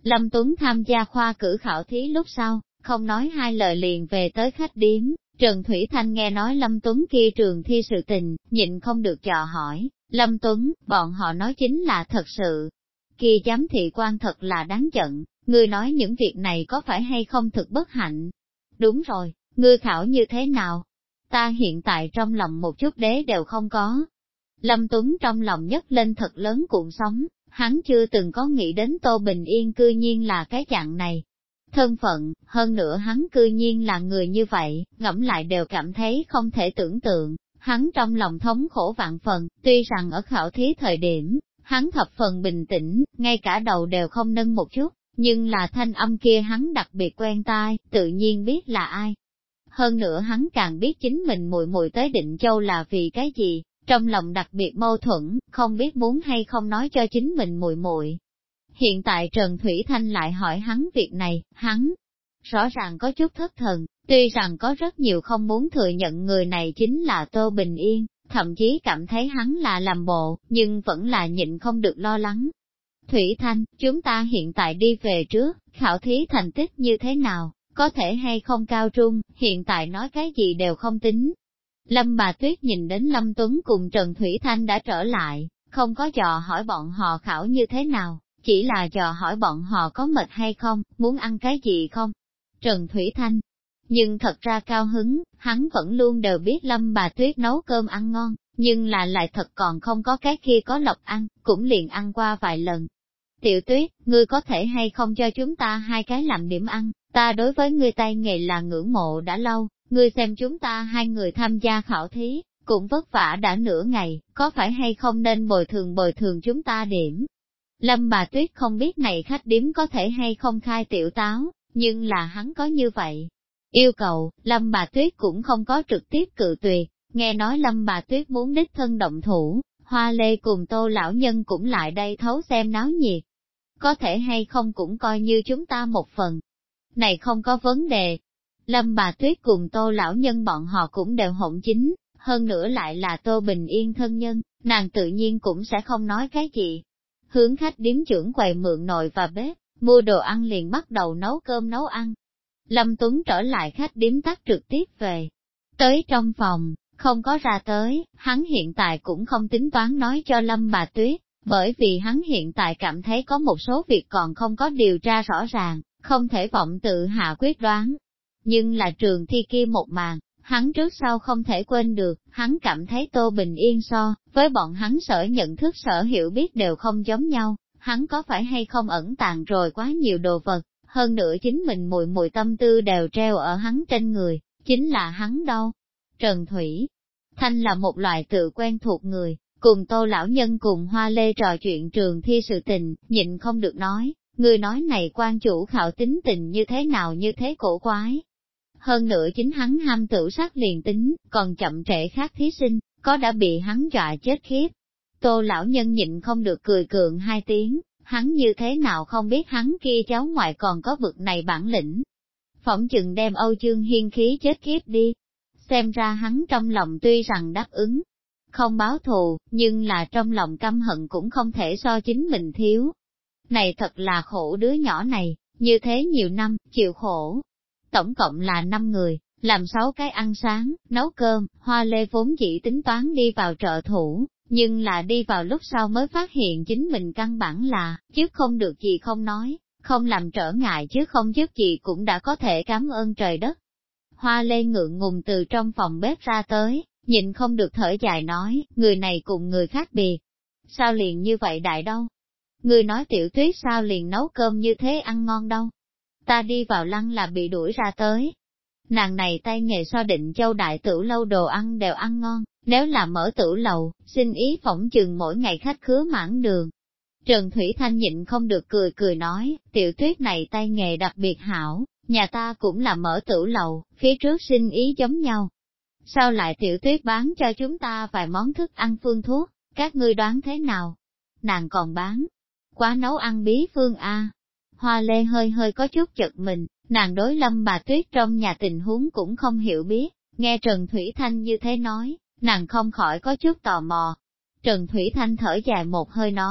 Lâm Tuấn tham gia khoa cử khảo thí lúc sau, không nói hai lời liền về tới khách điếm. Trần Thủy Thanh nghe nói Lâm Tuấn kia trường thi sự tình, nhịn không được dò hỏi, Lâm Tuấn, bọn họ nói chính là thật sự. Kia giám thị quan thật là đáng giận, ngươi nói những việc này có phải hay không thực bất hạnh? Đúng rồi, ngươi khảo như thế nào? Ta hiện tại trong lòng một chút đế đều không có. Lâm Tuấn trong lòng nhấc lên thật lớn cuộn sóng, hắn chưa từng có nghĩ đến Tô Bình Yên cư nhiên là cái dạng này. Thân phận, hơn nữa hắn cư nhiên là người như vậy, ngẫm lại đều cảm thấy không thể tưởng tượng, hắn trong lòng thống khổ vạn phần, tuy rằng ở khảo thí thời điểm, hắn thập phần bình tĩnh, ngay cả đầu đều không nâng một chút, nhưng là thanh âm kia hắn đặc biệt quen tai, tự nhiên biết là ai. Hơn nữa hắn càng biết chính mình muội muội tới Định Châu là vì cái gì, trong lòng đặc biệt mâu thuẫn, không biết muốn hay không nói cho chính mình muội muội. Hiện tại Trần Thủy Thanh lại hỏi hắn việc này, hắn rõ ràng có chút thất thần, tuy rằng có rất nhiều không muốn thừa nhận người này chính là Tô Bình Yên, thậm chí cảm thấy hắn là làm bộ, nhưng vẫn là nhịn không được lo lắng. Thủy Thanh, chúng ta hiện tại đi về trước, khảo thí thành tích như thế nào, có thể hay không cao trung, hiện tại nói cái gì đều không tính. Lâm Bà Tuyết nhìn đến Lâm Tuấn cùng Trần Thủy Thanh đã trở lại, không có dò hỏi bọn họ khảo như thế nào, chỉ là dò hỏi bọn họ có mệt hay không, muốn ăn cái gì không. Trần Thủy Thanh, nhưng thật ra cao hứng, hắn vẫn luôn đều biết Lâm Bà Tuyết nấu cơm ăn ngon, nhưng là lại thật còn không có cái kia có lộc ăn, cũng liền ăn qua vài lần. Tiểu Tuyết, ngươi có thể hay không cho chúng ta hai cái làm điểm ăn, ta đối với ngươi tay nghề là ngưỡng mộ đã lâu, ngươi xem chúng ta hai người tham gia khảo thí, cũng vất vả đã nửa ngày, có phải hay không nên bồi thường chúng ta điểm. Lâm Bà Tuyết không biết này khách điếm có thể hay không khai tiểu táo, nhưng là hắn có như vậy. Yêu cầu, Lâm Bà Tuyết cũng không có trực tiếp cự tuyệt, nghe nói Lâm Bà Tuyết muốn đích thân động thủ, Hoa Lê cùng Tô lão nhân cũng lại đây thấu xem náo nhiệt. Có thể hay không cũng coi như chúng ta một phần. Này không có vấn đề. Lâm Bà Tuyết cùng Tô lão nhân bọn họ cũng đều hỗn chính, hơn nữa lại là Tô Bình Yên thân nhân, nàng tự nhiên cũng sẽ không nói cái gì. Hướng khách điếm trưởng quầy mượn nồi và bếp, mua đồ ăn liền bắt đầu nấu cơm nấu ăn. Lâm Tuấn trở lại khách điếm tắt trực tiếp về. Tới trong phòng, không có ra tới, hắn hiện tại cũng không tính toán nói cho Lâm Bà Tuyết, bởi vì hắn hiện tại cảm thấy có một số việc còn không có điều tra rõ ràng, không thể vọng tự hạ quyết đoán. Nhưng là trường thi kia một màn, hắn trước sau không thể quên được, hắn cảm thấy Tô Bình Yên so, với bọn hắn sở nhận thức sở hiểu biết đều không giống nhau, hắn có phải hay không ẩn tàng rồi quá nhiều đồ vật, hơn nữa chính mình muội muội tâm tư đều treo ở hắn trên người, chính là hắn đâu. Trần Thủy Thanh là một loại tự quen thuộc người, cùng Tô lão nhân cùng Hoa Lê trò chuyện trường thi sự tình, nhịn không được nói, người nói này quan chủ khảo tính tình như thế nào như thế cổ quái. Hơn nữa chính hắn ham tự sát liền tính, còn chậm trễ khác thí sinh, có đã bị hắn dọa chết khiếp. Tô lão nhân nhịn không được cười cượng hai tiếng, hắn như thế nào không biết hắn kia cháu ngoại còn có vực này bản lĩnh. Phỏng chừng đem Âu Dương Hiên khí chết khiếp đi. Xem ra hắn trong lòng tuy rằng đáp ứng, không báo thù, nhưng là trong lòng căm hận cũng không thể so chính mình thiếu. Này thật là khổ đứa nhỏ này, như thế nhiều năm, chịu khổ. Tổng cộng là 5 người, làm 6 cái ăn sáng, nấu cơm, Hoa Lê vốn chỉ tính toán đi vào trợ thủ, nhưng là đi vào lúc sau mới phát hiện chính mình căn bản là, chứ không được gì không nói, không làm trở ngại chứ không giúp gì cũng đã có thể cảm ơn trời đất. Hoa Lê ngượng ngùng từ trong phòng bếp ra tới, nhịn không được thở dài nói, người này cùng người khác biệt. Sao liền như vậy đại đâu? Người nói Tiểu Tuyết sao liền nấu cơm như thế ăn ngon đâu? Ta đi vào lăng là bị đuổi ra tới. Nàng này tay nghề so Định Châu đại tử lâu đồ ăn đều ăn ngon, nếu là mở tử lầu, xin ý phỏng chừng mỗi ngày khách khứa mãn đường. Trần Thủy Thanh nhịn không được cười nói, Tiểu Tuyết này tay nghề đặc biệt hảo, nhà ta cũng là mở tử lầu, phía trước xin ý giống nhau. Sao lại Tiểu Tuyết bán cho chúng ta vài món thức ăn phương thuốc, các ngươi đoán thế nào? Nàng còn bán quá nấu ăn bí phương A. Hoa Lê hơi có chút chật mình, nàng đối Lâm Bà Tuyết trong nhà tình huống cũng không hiểu biết, nghe Trần Thủy Thanh như thế nói, nàng không khỏi có chút tò mò. Trần Thủy Thanh thở dài một hơi nói,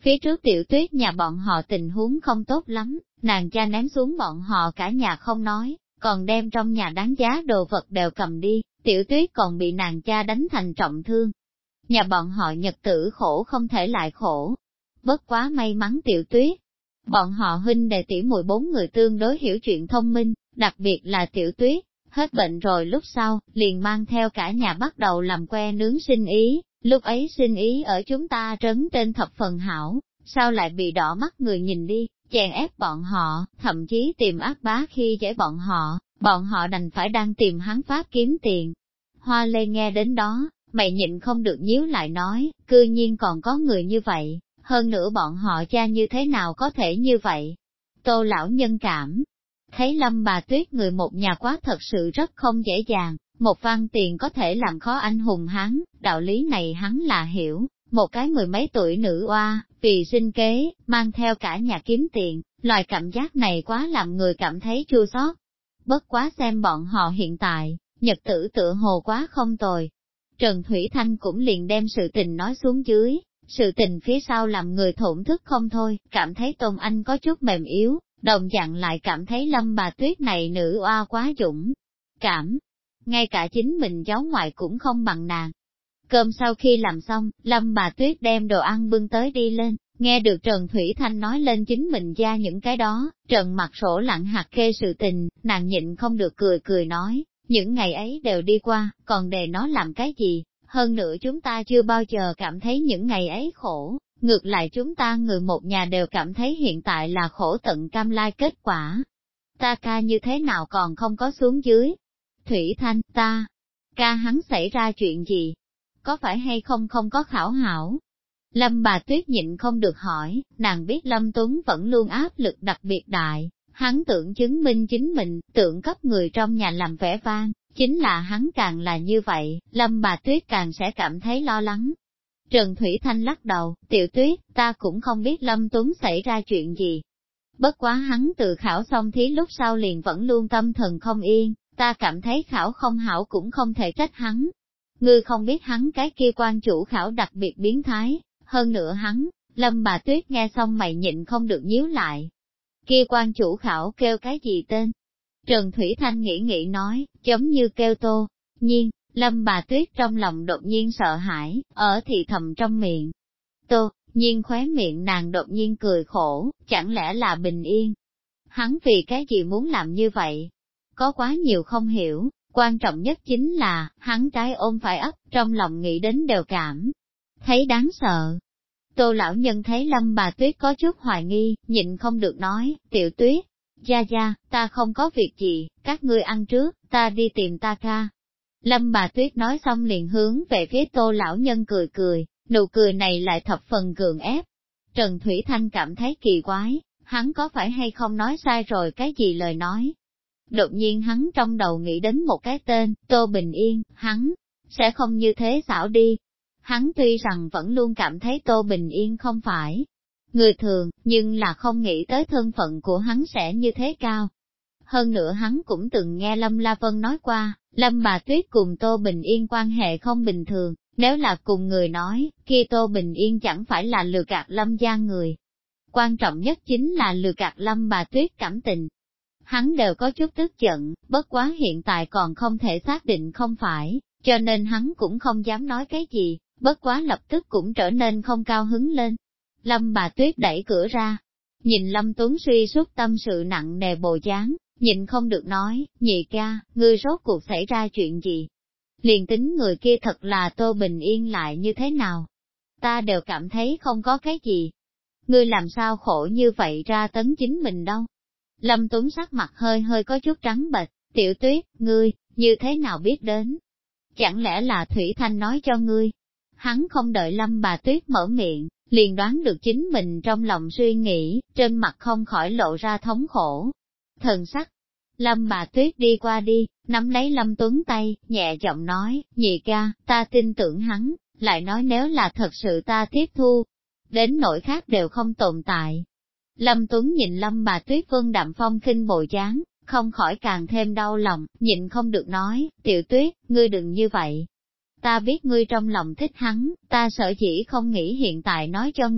Phía trước Tiểu Tuyết nhà bọn họ tình huống không tốt lắm, nàng cha ném xuống bọn họ cả nhà không nói, còn đem trong nhà đáng giá đồ vật đều cầm đi, Tiểu Tuyết còn bị nàng cha đánh thành trọng thương. Nhà bọn họ nhật tử khổ không thể lại khổ. Bất quá may mắn Tiểu Tuyết. Bọn họ huynh đệ tỷ muội 4 người tương đối hiểu chuyện thông minh, đặc biệt là Tiểu Tuyết, hết bệnh rồi lúc sau, liền mang theo cả nhà bắt đầu làm que nướng sinh ý, lúc ấy sinh ý ở chúng ta trấn trên thập phần hảo, sao lại bị đỏ mắt người nhìn đi, chèn ép bọn họ, thậm chí tìm ác bá khi dễ bọn họ đành phải đang tìm hắn pháp kiếm tiền. Hoa Lê nghe đến đó, mày nhịn không được nhíu lại nói, cư nhiên còn có người như vậy, hơn nữa bọn họ cha như thế nào có thể như vậy. Tô lão nhân cảm thấy Lâm bà Tuyết người một nhà quá thật sự rất không dễ dàng, một văn tiền có thể làm khó anh hùng hắn, đạo lý này hắn là hiểu, một cái 10 mấy tuổi nữ oa, vì sinh kế, mang theo cả nhà kiếm tiền, loài cảm giác này quá làm người cảm thấy chua xót. Bất quá xem bọn họ hiện tại, nhật tử tựa hồ quá không tồi. Trần Thủy Thanh cũng liền đem sự tình nói xuống dưới, sự tình phía sau làm người thổn thức không thôi, cảm thấy Tôn Anh có chút mềm yếu, đồng dạng lại cảm thấy Lâm bà Tuyết này nữ oa quá dũng cảm. Ngay cả chính mình cháu ngoại cũng không bằng nàng. Cơm sau khi làm xong, Lâm bà Tuyết đem đồ ăn bưng tới đi lên, nghe được Trần Thủy Thanh nói lên chính mình ra những cái đó, Trần mặt sổ lặng hạt kê sự tình, nàng nhịn không được cười nói, những ngày ấy đều đi qua, còn để nó làm cái gì, hơn nữa chúng ta chưa bao giờ cảm thấy những ngày ấy khổ, ngược lại chúng ta người một nhà đều cảm thấy hiện tại là khổ tận cam lai kết quả. Ta ca như thế nào còn không có xuống dưới? Thủy Thanh, ta, ca hắn xảy ra chuyện gì? Có phải hay không có khảo hảo? Lâm bà Tuyết nhịn không được hỏi, nàng biết Lâm Tuấn vẫn luôn áp lực đặc biệt đại, hắn tưởng chứng minh chính mình, tưởng cấp người trong nhà làm vẻ vang, chính là hắn càng là như vậy, Lâm bà Tuyết càng sẽ cảm thấy lo lắng. Trần Thủy Thanh lắc đầu, Tiểu Tuyết, ta cũng không biết Lâm Tuấn xảy ra chuyện gì. Bất quá hắn từ khảo xong thí lúc sau liền vẫn luôn tâm thần không yên, ta cảm thấy khảo không hảo cũng không thể trách hắn. Ngươi không biết hắn cái kia quan chủ khảo đặc biệt biến thái, hơn nữa hắn, Lâm bà Tuyết nghe xong mày nhịn không được nhíu lại. Kia quan chủ khảo kêu cái gì tên? Trần Thủy Thanh nghĩ nói, giống như kêu Tô. Nhiên, Lâm bà Tuyết trong lòng đột nhiên sợ hãi, ở thì thầm trong miệng. Tô. Nhiên khóe miệng nàng đột nhiên cười khổ, chẳng lẽ là Bình Yên? Hắn vì cái gì muốn làm như vậy? Có quá nhiều không hiểu, quan trọng nhất chính là, hắn trái ôm phải ấp, trong lòng nghĩ đến đều cảm thấy đáng sợ. Tô lão nhân thấy Lâm bà Tuyết có chút hoài nghi, nhịn không được nói, Tiểu Tuyết, gia, ta không có việc gì, các ngươi ăn trước, ta đi tìm ta ca. Lâm bà Tuyết nói xong liền hướng về phía Tô lão nhân cười, nụ cười này lại thập phần gượng ép. Trần Thủy Thanh cảm thấy kỳ quái, hắn có phải hay không nói sai rồi cái gì lời nói. Đột nhiên hắn trong đầu nghĩ đến một cái tên, Tô Bình Yên, hắn sẽ không như thế xảo đi. Hắn tuy rằng vẫn luôn cảm thấy Tô Bình Yên không phải người thường, nhưng là không nghĩ tới thân phận của hắn sẽ như thế cao. Hơn nữa hắn cũng từng nghe Lâm La Vân nói qua, Lâm bà Tuyết cùng Tô Bình Yên quan hệ không bình thường, nếu là cùng người nói, kia Tô Bình Yên chẳng phải là lừa gạt Lâm gia người. Quan trọng nhất chính là lừa gạt Lâm bà Tuyết cảm tình. Hắn đều có chút tức giận, bất quá hiện tại còn không thể xác định không phải, cho nên hắn cũng không dám nói cái gì, bất quá lập tức cũng trở nên không cao hứng lên. Lâm bà Tuyết đẩy cửa ra, nhìn Lâm Tuấn suy sút tâm sự nặng nề bồ dáng, nhịn không được nói, nhị ca, ngươi rốt cuộc xảy ra chuyện gì? Liền tính người kia thật là Tô Bình Yên lại như thế nào? Ta đều cảm thấy không có cái gì. Ngươi làm sao khổ như vậy ra tấn chính mình đâu? Lâm Tuấn sắc mặt hơi có chút trắng bệch, Tiểu Tuyết, ngươi, như thế nào biết đến? Chẳng lẽ là Thủy Thanh nói cho ngươi? Hắn không đợi Lâm bà Tuyết mở miệng, liền đoán được chính mình trong lòng suy nghĩ, trên mặt không khỏi lộ ra thống khổ. Thần sắc, Lâm bà Tuyết đi qua đi, nắm lấy Lâm Tuấn tay, nhẹ giọng nói, nhị ca, ta tin tưởng hắn, lại nói nếu là thật sự ta tiếp thu, đến nỗi khác đều không tồn tại. Lâm Tuấn nhìn Lâm bà Tuyết Vân đạm phong khinh bộ dáng, không khỏi càng thêm đau lòng, nhịn không được nói, Tiểu Tuyết, ngươi đừng như vậy. Ta biết ngươi trong lòng thích hắn, ta sợ chỉ không nghĩ hiện tại nói cho ngươi,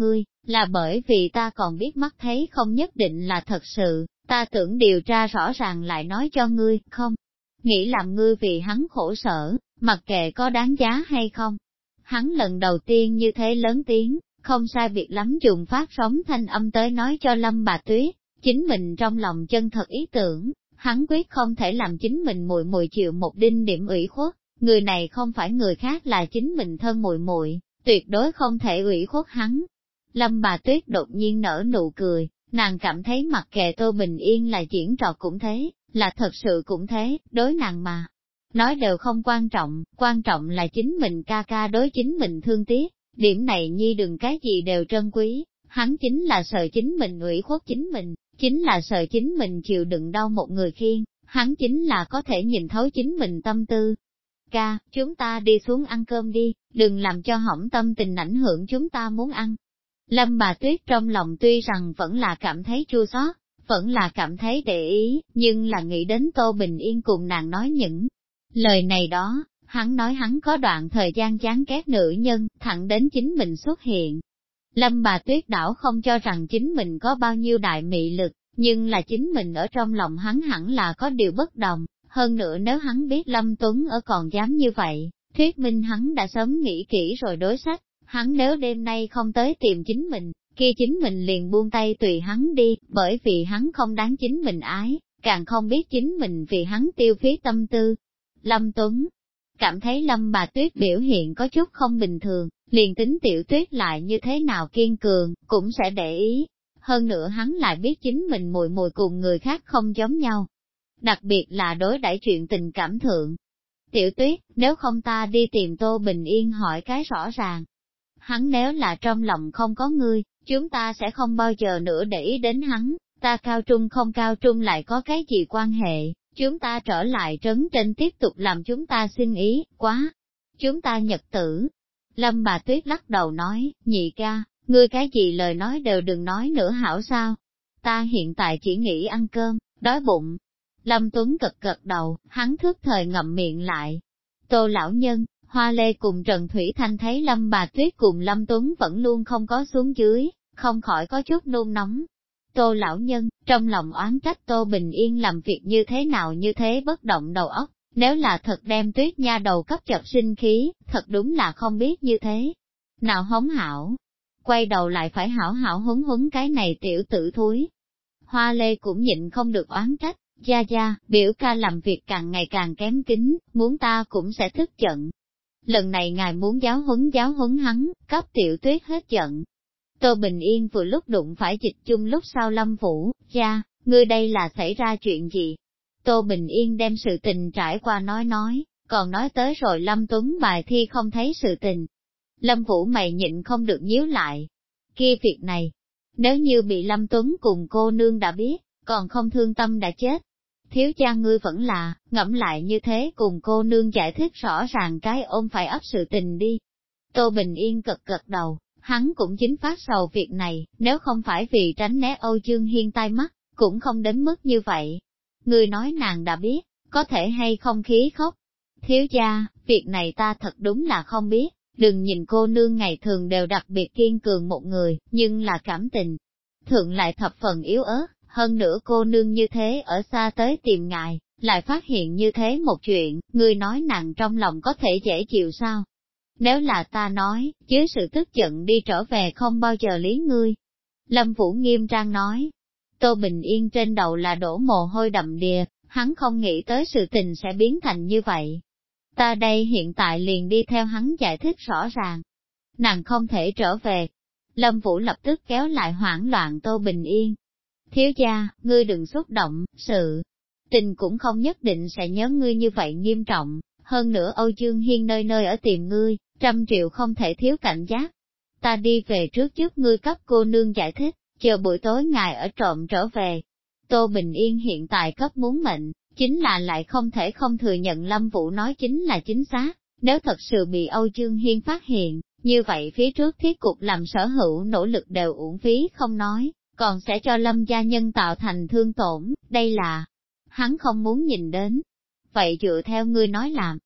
là bởi vì ta còn biết mắt thấy không nhất định là thật sự, ta tưởng điều tra rõ ràng lại nói cho ngươi, không nghĩ làm ngươi vì hắn khổ sở, mặc kệ có đáng giá hay không. Hắn lần đầu tiên như thế lớn tiếng, không sai biệt lắm dùng phát sóng thanh âm tới nói cho Lâm Bà Tuyết, chính mình trong lòng chân thật ý tưởng, hắn quyết không thể làm chính mình muội muội chịu một đinh điểm ủy khuất, người này không phải người khác là chính mình thân muội muội, tuyệt đối không thể ủy khuất hắn. Lâm Bà Tuyết đột nhiên nở nụ cười, nàng cảm thấy mặc kệ Tô Bình Yên là diễn trò cũng thế, là thật sự cũng thế, đối nàng mà. Nói đều không quan trọng là chính mình ca ca đối chính mình thương tiếc, điểm này nhi đừng cái gì đều trân quý, hắn chính là sợ chính mình ủy khuất chính mình, chính là sợ chính mình chịu đựng đau một người khiêng, hắn chính là có thể nhìn thấu chính mình tâm tư. Ca, chúng ta đi xuống ăn cơm đi, đừng làm cho hỏng tâm tình ảnh hưởng chúng ta muốn ăn. Lâm Bà Tuyết trong lòng tuy rằng vẫn là cảm thấy chua xót, vẫn là cảm thấy để ý, nhưng là nghĩ đến Tô Bình Yên cùng nàng nói những lời này đó, hắn nói hắn có đoạn thời gian chán ghét nữ nhân, thẳng đến chính mình xuất hiện. Lâm Bà Tuyết đảo không cho rằng chính mình có bao nhiêu đại mị lực, nhưng là chính mình ở trong lòng hắn hẳn là có điều bất đồng, hơn nữa nếu hắn biết Lâm Tuấn ở còn dám như vậy, thuyết minh hắn đã sớm nghĩ kỹ rồi đối sách, hắn nếu đêm nay không tới tìm chính mình, kia chính mình liền buông tay tùy hắn đi, bởi vì hắn không đáng chính mình ái, càng không biết chính mình vì hắn tiêu phí tâm tư. Lâm Tuấn cảm thấy Lâm Bà Tuyết biểu hiện có chút không bình thường, liền tính Tiểu Tuyết lại như thế nào kiên cường, cũng sẽ để ý. Hơn nữa hắn lại biết chính mình muội muội cùng người khác không giống nhau. Đặc biệt là đối đãi chuyện tình cảm thượng. Tiểu Tuyết, nếu không ta đi tìm Tô Bình Yên hỏi cái rõ ràng. Hắn nếu là trong lòng không có ngươi, chúng ta sẽ không bao giờ nữa để ý đến hắn, ta cao trung không cao trung lại có cái gì quan hệ, chúng ta trở lại trấn trên tiếp tục làm chúng ta xin ý, quá. Chúng ta nhật tử. Lâm Bà Tuyết lắc đầu nói, nhị ca, ngươi cái gì lời nói đều đừng nói nữa hảo sao. Ta hiện tại chỉ nghĩ ăn cơm, đói bụng. Lâm Tuấn gật đầu, hắn thức thời ngậm miệng lại. Tô lão nhân, Hoa Lê cùng Trần Thủy Thanh thấy Lâm Bà Tuyết cùng Lâm Tuấn vẫn luôn không có xuống dưới, không khỏi có chút nôn nóng. Tô lão nhân, trong lòng oán trách Tô Bình Yên làm việc như thế nào như thế bất động đầu óc, nếu là thật đem Tuyết nha đầu cấp chật sinh khí, thật đúng là không biết như thế. Nào hống hảo, quay đầu lại phải hảo hảo huấn huấn cái này tiểu tử thúi. Hoa Lê cũng nhịn không được oán trách, gia, biểu ca làm việc càng ngày càng kém kính, muốn ta cũng sẽ tức giận. Lần này ngài muốn giáo huấn hắn, cấp Tiểu Tuyết hết giận. Tô Bình Yên vừa lúc đụng phải dịch chung lúc sau Lâm Vũ, ngươi đây là xảy ra chuyện gì? Tô Bình Yên đem sự tình trải qua nói, còn nói tới rồi Lâm Tuấn bài thi không thấy sự tình. Lâm Vũ mày nhịn không được nhíu lại. Kia việc này, nếu như bị Lâm Tuấn cùng cô nương đã biết, còn không thương tâm đã chết. Thiếu cha ngươi vẫn là, ngẫm lại như thế cùng cô nương giải thích rõ ràng cái ôm phải ấp sự tình đi. Tô Bình Yên gật đầu, hắn cũng chính phát sầu việc này, nếu không phải vì tránh né Âu Dương Hiên tai mắt, cũng không đến mức như vậy. Ngươi nói nàng đã biết, có thể hay không khí khóc. Thiếu gia, việc này ta thật đúng là không biết, đừng nhìn cô nương ngày thường đều đặc biệt kiên cường một người, nhưng là cảm tình. Thượng lại thập phần yếu ớt, hơn nữa cô nương như thế ở xa tới tìm ngài, lại phát hiện như thế một chuyện, ngươi nói nàng trong lòng có thể dễ chịu sao? Nếu là ta nói, chứ sự tức giận đi trở về không bao giờ lý ngươi. Lâm Vũ nghiêm trang nói, Tô Bình Yên trên đầu là đổ mồ hôi đầm đìa, hắn không nghĩ tới sự tình sẽ biến thành như vậy. Ta đây hiện tại liền đi theo hắn giải thích rõ ràng. Nàng không thể trở về. Lâm Vũ lập tức kéo lại hoảng loạn Tô Bình Yên. Thiếu gia, ngươi đừng xúc động, sự tình cũng không nhất định sẽ nhớ ngươi như vậy nghiêm trọng, hơn nữa Âu Dương Hiên nơi nơi ở tìm ngươi, 100 triệu không thể thiếu cảnh giác. Ta đi về trước giúp ngươi cấp cô nương giải thích, chờ buổi tối ngài ở trộm trở về. Tô Bình Yên hiện tại cấp muốn mệnh, chính là lại không thể không thừa nhận Lâm Vũ nói chính là chính xác, nếu thật sự bị Âu Dương Hiên phát hiện, như vậy phía trước thiết cục làm sở hữu nỗ lực đều uổng phí không nói, còn sẽ cho Lâm gia nhân tạo thành thương tổn, đây là hắn không muốn nhìn đến. Vậy dựa theo ngươi nói làm.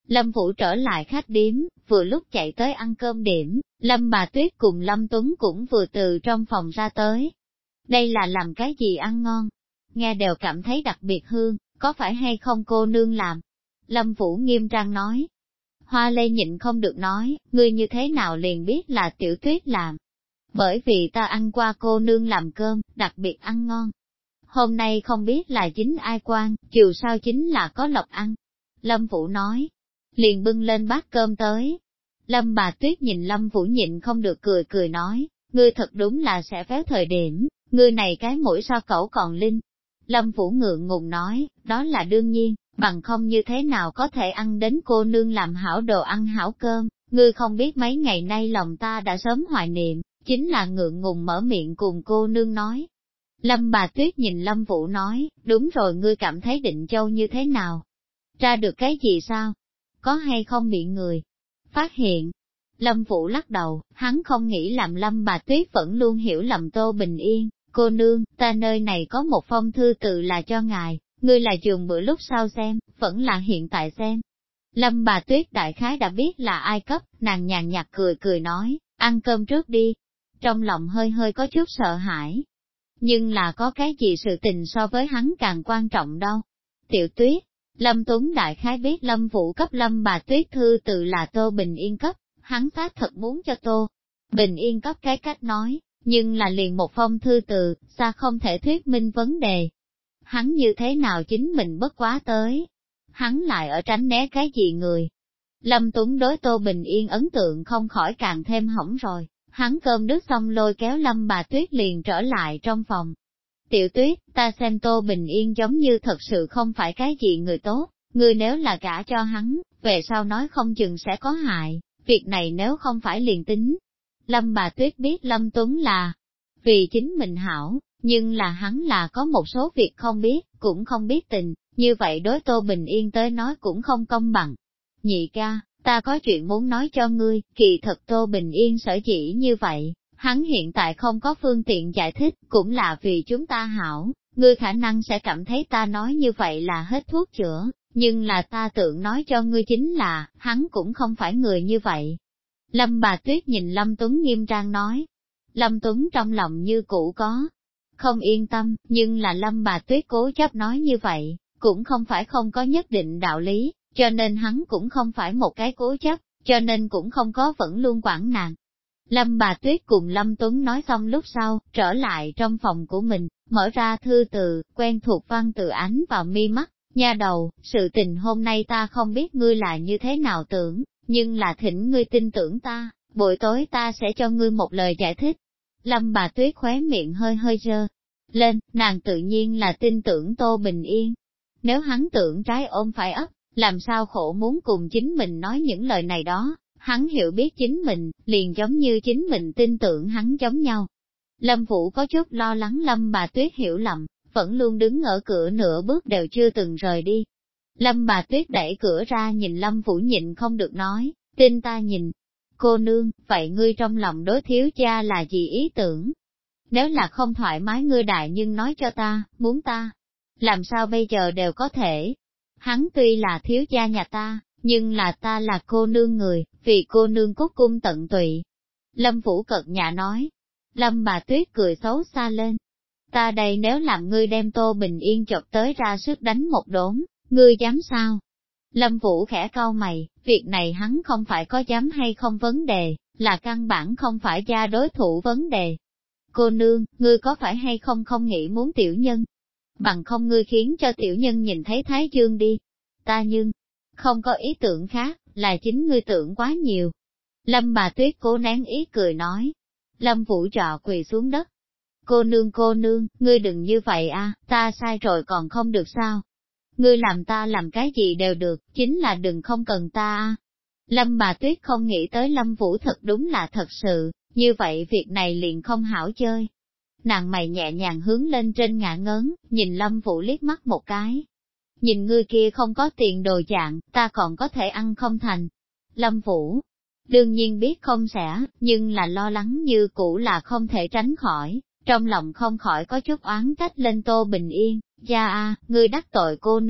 Lâm Vũ trở lại khách điếm, vừa lúc chạy tới ăn cơm điểm, Lâm Bà Tuyết cùng Lâm Tuấn cũng vừa từ trong phòng ra tới. Đây là làm cái gì ăn ngon? Nghe đều cảm thấy đặc biệt hương, có phải hay không cô nương làm? Lâm Vũ nghiêm trang nói. Hoa Lê nhịn không được nói, ngươi như thế nào liền biết là Tiểu Tuyết làm? Bởi vì ta ăn qua cô nương làm cơm, đặc biệt ăn ngon. Hôm nay không biết là chính ai quan, dù sao chính là có lộc ăn. Lâm Vũ nói, liền bưng lên bát cơm tới. Lâm Bà Tuyết nhìn Lâm Vũ nhịn không được cười cười nói, ngươi thật đúng là sẽ véo thời điểm, ngươi này cái mũi sao cẩu còn linh. Lâm Vũ ngượng ngùng nói, đó là đương nhiên, bằng không như thế nào có thể ăn đến cô nương làm hảo đồ ăn hảo cơm, ngươi không biết mấy ngày nay lòng ta đã sớm hoài niệm, chính là ngượng ngùng mở miệng cùng cô nương nói. Lâm Bà Tuyết nhìn Lâm Vũ nói, đúng rồi, ngươi cảm thấy Định Châu như thế nào? Ra được cái gì sao? Có hay không bị người phát hiện? Lâm Vũ lắc đầu, hắn không nghĩ làm Lâm Bà Tuyết vẫn luôn hiểu lầm Tô Bình Yên, cô nương, ta nơi này có một phong thư từ là cho ngài, ngươi là dùng bữa lúc sau xem, vẫn là hiện tại xem. Lâm Bà Tuyết đại khái đã biết là ai cấp, nàng nhàn nhạt cười cười nói, ăn cơm trước đi. Trong lòng hơi hơi có chút sợ hãi. Nhưng là có cái gì sự tình so với hắn càng quan trọng đâu. Tiểu Tuyết, Lâm Tuấn đại khái biết Lâm Vũ cấp Lâm Bà Tuyết thư từ là Tô Bình Yên cấp, hắn xác thật muốn cho Tô Bình Yên cấp cái cách nói, nhưng là liền một phong thư từ, xa không thể thuyết minh vấn đề. Hắn như thế nào chính mình bất quá tới, hắn lại ở tránh né cái gì người. Lâm Tuấn đối Tô Bình Yên ấn tượng không khỏi càng thêm hỏng rồi, hắn cơm nước xong lôi kéo Lâm Bà Tuyết liền trở lại trong phòng. Tiểu Tuyết, ta xem Tô Bình Yên giống như thật sự không phải cái gì người tốt, ngươi nếu là gả cho hắn, về sau nói không chừng sẽ có hại, việc này nếu không phải liền tính. Lâm Bà Tuyết biết Lâm Tuấn là vì chính mình hảo, nhưng là hắn là có một số việc không biết, cũng không biết tình, như vậy đối Tô Bình Yên tới nói cũng không công bằng. Nhị ca, ta có chuyện muốn nói cho ngươi, kỳ thật Tô Bình Yên sở dĩ như vậy, hắn hiện tại không có phương tiện giải thích, cũng là vì chúng ta hảo, ngươi khả năng sẽ cảm thấy ta nói như vậy là hết thuốc chữa, nhưng là ta tưởng nói cho ngươi chính là, hắn cũng không phải người như vậy. Lâm Bà Tuyết nhìn Lâm Tuấn nghiêm trang nói, Lâm Tuấn trong lòng như cũ có không yên tâm, nhưng là Lâm Bà Tuyết cố chấp nói như vậy, cũng không phải không có nhất định đạo lý, cho nên hắn cũng không phải một cái cố chấp, cho nên cũng không có vẫn luôn quản nàng. Lâm Bà Tuyết cùng Lâm Tuấn nói xong lúc sau, trở lại trong phòng của mình, mở ra thư từ, quen thuộc văn tự ánh vào mi mắt, nha đầu, sự tình hôm nay ta không biết ngươi là như thế nào tưởng, nhưng là thỉnh ngươi tin tưởng ta, buổi tối ta sẽ cho ngươi một lời giải thích. Lâm Bà Tuyết khóe miệng hơi hơi dơ lên, nàng tự nhiên là tin tưởng Tô Bình Yên. Nếu hắn tưởng trái ôm phải ấp, làm sao khổ muốn cùng chính mình nói những lời này đó, hắn hiểu biết chính mình, liền giống như chính mình tin tưởng hắn giống nhau. Lâm Vũ có chút lo lắng Lâm Bà Tuyết hiểu lầm, vẫn luôn đứng ở cửa nửa bước đều chưa từng rời đi. Lâm Bà Tuyết đẩy cửa ra nhìn Lâm Vũ nhịn không được nói, tin ta nhìn. Cô nương, vậy ngươi trong lòng đối thiếu gia là gì ý tưởng? Nếu là không thoải mái ngươi đại nhưng nói cho ta, muốn ta, làm sao bây giờ đều có thể. Hắn tuy là thiếu gia nhà ta, nhưng là ta là cô nương người, vì cô nương cúc cung tận tụy. Lâm Vũ cợt nhã nói. Lâm Bà Tuyết cười xấu xa lên. Ta đây nếu làm ngươi đem Tô Bình Yên chọc tới ra sức đánh một đốn, ngươi dám sao? Lâm Vũ khẽ cau mày, việc này hắn không phải có dám hay không vấn đề, là căn bản không phải gia đối thủ vấn đề. Cô nương, ngươi có phải hay không không nghĩ muốn tiểu nhân? Bằng không ngươi khiến cho tiểu nhân nhìn thấy Thái Dương đi. Ta nhưng, không có ý tưởng khác, là chính ngươi tưởng quá nhiều. Lâm Bà Tuyết cố nén ý cười nói. Lâm Vũ trọ quỳ xuống đất. Cô nương, ngươi đừng như vậy a, ta sai rồi còn không được sao? Ngươi làm ta làm cái gì đều được, chính là đừng không cần ta a. Lâm Bà Tuyết không nghĩ tới Lâm Vũ thật đúng là thật sự, như vậy việc này liền không hảo chơi. Nàng mày nhẹ nhàng hướng lên trên ngả ngớn, nhìn Lâm Vũ liếc mắt một cái. Nhìn ngươi kia không có tiền đồ dạng, ta còn có thể ăn không thành. Lâm Vũ, đương nhiên biết không sẽ, nhưng là lo lắng như cũ là không thể tránh khỏi, trong lòng không khỏi có chút oán trách lên Tô Bình Yên. Gia a, ngươi đắc tội cô nương,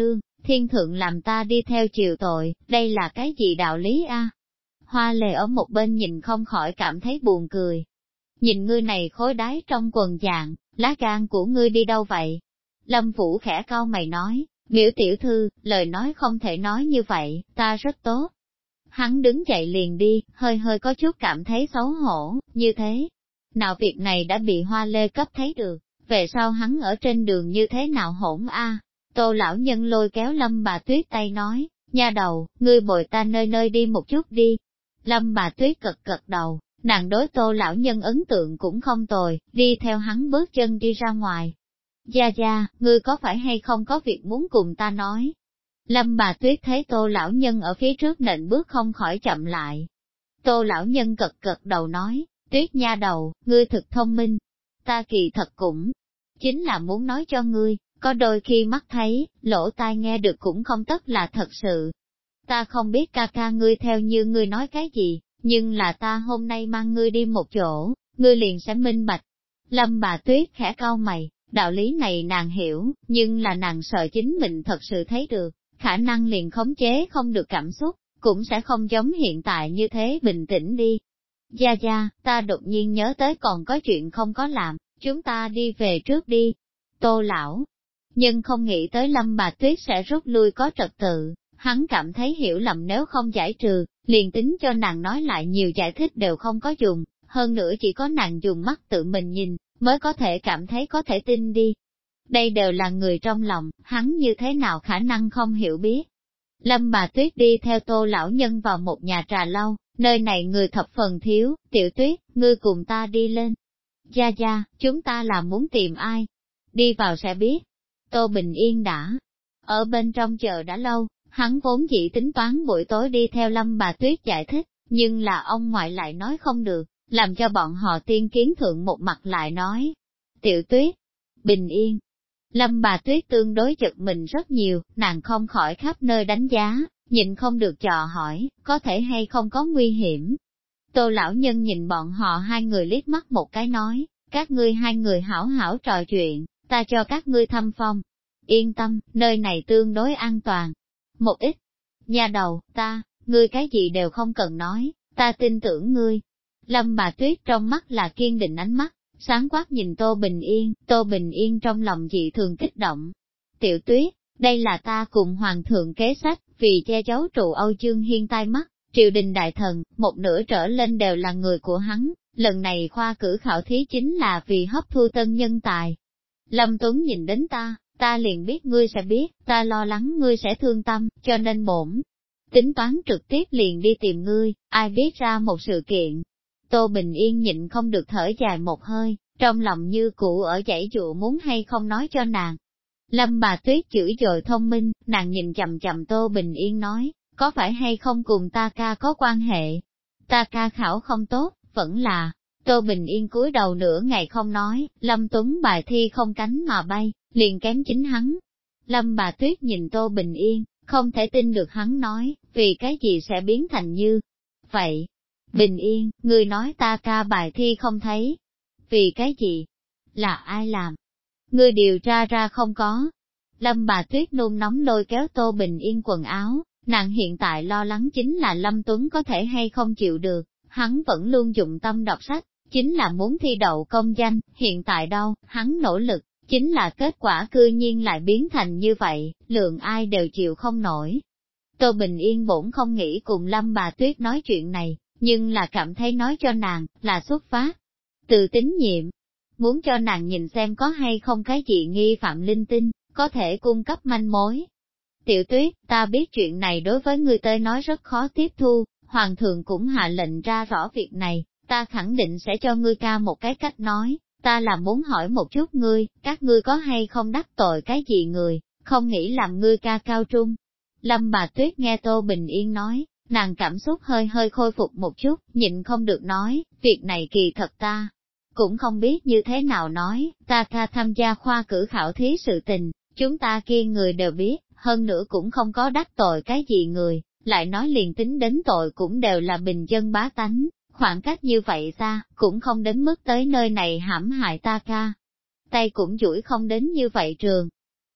thiên thượng làm ta đi theo chiều tội, đây là cái gì đạo lý a? Hoa Lê ở một bên nhìn không khỏi cảm thấy buồn cười. Nhìn ngươi này khối đái trong quần dạng, lá gan của ngươi đi đâu vậy? Lâm Vũ khẽ cau mày nói, biểu tiểu thư, lời nói không thể nói như vậy, ta rất tốt. Hắn đứng dậy liền đi, hơi hơi có chút cảm thấy xấu hổ, như thế. Nào việc này đã bị Hoa Lê cấp thấy được, về sau hắn ở trên đường như thế nào hỗn a? Tô lão nhân lôi kéo Lâm Bà Tuyết tay nói, nha đầu, ngươi bồi ta nơi nơi đi một chút đi. Lâm Bà Tuyết gật đầu, nàng đối Tô lão nhân ấn tượng cũng không tồi, đi theo hắn bước chân đi ra ngoài. Gia Gia, ngươi có phải hay không có việc muốn cùng ta nói? Lâm Bà Tuyết thấy Tô lão nhân ở phía trước nện bước không khỏi chậm lại. Tô lão nhân gật đầu nói, Tuyết nha đầu, ngươi thực thông minh. Ta kỳ thật cũng chính là muốn nói cho ngươi, có đôi khi mắt thấy, lỗ tai nghe được cũng không tất là thật sự. Ta không biết ca ca ngươi theo như ngươi nói cái gì, nhưng là ta hôm nay mang ngươi đi một chỗ, ngươi liền sẽ minh bạch. Lâm Bà Tuyết khẽ cau mày, đạo lý này nàng hiểu, nhưng là nàng sợ chính mình thật sự thấy được, khả năng liền khống chế không được cảm xúc, cũng sẽ không giống hiện tại như thế bình tĩnh đi. Gia Gia, ta đột nhiên nhớ tới còn có chuyện không có làm, chúng ta đi về trước đi. Tô lão nhưng không nghĩ tới Lâm Bà Tuyết sẽ rút lui có trật tự, hắn cảm thấy hiểu lầm nếu không giải trừ, liền tính cho nàng nói lại nhiều giải thích đều không có dùng, hơn nữa chỉ có nàng dùng mắt tự mình nhìn, mới có thể cảm thấy có thể tin đi. Đây đều là người trong lòng, hắn như thế nào khả năng không hiểu biết. Lâm Bà Tuyết đi theo Tô lão nhân vào một nhà trà lâu, nơi này người thập phần thiếu, Tiểu Tuyết, ngươi cùng ta đi lên. Gia Gia, chúng ta là muốn tìm ai? Đi vào sẽ biết. Tô Bình Yên đã ở bên trong chờ đã lâu, hắn vốn dĩ tính toán buổi tối đi theo Lâm Bà Tuyết giải thích, nhưng là ông ngoại lại nói không được, làm cho bọn họ tiên kiến thượng một mặt lại nói. Tiểu Tuyết, Bình Yên. Lâm Bà Tuyết tương đối giật mình rất nhiều, nàng không khỏi khắp nơi đánh giá, nhìn không được dò hỏi, có thể hay không có nguy hiểm. Tô lão nhân nhìn bọn họ hai người liếc mắt một cái nói, các ngươi hai người hảo hảo trò chuyện, ta cho các ngươi thăm phong. Yên tâm, nơi này tương đối an toàn. Một ít, nhà đầu, ngươi cái gì đều không cần nói, ta tin tưởng ngươi. Lâm Bà Tuyết trong mắt là kiên định ánh mắt, sáng quát nhìn Tô Bình Yên trong lòng dị thường kích động. Tiểu Tuyết, đây là ta cùng Hoàng thượng kế sách, vì che giấu trụ Âu Dương Hiên tai mắt, triều đình đại thần, một nửa trở lên đều là người của hắn, lần này khoa cử khảo thí chính là vì hấp thu tân nhân tài. Lâm Tuấn nhìn đến ta liền biết ngươi sẽ biết, ta lo lắng ngươi sẽ thương tâm, cho nên bổn tính toán trực tiếp liền đi tìm ngươi, ai biết ra một sự kiện. Tô Bình Yên nhịn không được thở dài một hơi, trong lòng như cũ ở dãy dụa muốn hay không nói cho nàng. Lâm Bà Tuyết chửi dội thông minh, nàng nhìn chầm chầm Tô Bình Yên nói, có phải hay không cùng ta ca có quan hệ? Ta ca khảo không tốt, vẫn là. Tô Bình Yên cúi đầu nửa ngày không nói, Lâm Tuấn bài thi không cánh mà bay, liền kém chính hắn. Lâm Bà Tuyết nhìn Tô Bình Yên, không thể tin được hắn nói, vì cái gì sẽ biến thành như vậy. Bình Yên, ngươi nói ta ca bài thi không thấy. Vì cái gì? Là ai làm? Ngươi điều tra ra không có. Lâm Bà Tuyết nôn nóng lôi kéo Tô Bình Yên quần áo, nàng hiện tại lo lắng chính là Lâm Tuấn có thể hay không chịu được, hắn vẫn luôn dụng tâm đọc sách, chính là muốn thi đậu công danh, hiện tại đâu, hắn nỗ lực, chính là kết quả cư nhiên lại biến thành như vậy, lượng ai đều chịu không nổi. Tô Bình Yên bổn không nghĩ cùng Lâm Bà Tuyết nói chuyện này, nhưng là cảm thấy nói cho nàng, là xuất phát từ tín nhiệm, muốn cho nàng nhìn xem có hay không cái gì nghi phạm linh tinh, có thể cung cấp manh mối. Tiểu Tuyết, ta biết chuyện này đối với ngươi tới nói rất khó tiếp thu, Hoàng thượng cũng hạ lệnh ra rõ việc này, ta khẳng định sẽ cho ngươi ca một cái cách nói, ta là muốn hỏi một chút ngươi, các ngươi có hay không đắc tội cái gì người, không nghĩ làm ngươi ca cao trung. Lâm Bà Tuyết nghe Tô Bình Yên nói, nàng cảm xúc hơi hơi khôi phục một chút, nhịn không được nói, việc này kỳ thật ta cũng không biết như thế nào nói, ta ca tham gia khoa cử khảo thí sự tình, chúng ta kia người đều biết, hơn nữa cũng không có đắc tội cái gì người, lại nói liền tính đến tội cũng đều là bình dân bá tánh, khoảng cách như vậy xa, cũng không đến mức tới nơi này hãm hại ta ca. Tay cũng duỗi không đến như vậy trường.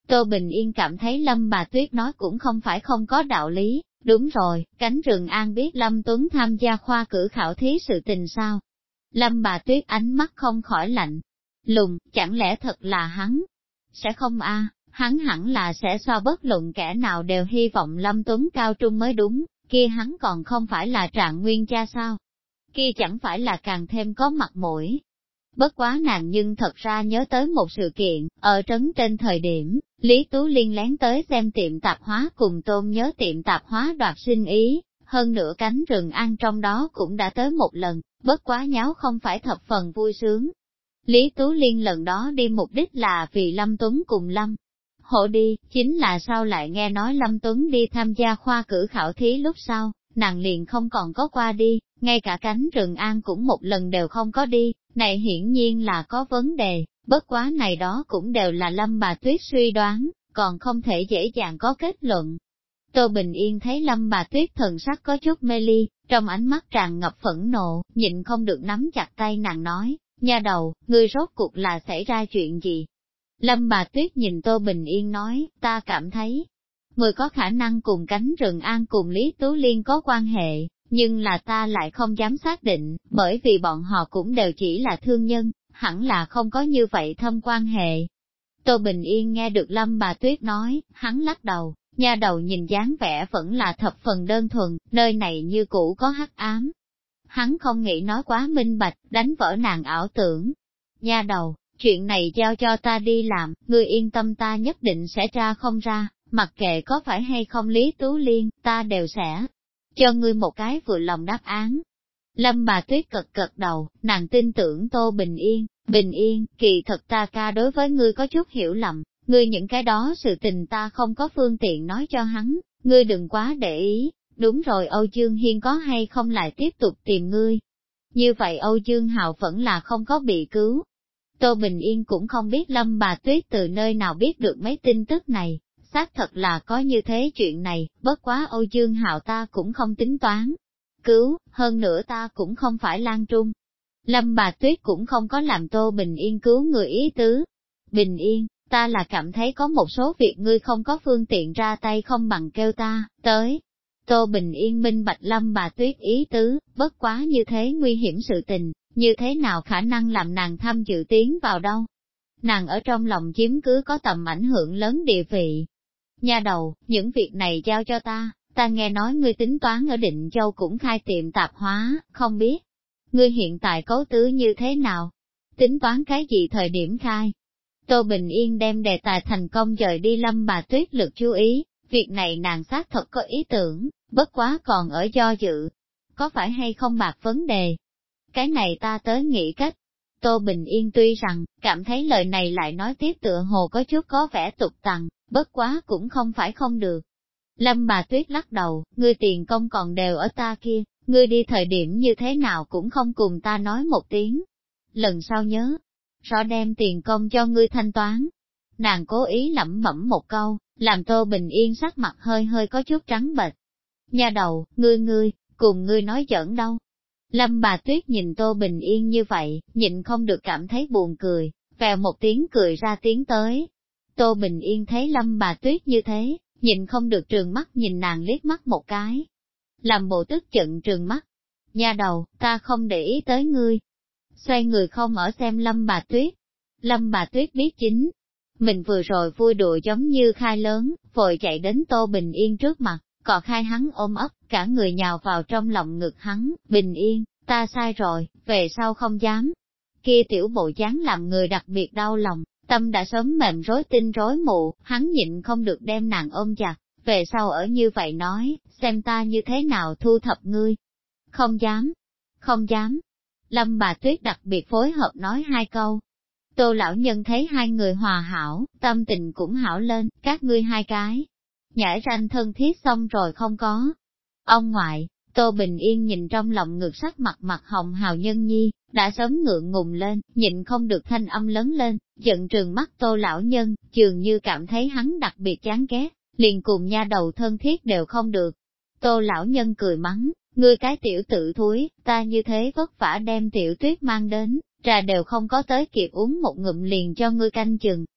Tô Bình Yên cảm thấy Lâm bà Tuyết nói cũng không phải không có đạo lý, đúng rồi, Cánh Rừng An biết Lâm Tuấn tham gia khoa cử khảo thí sự tình sao? Lâm bà Tuyết ánh mắt không khỏi lạnh lùng, chẳng lẽ thật là hắn? Sẽ không a, hắn hẳn là sẽ so bất luận kẻ nào đều hy vọng Lâm Tuấn cao trung mới đúng, kia hắn còn không phải là Trạng Nguyên cha sao? Kia chẳng phải là càng thêm có mặt mũi. Bất quá nàng nhưng thật ra nhớ tới một sự kiện, ở trấn trên thời điểm, Lý Tú Liên lén tới xem tiệm tạp hóa cùng Tôn Nhớ tiệm tạp hóa đoạt sinh ý, hơn nữa Cánh Rừng An trong đó cũng đã tới một lần, bất quá nháo không phải thập phần vui sướng. Lý Tú Liên lần đó đi mục đích là vì Lâm Tuấn cùng Lâm Hổ đi, chính là sau lại nghe nói Lâm Tuấn đi tham gia khoa cử khảo thí lúc sau, nàng liền không còn có qua đi, ngay cả Cánh Rừng An cũng một lần đều không có đi, này hiển nhiên là có vấn đề, bất quá này đó cũng đều là Lâm bà Tuyết suy đoán, còn không thể dễ dàng có kết luận. Tô Bình Yên thấy Lâm bà Tuyết thần sắc có chút mê ly, trong ánh mắt tràn ngập phẫn nộ, nhịn không được nắm chặt tay nàng nói, nha đầu, ngươi rốt cuộc là xảy ra chuyện gì? Lâm bà Tuyết nhìn Tô Bình Yên nói, ta cảm thấy, người có khả năng cùng Cánh Rừng An cùng Lý Tú Liên có quan hệ, nhưng là ta lại không dám xác định, bởi vì bọn họ cũng đều chỉ là thương nhân, hẳn là không có như vậy thâm quan hệ. Tô Bình Yên nghe được Lâm bà Tuyết nói, hắn lắc đầu, nha đầu nhìn dáng vẻ vẫn là thập phần đơn thuần, nơi này như cũ có hắc ám. Hắn không nghĩ nói quá minh bạch, đánh vỡ nàng ảo tưởng. Nha đầu, chuyện này giao cho ta đi làm, ngươi yên tâm ta nhất định sẽ tra không ra, mặc kệ có phải hay không Lý Tú Liên, ta đều sẽ cho ngươi một cái vừa lòng đáp án. Lâm bà Tuyết cật cật đầu, nàng tin tưởng Tô Bình Yên, kỳ thật ta ca đối với ngươi có chút hiểu lầm, ngươi những cái đó sự tình ta không có phương tiện nói cho hắn, ngươi đừng quá để ý, đúng rồi Âu Dương Hiên có hay không lại tiếp tục tìm ngươi. Như vậy Âu Dương Hạo vẫn là không có bị cứu. Tô Bình Yên cũng không biết Lâm bà Tuyết từ nơi nào biết được mấy tin tức này, xác thật là có như thế chuyện này, bất quá Âu Dương Hạo ta cũng không tính toán cứu, hơn nữa ta cũng không phải Lan Trung. Lâm bà Tuyết cũng không có làm Tô Bình Yên cứu người ý tứ. Bình Yên, ta là cảm thấy có một số việc ngươi không có phương tiện ra tay không bằng kêu ta, tới. Tô Bình Yên minh bạch Lâm bà Tuyết ý tứ, bất quá như thế nguy hiểm sự tình, như thế nào khả năng làm nàng tham dự tiến vào đâu. Nàng ở trong lòng chiếm cứ có tầm ảnh hưởng lớn địa vị. Nha đầu, những việc này giao cho ta nghe nói ngươi tính toán ở Định Châu cũng khai tiệm tạp hóa, không biết. Ngươi hiện tại cấu tứ như thế nào? Tính toán cái gì thời điểm khai? Tô Bình Yên đem đề tài thành công dời đi Lâm bà Tuyết lực chú ý, việc này nàng xác thật có ý tưởng, bất quá còn ở do dự. Có phải hay không bạc vấn đề? Cái này ta tới nghĩ cách. Tô Bình Yên tuy rằng, cảm thấy lời này lại nói tiếp tựa hồ có chút có vẻ tục tằng, bất quá cũng không phải không được. Lâm bà Tuyết lắc đầu, ngươi tiền công còn đều ở ta kia, ngươi đi thời điểm như thế nào cũng không cùng ta nói một tiếng. Lần sau nhớ, rõ đem tiền công cho ngươi thanh toán. Nàng cố ý lẩm bẩm một câu, làm Tô Bình Yên sắc mặt hơi hơi có chút trắng bệch. Nha đầu, ngươi, cùng ngươi nói giỡn đâu. Lâm bà Tuyết nhìn Tô Bình Yên như vậy, nhịn không được cảm thấy buồn cười, vèo một tiếng cười ra tiếng tới. Tô Bình Yên thấy Lâm bà Tuyết như thế, nhịn không được trừng mắt nhìn nàng liếc mắt một cái. Làm bộ tức giận trừng mắt. Nha đầu, ta không để ý tới ngươi. Xoay người không ở xem Lâm bà Tuyết. Lâm bà Tuyết biết chính. Mình vừa rồi vui đùa giống như khai lớn, vội chạy đến Tô Bình Yên trước mặt, cọ khai hắn ôm ấp, cả người nhào vào trong lòng ngực hắn. Bình Yên, ta sai rồi, về sau không dám. Kia tiểu bộ dáng làm người đặc biệt đau lòng. Tâm đã sớm mềm rối tinh rối mù, hắn nhịn không được đem nàng ôm chặt, về sau ở như vậy nói, xem ta như thế nào thu thập ngươi. Không dám, không dám. Lâm bà Tuyết đặc biệt phối hợp nói hai câu. Tô lão nhân thấy hai người hòa hảo, tâm tình cũng hảo lên, các ngươi hai cái. Nhảy ranh thân thiết xong rồi không có. Ông ngoại, Tô Bình Yên nhìn trong lòng ngực sắc mặt hồng hào nhân nhi, đã sớm ngượng ngùng lên, nhịn không được thanh âm lớn lên, giận trừng mắt Tô lão nhân, dường như cảm thấy hắn đặc biệt chán ghét, liền cùng nha đầu thân thiết đều không được. Tô lão nhân cười mắng, ngươi cái tiểu tự thúi, ta như thế vất vả đem tiểu Tuyết mang đến, trà đều không có tới kịp uống một ngụm liền cho ngươi canh chừng,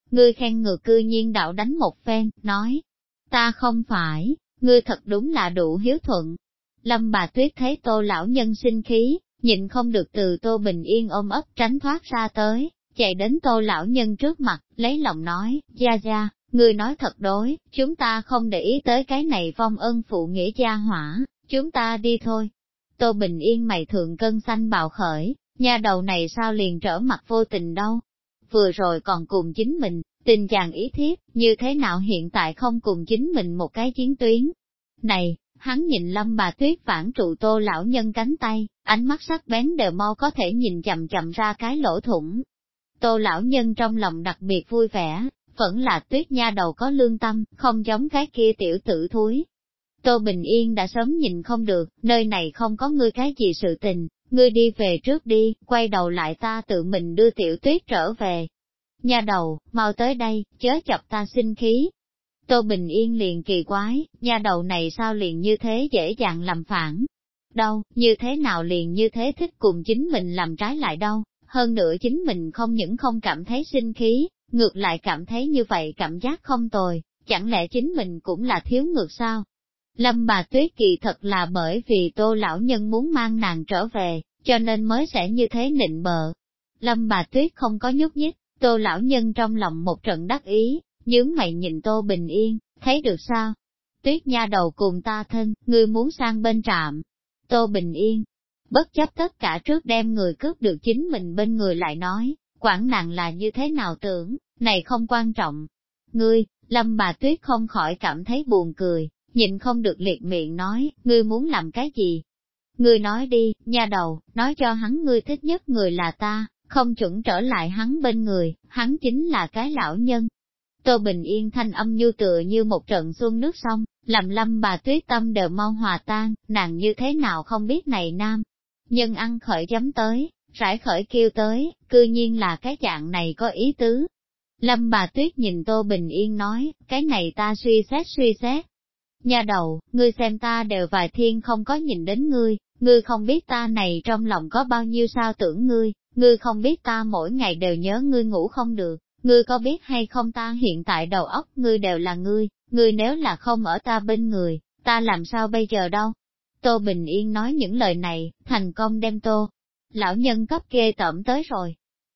ngươi khen ngược cư nhiên đạo đánh một phen, nói, ta không phải, ngươi thật đúng là đủ hiếu thuận. Lâm bà Tuyết thấy Tô lão nhân sinh khí, nhịn không được từ Tô Bình Yên ôm ấp tránh thoát ra tới, chạy đến Tô lão nhân trước mặt, lấy lòng nói, gia gia, ngươi nói thật đối, chúng ta không để ý tới cái này vong ân phụ nghĩa gia hỏa, chúng ta đi thôi. Tô Bình Yên mày thượng cân xanh bạo khởi, nha đầu này sao liền trở mặt vô tình đâu. Vừa rồi còn cùng chính mình, tình chàng ý thiếp, như thế nào hiện tại không cùng chính mình một cái chiến tuyến. Này, hắn nhìn Lâm bà Tuyết phản trụ Tô lão nhân cánh tay, ánh mắt sắc bén đều mau có thể nhìn chậm chậm ra cái lỗ thủng. Tô lão nhân trong lòng đặc biệt vui vẻ, vẫn là Tuyết nha đầu có lương tâm, không giống cái kia tiểu tử thúi. Tô Bình Yên đã sớm nhìn không được, nơi này không có ngươi cái gì sự tình, ngươi đi về trước đi, quay đầu lại ta tự mình đưa tiểu Tuyết trở về. Nha đầu, mau tới đây, chớ chọc ta sinh khí. Tô Bình Yên liền kỳ quái, nha đầu này sao liền như thế dễ dàng làm phản. Đâu, như thế nào liền như thế thích cùng chính mình làm trái lại đâu, hơn nữa chính mình không những không cảm thấy sinh khí, ngược lại cảm thấy như vậy cảm giác không tồi, chẳng lẽ chính mình cũng là thiếu ngược sao? Lâm bà Tuyết kỳ thật là bởi vì Tô lão nhân muốn mang nàng trở về, cho nên mới sẽ như thế nịnh bợ. Lâm bà Tuyết không có nhúc nhích, Tô lão nhân trong lòng một trận đắc ý, nhướng mày nhìn Tô Bình Yên, thấy được sao? Tuyết nha đầu cùng ta thân, ngươi muốn sang bên trạm. Tô Bình Yên, bất chấp tất cả trước đem người cướp được chính mình bên người lại nói, quản nàng là như thế nào tưởng, này không quan trọng. Ngươi, Lâm bà Tuyết không khỏi cảm thấy buồn cười, nhịn không được liệt miệng nói, ngươi muốn làm cái gì? Ngươi nói đi, nha đầu, nói cho hắn ngươi thích nhất người là ta, không chuẩn trở lại hắn bên người, hắn chính là cái lão nhân. Tô Bình Yên thanh âm như tựa như một trận xuân nước sông, làm Lâm bà Tuyết tâm đều mau hòa tan, nàng như thế nào không biết này nam. Nhân ăn khởi giấm tới, rải khởi kêu tới, cư nhiên là cái dạng này có ý tứ. Lâm bà Tuyết nhìn Tô Bình Yên nói, cái này ta suy xét. Nha đầu, ngươi xem ta đều vài thiên không có nhìn đến ngươi không biết ta này trong lòng có bao nhiêu sao tưởng ngươi không biết ta mỗi ngày đều nhớ ngươi ngủ không được, ngươi có biết hay không ta hiện tại đầu óc ngươi đều là ngươi nếu là không ở ta bên người, ta làm sao bây giờ đâu. Tô Bình Yên nói những lời này, thành công đem Tô lão nhân cấp ghê tởm tới rồi.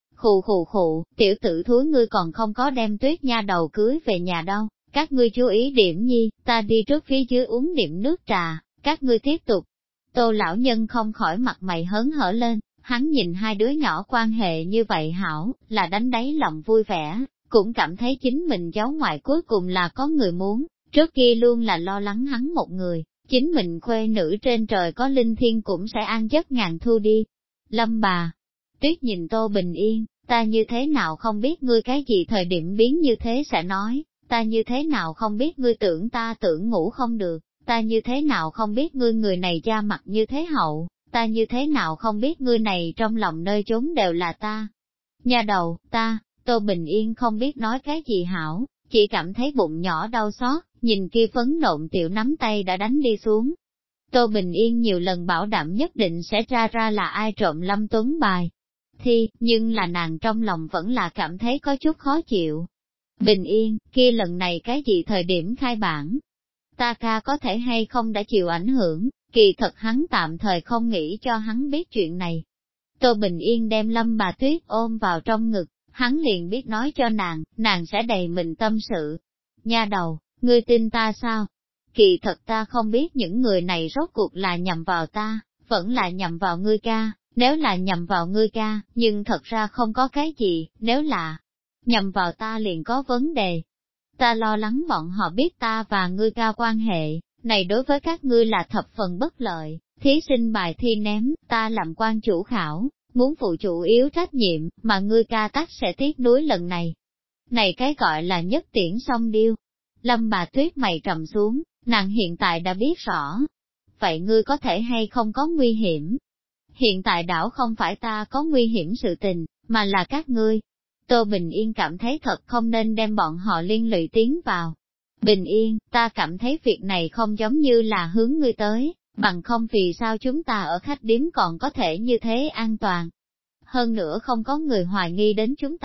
Khụ, tiểu tử thúi ngươi còn không có đem Tuyết nha đầu cưới về nhà đâu, các ngươi chú ý điểm nhi, ta đi trước phía dưới uống điểm nước trà, các ngươi tiếp tục. Tô lão nhân không khỏi mặt mày hớn hở lên, hắn nhìn hai đứa nhỏ quan hệ như vậy hảo, là đánh đáy lòng vui vẻ, cũng cảm thấy chính mình cháu ngoại cuối cùng là có người muốn, trước kia luôn là lo lắng hắn một người, chính mình khuê nữ trên trời có linh thiên cũng sẽ an giấc ngàn thu đi. Lâm bà Tuyết nhìn Tô Bình Yên, ta như thế nào không biết ngươi cái gì thời điểm biến như thế sẽ nói, ta như thế nào không biết ngươi tưởng ta tưởng ngủ không được, ta như thế nào không biết ngươi người này da mặt như thế hậu, ta như thế nào không biết ngươi này trong lòng nơi chốn đều là ta. Nha đầu, ta, Tô Bình Yên không biết nói cái gì hảo, chỉ cảm thấy bụng nhỏ đau xót, nhìn kia phấn nộn tiểu nắm tay đã đánh đi xuống. Tô Bình Yên nhiều lần bảo đảm nhất định sẽ tra ra là ai trộm Lâm Tuấn bài thi, nhưng là nàng trong lòng vẫn là cảm thấy có chút khó chịu. Bình Yên, kia lần này cái gì thời điểm khai bản? Ta ca có thể hay không đã chịu ảnh hưởng, kỳ thật hắn tạm thời không nghĩ cho hắn biết chuyện này. Tô Bình Yên đem Lâm bà Tuyết ôm vào trong ngực, hắn liền biết nói cho nàng sẽ đầy mình tâm sự. Nha đầu, ngươi tin ta sao? Kỳ thật ta không biết những người này rốt cuộc là nhằm vào ta, vẫn là nhằm vào ngươi ca, nếu là nhằm vào ngươi ca, nhưng thật ra không có cái gì, nếu là nhằm vào ta liền có vấn đề. Ta lo lắng bọn họ biết ta và ngươi ca quan hệ, này đối với các ngươi là thập phần bất lợi, thí sinh bài thi ném, ta làm quan chủ khảo, muốn phụ chủ yếu trách nhiệm, mà ngươi ca tắc sẽ tiếc nuối lần này. Này cái gọi là nhất tiễn song điêu. Lâm bà Tuyết mày trầm xuống, nàng hiện tại đã biết rõ. Vậy ngươi có thể hay không có nguy hiểm? Hiện tại đảo không phải ta có nguy hiểm sự tình, mà là các ngươi. Tô Bình Yên cảm thấy thật không nên đem bọn họ liên lụy tiến vào. Bình Yên, ta cảm thấy việc này không giống như là hướng ngươi tới, bằng không vì sao chúng ta ở khách điếm còn có thể như thế an toàn. Hơn nữa không có người hoài nghi đến chúng ta,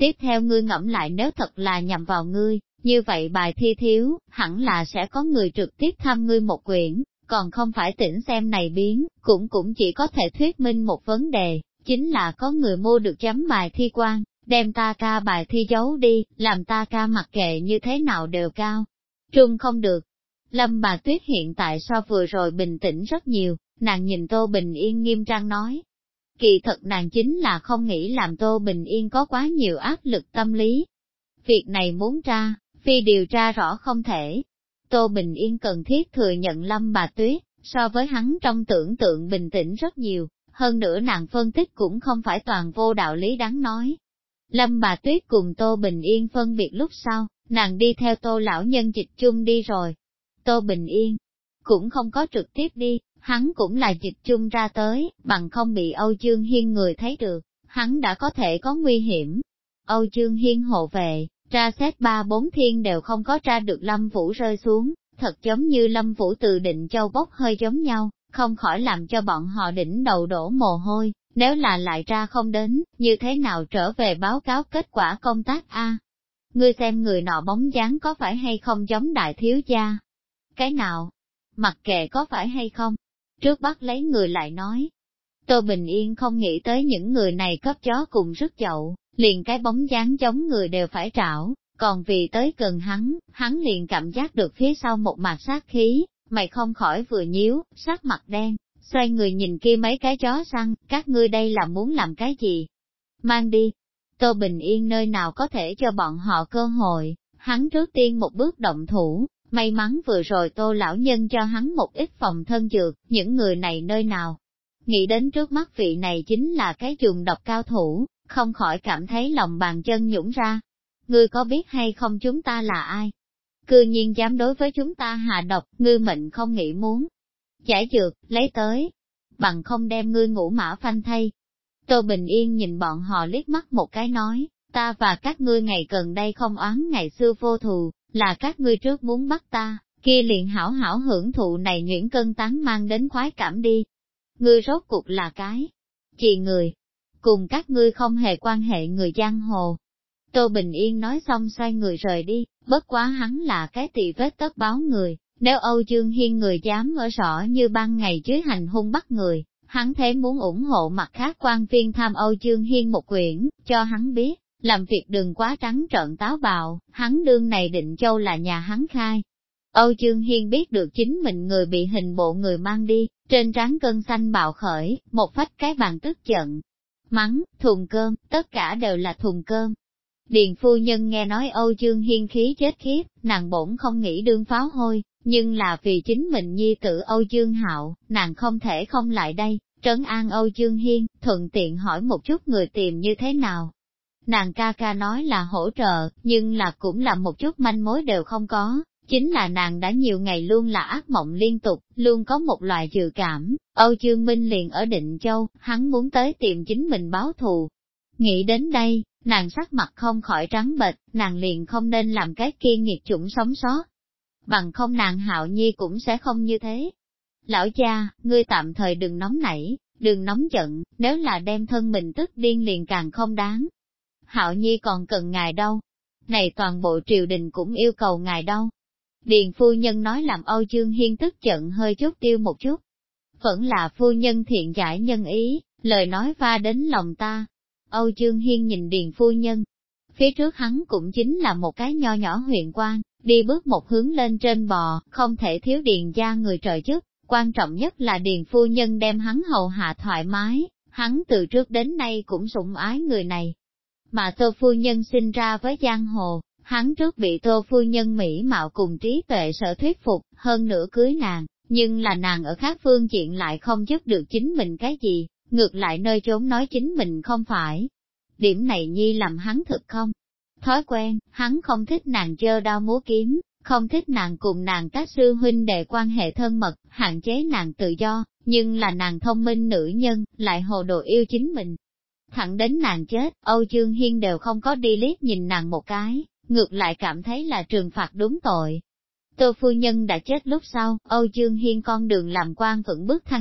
Tiếp theo ngươi ngẫm lại nếu thật là nhằm vào ngươi, như vậy bài thi thiếu, hẳn là sẽ có người trực tiếp thăm ngươi một quyển, còn không phải tỉnh xem này biến, cũng chỉ có thể thuyết minh một vấn đề, chính là có người mua được chấm bài thi quan, đem ta ca bài thi giấu đi, làm ta ca mặc kệ như thế nào đều cao. Trung không được. Lâm Bà Tuyết hiện tại so vừa rồi bình tĩnh rất nhiều, nàng nhìn Tô Bình Yên nghiêm trang nói. Kỳ thật nàng chính là không nghĩ làm Tô Bình Yên có quá nhiều áp lực tâm lý. Việc này muốn tra, phi điều tra rõ không thể. Tô Bình Yên cần thiết thừa nhận Lâm Bà Tuyết, so với hắn trong tưởng tượng bình tĩnh rất nhiều, hơn nữa nàng phân tích cũng không phải toàn vô đạo lý đáng nói. Lâm Bà Tuyết cùng Tô Bình Yên phân biệt lúc sau, nàng đi theo Tô lão nhân dịch chung đi rồi. Tô Bình Yên cũng không có trực tiếp đi, hắn cũng là dịch chung ra tới, bằng không bị Âu Dương Hiên người thấy được, hắn đã có thể có nguy hiểm. Âu Dương Hiên hộ vệ, tra xét 3-4 thiên đều không có tra được Lâm Vũ rơi xuống, thật giống như Lâm Vũ từ Định Châu bốc hơi giống nhau, không khỏi làm cho bọn họ đỉnh đầu đổ mồ hôi, nếu là lại ra không đến, như thế nào trở về báo cáo kết quả công tác a? Ngươi xem người nọ bóng dáng có phải hay không giống đại thiếu gia? Cái nào? Mặc kệ có phải hay không? Trước bắt lấy người lại nói. Tô Bình Yên không nghĩ tới những người này cấp chó cùng rứt chậu, liền cái bóng dáng giống người đều phải trảo, còn vì tới gần hắn liền cảm giác được phía sau một mặt sát khí, mày không khỏi vừa nhíu, sắc mặt đen, xoay người nhìn kia mấy cái chó săn, các ngươi đây là muốn làm cái gì? Mang đi. Tô Bình Yên nơi nào có thể cho bọn họ cơ hội, hắn trước tiên một bước động thủ, may mắn vừa rồi Tô lão nhân cho hắn một ít phòng thân dược, những người này nơi nào? Nghĩ đến trước mắt vị này chính là cái dùng độc cao thủ, không khỏi cảm thấy lòng bàn chân nhũn ra. Ngươi có biết hay không chúng ta là ai? Cư nhiên dám đối với chúng ta hạ độc, ngươi mệnh không nghĩ muốn. Giải dược, lấy tới. Bằng không đem ngươi ngũ mã phanh thay. Tô Bình Yên nhìn bọn họ liếc mắt một cái nói, ta và các ngươi ngày gần đây không oán ngày xưa vô thù, là các ngươi trước muốn bắt ta, kia liền hảo hảo hưởng thụ này nhuyễn cân tán mang đến khoái cảm đi. Ngươi rốt cuộc là cái chị người, cùng các ngươi không hề quan hệ người giang hồ. Tô Bình Yên nói xong xoay người rời đi, bất quá hắn là cái tỳ vết tất báo người, nếu Âu Dương Hiên người dám ở rõ như ban ngày dưới hành hung bắt người, hắn thế muốn ủng hộ mặt khác quan viên tham Âu Dương Hiên một quyển, cho hắn biết, làm việc đừng quá trắng trợn táo bạo, hắn đương này Định Châu là nhà hắn khai. Âu Dương Hiên biết được chính mình người bị hình bộ người mang đi, trên trán cơn xanh bạo khởi, một phách cái bàn tức giận. Mắng, thùng cơm, tất cả đều là thùng cơm. Điền phu nhân nghe nói Âu Dương Hiên khí chết khiếp, nàng bổn không nghĩ đương pháo hôi, nhưng là vì chính mình nhi tử Âu Dương Hạo, nàng không thể không lại đây, trấn an Âu Dương Hiên, thuận tiện hỏi một chút người tìm như thế nào. Nàng ca ca nói là hỗ trợ, nhưng là cũng là một chút manh mối đều không có, chính là nàng đã nhiều ngày luôn là ác mộng liên tục, luôn có một loại dự cảm, Âu Dương Minh liền ở Định Châu, hắn muốn tới tìm chính mình báo thù. Nghĩ đến đây, nàng sắc mặt không khỏi trắng bệch, nàng liền không nên làm cái kia nghiệt chủng sống sót. Bằng không nàng Hạo Nhi cũng sẽ không như thế. Lão cha, ngươi tạm thời đừng nóng nảy, đừng nóng giận, nếu là đem thân mình tức điên liền càng không đáng. Hạo Nhi còn cần ngài đâu. Này toàn bộ triều đình cũng yêu cầu ngài đâu. Điền phu nhân nói làm Âu Dương Hiên tức giận hơi chút tiêu một chút. Vẫn là phu nhân thiện giải nhân ý, lời nói pha đến lòng ta. Âu Dương Hiên nhìn Điền phu nhân. Phía trước hắn cũng chính là một cái nho nhỏ huyện quan, đi bước một hướng lên trên bò, không thể thiếu Điền gia người trời chức. Quan trọng nhất là Điền phu nhân đem hắn hầu hạ thoải mái, hắn từ trước đến nay cũng sủng ái người này. Mà Tô phu nhân sinh ra với giang hồ, hắn trước bị Tô phu nhân mỹ mạo cùng trí tuệ sở thuyết phục, hơn nữa cưới nàng, nhưng là nàng ở khác phương diện lại không giúp được chính mình cái gì, ngược lại nơi trốn nói chính mình không phải. Điểm này nhi làm hắn thực không? Thói quen, hắn không thích nàng chơ đao múa kiếm, không thích nàng cùng nàng các sư huynh đệ quan hệ thân mật, hạn chế nàng tự do, nhưng là nàng thông minh nữ nhân, lại hồ đồ yêu chính mình. Thẳng đến nàng chết, Âu Dương Hiên đều không có đi liếc nhìn nàng một cái, ngược lại cảm thấy là trừng phạt đúng tội. Tô phu nhân đã chết lúc sau, Âu Dương Hiên con đường làm quan vững bước thăng chức,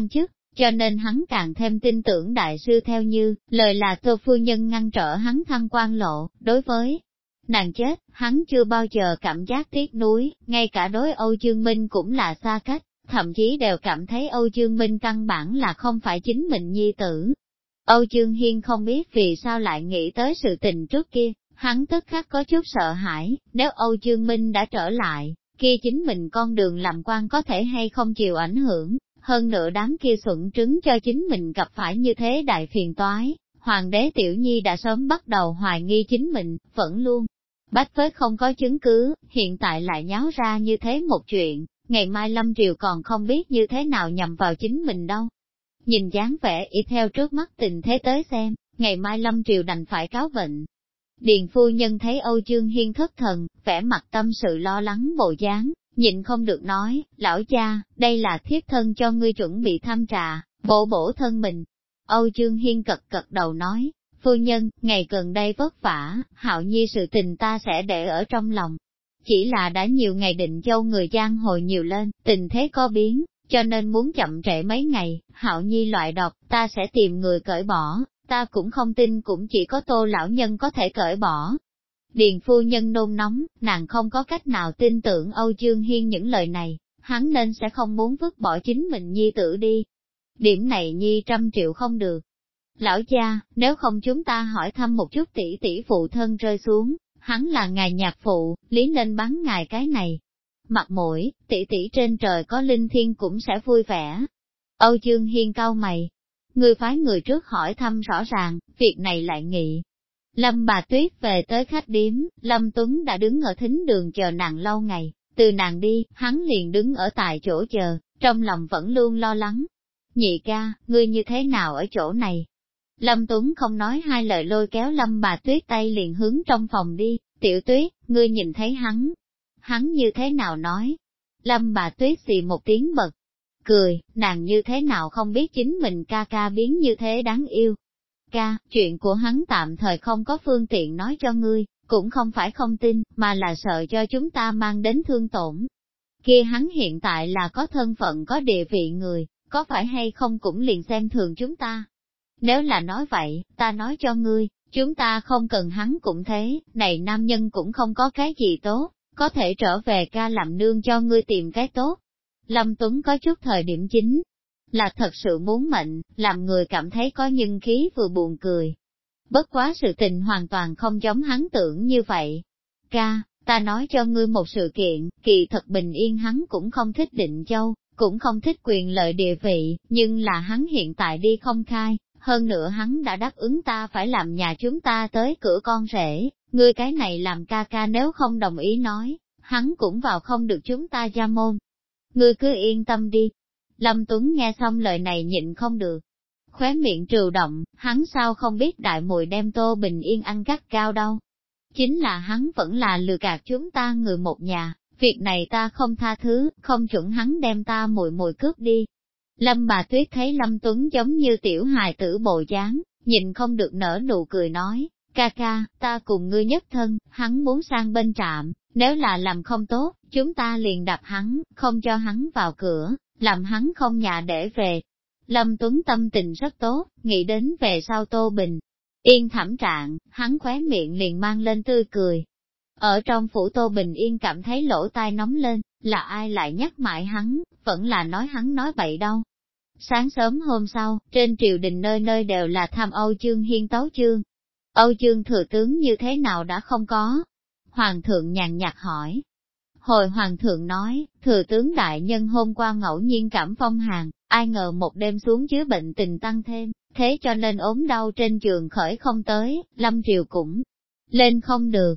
cho nên hắn càng thêm tin tưởng đại sư theo như, lời là Tô phu nhân ngăn trở hắn thăng quan lộ, đối với nàng chết, hắn chưa bao giờ cảm giác tiếc nuối, ngay cả đối Âu Dương Minh cũng là xa cách, thậm chí đều cảm thấy Âu Dương Minh căn bản là không phải chính mình nhi tử. Âu Dương Hiên không biết vì sao lại nghĩ tới sự tình trước kia, hắn tức khắc có chút sợ hãi, nếu Âu Dương Minh đã trở lại, kia chính mình con đường làm quan có thể hay không chịu ảnh hưởng, hơn nữa đám kia xuẩn trứng cho chính mình gặp phải như thế đại phiền toái. Hoàng đế Tiểu Nhi đã sớm bắt đầu hoài nghi chính mình, vẫn luôn bách với không có chứng cứ, hiện tại lại nháo ra như thế một chuyện, ngày mai Lâm Triều còn không biết như thế nào nhằm vào chính mình đâu. Nhìn dáng vẻ y theo trước mắt tình thế tới xem, ngày mai Lâm Triều đành phải cáo bệnh. Điền phu nhân thấy Âu Dương Hiên thất thần, vẻ mặt tâm sự lo lắng bộ dáng, nhịn không được nói, lão cha, đây là thiếp thân cho ngươi chuẩn bị tham trà, bổ bổ thân mình. Âu Dương Hiên cật đầu nói, phu nhân, ngày gần đây vất vả, Hạo Nhi sự tình ta sẽ để ở trong lòng. Chỉ là đã nhiều ngày Định Châu người giang hồi nhiều lên, tình thế có biến, cho nên muốn chậm trễ mấy ngày, Hạo Nhi loại độc, ta sẽ tìm người cởi bỏ, ta cũng không tin cũng chỉ có Tô lão nhân có thể cởi bỏ. Điền phu nhân nôn nóng, nàng không có cách nào tin tưởng Âu Dương Hiên những lời này, hắn nên sẽ không muốn vứt bỏ chính mình nhi tử đi. Điểm này nhi 100 triệu không được. Lão cha, nếu không chúng ta hỏi thăm một chút tỷ tỷ phụ thân rơi xuống, hắn là ngài nhạc phụ, lý nên bắn ngài cái này. Mặt mũi, tỷ tỷ trên trời có linh thiên cũng sẽ vui vẻ. Âu Dương Hiên cau mày. Người phái người trước hỏi thăm rõ ràng, việc này lại nghị. Lâm bà Tuyết về tới khách điếm, Lâm Tuấn đã đứng ở thính đường chờ nàng lâu ngày, từ nàng đi, hắn liền đứng ở tại chỗ chờ, trong lòng vẫn luôn lo lắng. Nhị ca, ngươi như thế nào ở chỗ này? Lâm Tuấn không nói hai lời lôi kéo Lâm bà Tuyết tay liền hướng trong phòng đi, Tiểu Tuyết, ngươi nhìn thấy hắn. Hắn như thế nào nói? Lâm bà Tuyết xì một tiếng bật cười, nàng như thế nào không biết chính mình ca ca biến như thế đáng yêu. Ca, chuyện của hắn tạm thời không có phương tiện nói cho ngươi, cũng không phải không tin, mà là sợ cho chúng ta mang đến thương tổn. Kia hắn hiện tại là có thân phận có địa vị người, có phải hay không cũng liền xem thường chúng ta. Nếu là nói vậy, ta nói cho ngươi, chúng ta không cần hắn cũng thế, này nam nhân cũng không có cái gì tốt, có thể trở về ca làm nương cho ngươi tìm cái tốt. Lâm Tuấn có chút thời điểm chính, là thật sự muốn mệnh, làm người cảm thấy có nhân khí vừa buồn cười. Bất quá sự tình hoàn toàn không giống hắn tưởng như vậy. Ca, ta nói cho ngươi một sự kiện, kỳ thật bình yên hắn cũng không thích Định Châu, cũng không thích quyền lợi địa vị, nhưng là hắn hiện tại đi không khai, hơn nữa hắn đã đáp ứng ta phải làm nhà chúng ta tới cửa con rể, ngươi cái này làm ca ca nếu không đồng ý nói, hắn cũng vào không được chúng ta gia môn. Ngươi cứ yên tâm đi. Lâm Tuấn nghe xong lời này nhịn không được. Khóe miệng trừ động, hắn sao không biết đại muội đem Tô Bình Yên ăn gắt cao đâu. Chính là hắn vẫn là lừa gạt chúng ta người một nhà, việc này ta không tha thứ, không chuẩn hắn đem ta muội cướp đi. Lâm bà Tuyết thấy Lâm Tuấn giống như tiểu hài tử bộ dáng, nhìn không được nở nụ cười nói, ca ca, ta cùng ngươi nhất thân, hắn muốn sang bên trạm, nếu là làm không tốt, chúng ta liền đập hắn, không cho hắn vào cửa, làm hắn không nhà để về. Lâm Tuấn tâm tình rất tốt, nghĩ đến về sau Tô Bình Yên thảm trạng, hắn khóe miệng liền mang lên tươi cười. Ở trong phủ Tô Bình Yên cảm thấy lỗ tai nóng lên, là ai lại nhắc mãi hắn, vẫn là nói hắn nói bậy đâu. Sáng sớm hôm sau, trên triều đình nơi nơi đều là tham Âu Dương Hiên tấu chương. Âu Dương thừa tướng như thế nào đã không có? Hoàng thượng nhàn nhạt hỏi. Hồi hoàng thượng nói, thừa tướng đại nhân hôm qua ngẫu nhiên cảm phong hàn, ai ngờ một đêm xuống dưới bệnh tình tăng thêm, thế cho nên ốm đau trên giường khởi không tới, Lâm triều cũng lên không được.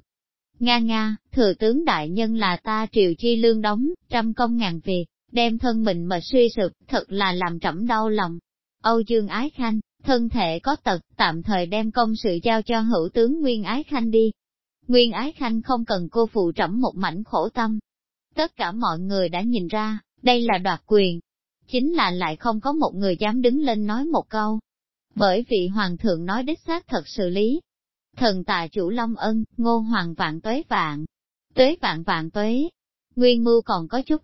Nga, thừa tướng đại nhân là ta triều chi lương đóng, trăm công ngàn việc, đem thân mình mà suy sụp, thật là làm trẫm đau lòng. Âu Dương Ái Khanh, thân thể có tật, tạm thời đem công sự giao cho hữu tướng Nguyên Ái Khanh đi. Nguyên Ái Khanh không cần cô phụ trẫm một mảnh khổ tâm. Tất cả mọi người đã nhìn ra, đây là đoạt quyền. Chính là lại không có một người dám đứng lên nói một câu. Bởi vì Hoàng thượng nói đích xác thật xử lý. Thần tà chủ Long Ân, Ngô Hoàng vạn tuế vạn. Tuế vạn vạn tuế. Nguyên Mưu còn có chút ngốc,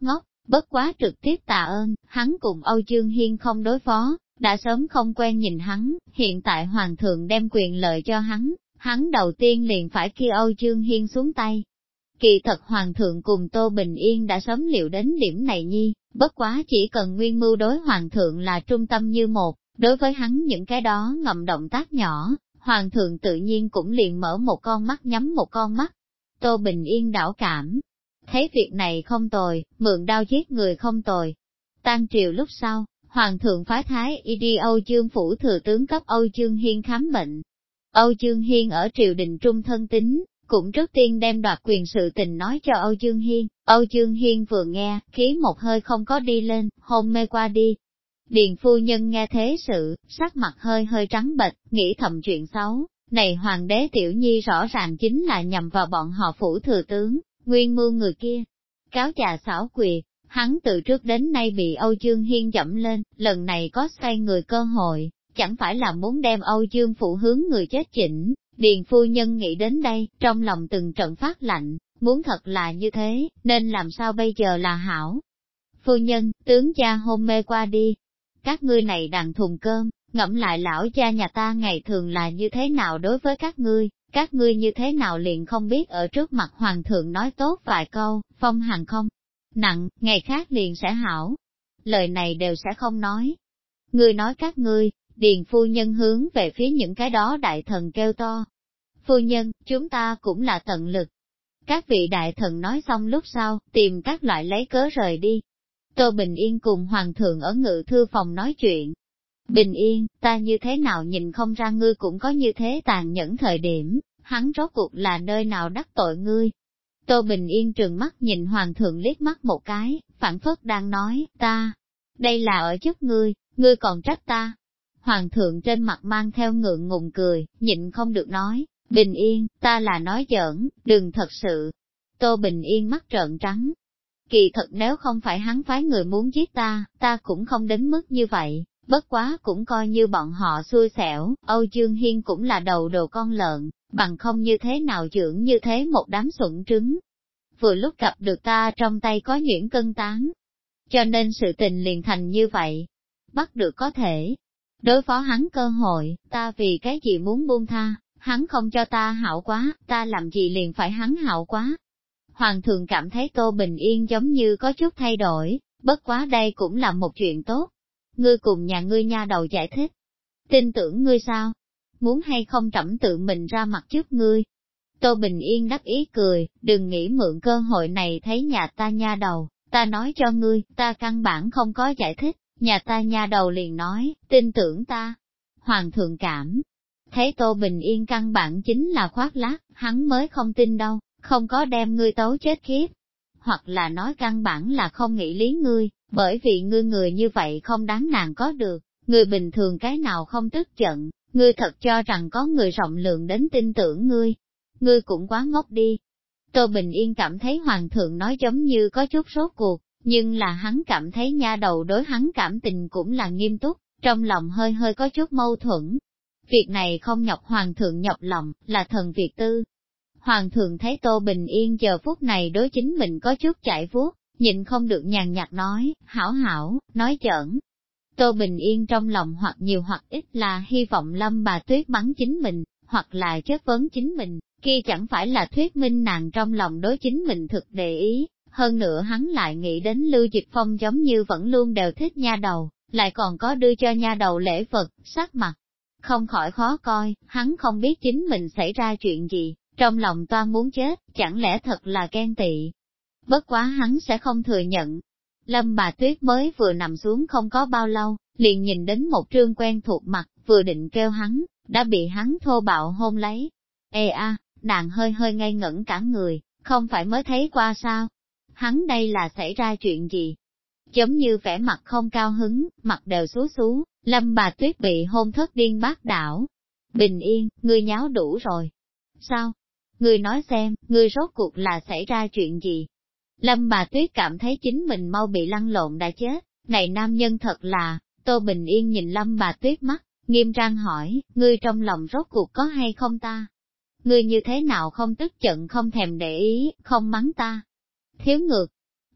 bất quá trực tiếp tạ ơn, hắn cùng Âu Dương Hiên không đối phó, đã sớm không quen nhìn hắn, hiện tại Hoàng thượng đem quyền lợi cho hắn đầu tiên liền phải kêu Âu Dương Hiên xuống tay. Kỳ thật Hoàng thượng cùng Tô Bình Yên đã sớm liệu đến điểm này nhi, bất quá chỉ cần nguyên mưu đối Hoàng thượng là trung tâm như một, đối với hắn những cái đó ngầm động tác nhỏ, Hoàng thượng tự nhiên cũng liền mở một con mắt nhắm một con mắt. Tô Bình Yên đảo cảm, thấy việc này không tồi, mượn đao giết người không tồi. Tan triều lúc sau, Hoàng thượng phái thái y đi Âu Dương phủ thừa tướng cấp Âu Dương Hiên khám bệnh. Âu Dương Hiên ở triều đình trung thân tín, cũng trước tiên đem đoạt quyền sự tình nói cho Âu Dương Hiên. Âu Dương Hiên vừa nghe, khí một hơi không có đi lên, hôn mê qua đi. Điền phu nhân nghe thế sự, sắc mặt hơi hơi trắng bệch, nghĩ thầm chuyện xấu. Này hoàng đế tiểu nhi rõ ràng chính là nhằm vào bọn họ phủ thừa tướng, nguyên mưu người kia. Cáo già xảo quyệt, hắn từ trước đến nay bị Âu Dương Hiên dẫm lên, lần này có xoay người cơ hội, chẳng phải là muốn đem Âu Dương phủ hướng người chết chỉnh. Điền phu nhân nghĩ đến đây, trong lòng từng trận phát lạnh, muốn thật là như thế, nên làm sao bây giờ là hảo. Phu nhân, tướng gia hôn mê qua đi. Các ngươi này đàn thùng cơm, ngẫm lại lão cha nhà ta ngày thường là như thế nào đối với các ngươi như thế nào liền không biết ở trước mặt hoàng thượng nói tốt vài câu, phong hàn không nặng, ngày khác liền sẽ hảo. Lời này đều sẽ không nói. Ngươi nói các ngươi, Điền phu nhân hướng về phía những cái đó đại thần kêu to. Phu nhân, chúng ta cũng là tận lực. Các vị đại thần nói xong lúc sau, tìm các loại lấy cớ rời đi. Tô Bình Yên cùng Hoàng thượng ở ngự thư phòng nói chuyện. Bình Yên, ta như thế nào nhìn không ra ngươi cũng có như thế tàn nhẫn thời điểm, hắn rốt cuộc là nơi nào đắc tội ngươi. Tô Bình Yên trừng mắt nhìn Hoàng thượng liếc mắt một cái, phản phất đang nói, ta, đây là ở giúp ngươi còn trách ta. Hoàng thượng trên mặt mang theo ngượng ngùng cười, nhịn không được nói, Bình Yên, ta là nói giỡn, đừng thật sự. Tô Bình Yên mắt trợn trắng. Kỳ thật nếu không phải hắn phái người muốn giết ta cũng không đến mức như vậy, bất quá cũng coi như bọn họ xui xẻo, Âu Dương Hiên cũng là đầu đồ con lợn, bằng không như thế nào dưỡng như thế một đám xuẩn trứng. Vừa lúc gặp được ta trong tay có nhuyễn cân tán, cho nên sự tình liền thành như vậy. Bắt được có thể đối phó hắn cơ hội, ta vì cái gì muốn buông tha, hắn không cho ta hảo quá, ta làm gì liền phải hắn hảo quá. Hoàng thượng cảm thấy Tô Bình Yên giống như có chút thay đổi, bất quá đây cũng là một chuyện tốt. Ngươi cùng nhà ngươi nha đầu giải thích. Tin tưởng ngươi sao? Muốn hay không trẫm tự mình ra mặt trước ngươi? Tô Bình Yên đắc ý cười, đừng nghĩ mượn cơ hội này thấy nhà ta nha đầu, ta nói cho ngươi, ta căn bản không có giải thích, nhà ta nha đầu liền nói, tin tưởng ta. Hoàng thượng cảm thấy Tô Bình Yên căn bản chính là khoác lác, hắn mới không tin đâu, không có đem ngươi tấu chết khiếp. Hoặc là nói căn bản là không nghĩ lý ngươi, bởi vì ngươi người như vậy không đáng nàng có được, người bình thường cái nào không tức giận, ngươi thật cho rằng có người rộng lượng đến tin tưởng ngươi cũng quá ngốc đi. Tô Bình Yên cảm thấy Hoàng thượng nói giống như có chút sốt cuộc, nhưng là hắn cảm thấy nha đầu đối hắn cảm tình cũng là nghiêm túc, trong lòng hơi hơi có chút mâu thuẫn. Việc này không nhọc Hoàng thượng nhọc lòng, là thần việc tư. Hoàng thượng thấy Tô Bình Yên giờ phút này đối chính mình có chút chảy vuốt, nhịn không được nhàn nhạt nói, hảo hảo, nói giỡn. Tô Bình Yên trong lòng hoặc nhiều hoặc ít là hy vọng Lâm bà Tuyết mắng chính mình, hoặc là chất vấn chính mình, kia chẳng phải là thuyết minh nàng trong lòng đối chính mình thực để ý. Hơn nữa hắn lại nghĩ đến Lưu Dịch Phong giống như vẫn luôn đều thích nha đầu, lại còn có đưa cho nha đầu lễ vật, sắc mặt không khỏi khó coi, hắn không biết chính mình xảy ra chuyện gì, trong lòng toan muốn chết, chẳng lẽ thật là ghen tị. Bất quá hắn sẽ không thừa nhận. Lâm bà Tuyết mới vừa nằm xuống không có bao lâu, liền nhìn đến một trương quen thuộc mặt, vừa định kêu hắn, đã bị hắn thô bạo hôn lấy. Ê a, nàng hơi hơi ngây ngẩn cả người, không phải mới thấy qua sao? Hắn đây là xảy ra chuyện gì? Giống như vẻ mặt không cao hứng, mặt đều xú xú, Lâm bà Tuyết bị hôn thất điên bát đảo. Bình Yên, ngươi nháo đủ rồi. Sao? Ngươi nói xem, ngươi rốt cuộc là xảy ra chuyện gì? Lâm bà Tuyết cảm thấy chính mình mau bị lăn lộn đã chết, này nam nhân thật là, Tô Bình Yên nhìn Lâm bà Tuyết mắt, nghiêm trang hỏi, ngươi trong lòng rốt cuộc có hay không ta? Ngươi như thế nào không tức giận không thèm để ý, không mắng ta? Thiếu ngược.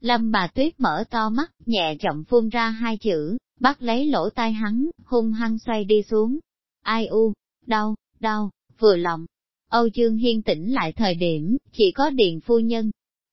Lâm bà Tuyết mở to mắt, nhẹ giọng phun ra hai chữ, bắt lấy lỗ tai hắn, hung hăng xoay đi xuống. Ai u, đau, đau, vừa lòng. Âu Dương Hiên tỉnh lại thời điểm, chỉ có Điền phu nhân.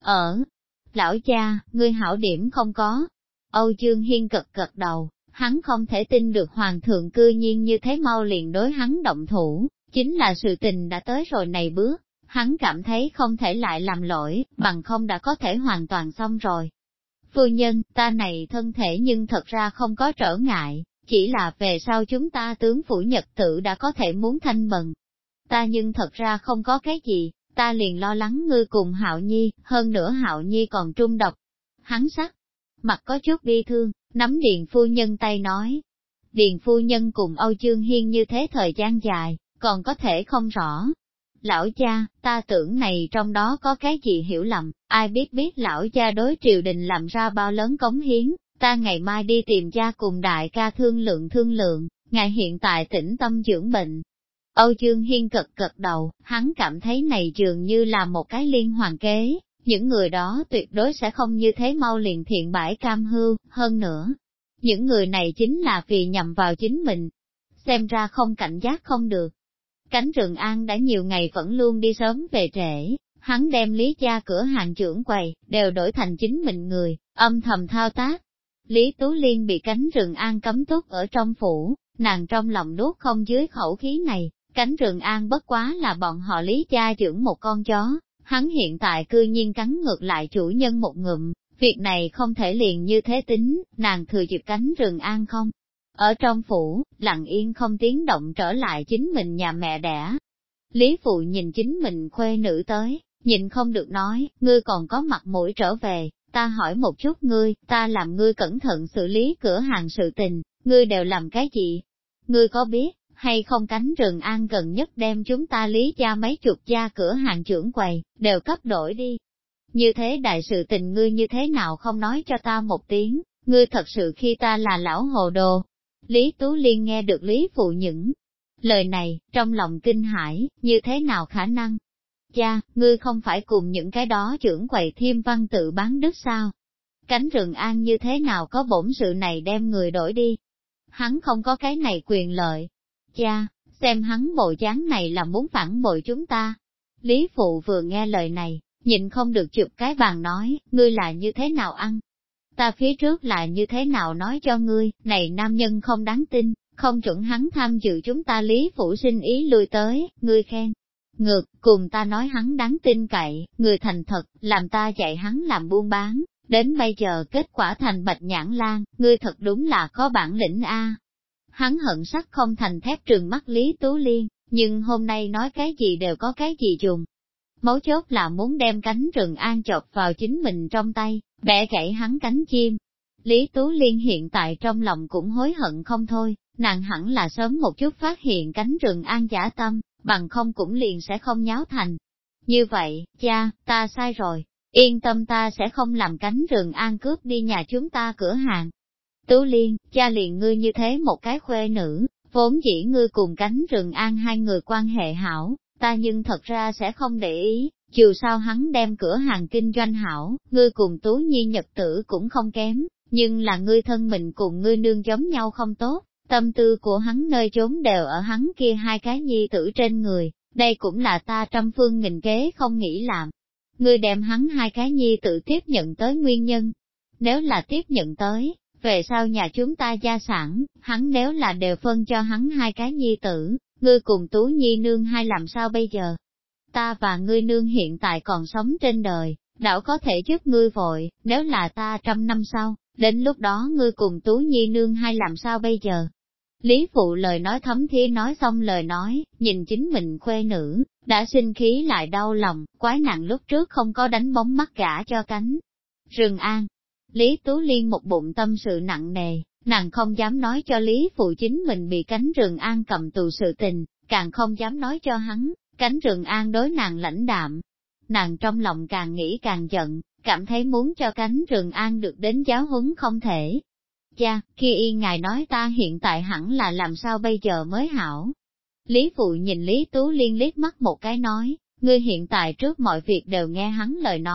Lão cha, ngươi hảo điểm không có. Âu Dương Hiên gật đầu, hắn không thể tin được hoàng thượng cư nhiên như thế mau liền đối hắn động thủ, chính là sự tình đã tới rồi này bước, hắn cảm thấy không thể lại làm lỗi, bằng không đã có thể hoàn toàn xong rồi. Phu nhân, ta này thân thể nhưng thật ra không có trở ngại, chỉ là về sau chúng ta tướng phủ nhật tử đã có thể muốn thanh bần. Ta nhưng thật ra không có cái gì, ta liền lo lắng ngươi cùng Hạo Nhi, hơn nữa Hạo Nhi còn trung độc. Hắn sắc, mặt có chút bi thương, nắm Điền phu nhân tay nói. Điền phu nhân cùng Âu Dương Hiên như thế thời gian dài, còn có thể không rõ. Lão cha, ta tưởng này trong đó có cái gì hiểu lầm, ai biết lão cha đối triều đình làm ra bao lớn cống hiến, ta ngày mai đi tìm cha cùng đại ca thương lượng, ngài hiện tại tĩnh tâm dưỡng bệnh. Âu Dương Hiên gật đầu, hắn cảm thấy này dường như là một cái liên hoàn kế, những người đó tuyệt đối sẽ không như thế mau liền thiện bãi cam hưu, hơn nữa. Những người này chính là vì nhằm vào chính mình, xem ra không cảnh giác không được. Cánh Trường An đã nhiều ngày vẫn luôn đi sớm về trễ, hắn đem Lý gia cửa hàng trưởng quầy, đều đổi thành chính mình người, âm thầm thao tác. Lý Tú Liên bị Cánh Trường An cấm túc ở trong phủ, nàng trong lòng nuốt không dưới khẩu khí này, Cánh Trường An bất quá là bọn họ Lý gia dưỡng một con chó, hắn hiện tại cư nhiên cắn ngược lại chủ nhân một ngụm, việc này không thể liền như thế tính, nàng thừa dịp Cánh Trường An không. Ở trong phủ, lặng yên không tiếng động trở lại chính mình nhà mẹ đẻ. Lý Phụ nhìn chính mình khuê nữ tới, nhìn không được nói, ngươi còn có mặt mũi trở về, ta hỏi một chút ngươi, ta làm ngươi cẩn thận xử lý cửa hàng sự tình, ngươi đều làm cái gì? Ngươi có biết, hay không Cánh Trường An gần nhất đem chúng ta Lý gia mấy chục gia cửa hàng trưởng quầy, đều cấp đổi đi. Như thế đại sự tình ngươi như thế nào không nói cho ta một tiếng, ngươi thật sự khi ta là lão hồ đồ. Lý Tú Liên nghe được Lý Phụ những lời này, trong lòng kinh hãi, như thế nào khả năng? Cha, ngươi không phải cùng những cái đó trưởng quầy Thiêm Văn tự bán đức sao? Cánh Trường An như thế nào có bổn sự này đem người đổi đi? Hắn không có cái này quyền lợi. Cha, xem hắn bộ dáng này là muốn phản bội chúng ta. Lý Phụ vừa nghe lời này, nhịn không được chụp cái bàn nói, ngươi là như thế nào ăn? Ta phía trước là như thế nào nói cho ngươi, này nam nhân không đáng tin, không chuẩn hắn tham dự chúng ta Lý Phủ sinh ý lui tới, ngươi khen. Ngược, cùng ta nói hắn đáng tin cậy, người thành thật, làm ta dạy hắn làm buôn bán, đến bây giờ kết quả thành Bạch Nhãn Lan, ngươi thật đúng là có bản lĩnh a. Hắn hận sắc không thành thép trừng mắt Lý Tú Liên, nhưng hôm nay nói cái gì đều có cái gì dùng. Mấu chốt là muốn đem Cánh Trường An chộp vào chính mình trong tay, bẻ gãy hắn cánh chim. Lý Tú Liên hiện tại trong lòng cũng hối hận không thôi, nàng hẳn là sớm một chút phát hiện Cánh Trường An giả tâm, bằng không cũng liền sẽ không nháo thành. Như vậy, cha, ta sai rồi, yên tâm ta sẽ không làm Cánh Trường An cướp đi nhà chúng ta cửa hàng. Tú Liên, cha liền ngươi như thế một cái khuê nữ, vốn dĩ ngươi cùng Cánh Trường An hai người quan hệ hảo, ta nhưng thật ra sẽ không để ý, dù sao hắn đem cửa hàng kinh doanh hảo, ngươi cùng Tú Nhi nhật tử cũng không kém, nhưng là ngươi thân mình cùng ngươi nương giống nhau không tốt, tâm tư của hắn nơi trốn đều ở hắn kia hai cái nhi tử trên người, đây cũng là ta trăm phương nghìn kế không nghĩ làm. Ngươi đem hắn hai cái nhi tử tiếp nhận tới nguyên nhân, nếu là tiếp nhận tới, về sau nhà chúng ta gia sản, hắn nếu là đều phân cho hắn hai cái nhi tử, ngươi cùng Tú Nhi nương hai làm sao bây giờ? Ta và ngươi nương hiện tại còn sống trên đời, đảo có thể giúp ngươi vội, nếu là ta 100 năm sau, đến lúc đó ngươi cùng Tú Nhi nương hai làm sao bây giờ? Lý Phụ lời nói thấm thía nói xong lời nói, nhìn chính mình khuê nữ, đã sinh khí lại đau lòng, quái nàng lúc trước không có đánh bóng mắt gả cho Cánh Trường An. Lý Tú Liên một bụng tâm sự nặng nề, nàng không dám nói cho Lý Phụ chính mình bị Cánh Trường An cầm tù sự tình, càng không dám nói cho hắn, Cánh Trường An đối nàng lãnh đạm. Nàng trong lòng càng nghĩ càng giận, cảm thấy muốn cho Cánh Trường An được đến giáo huấn không thể. Cha, khi y ngài nói ta hiện tại hẳn là làm sao bây giờ mới hảo. Lý Phụ nhìn Lý Tú Liên liếc mắt một cái nói, ngươi hiện tại trước mọi việc đều nghe hắn lời nói,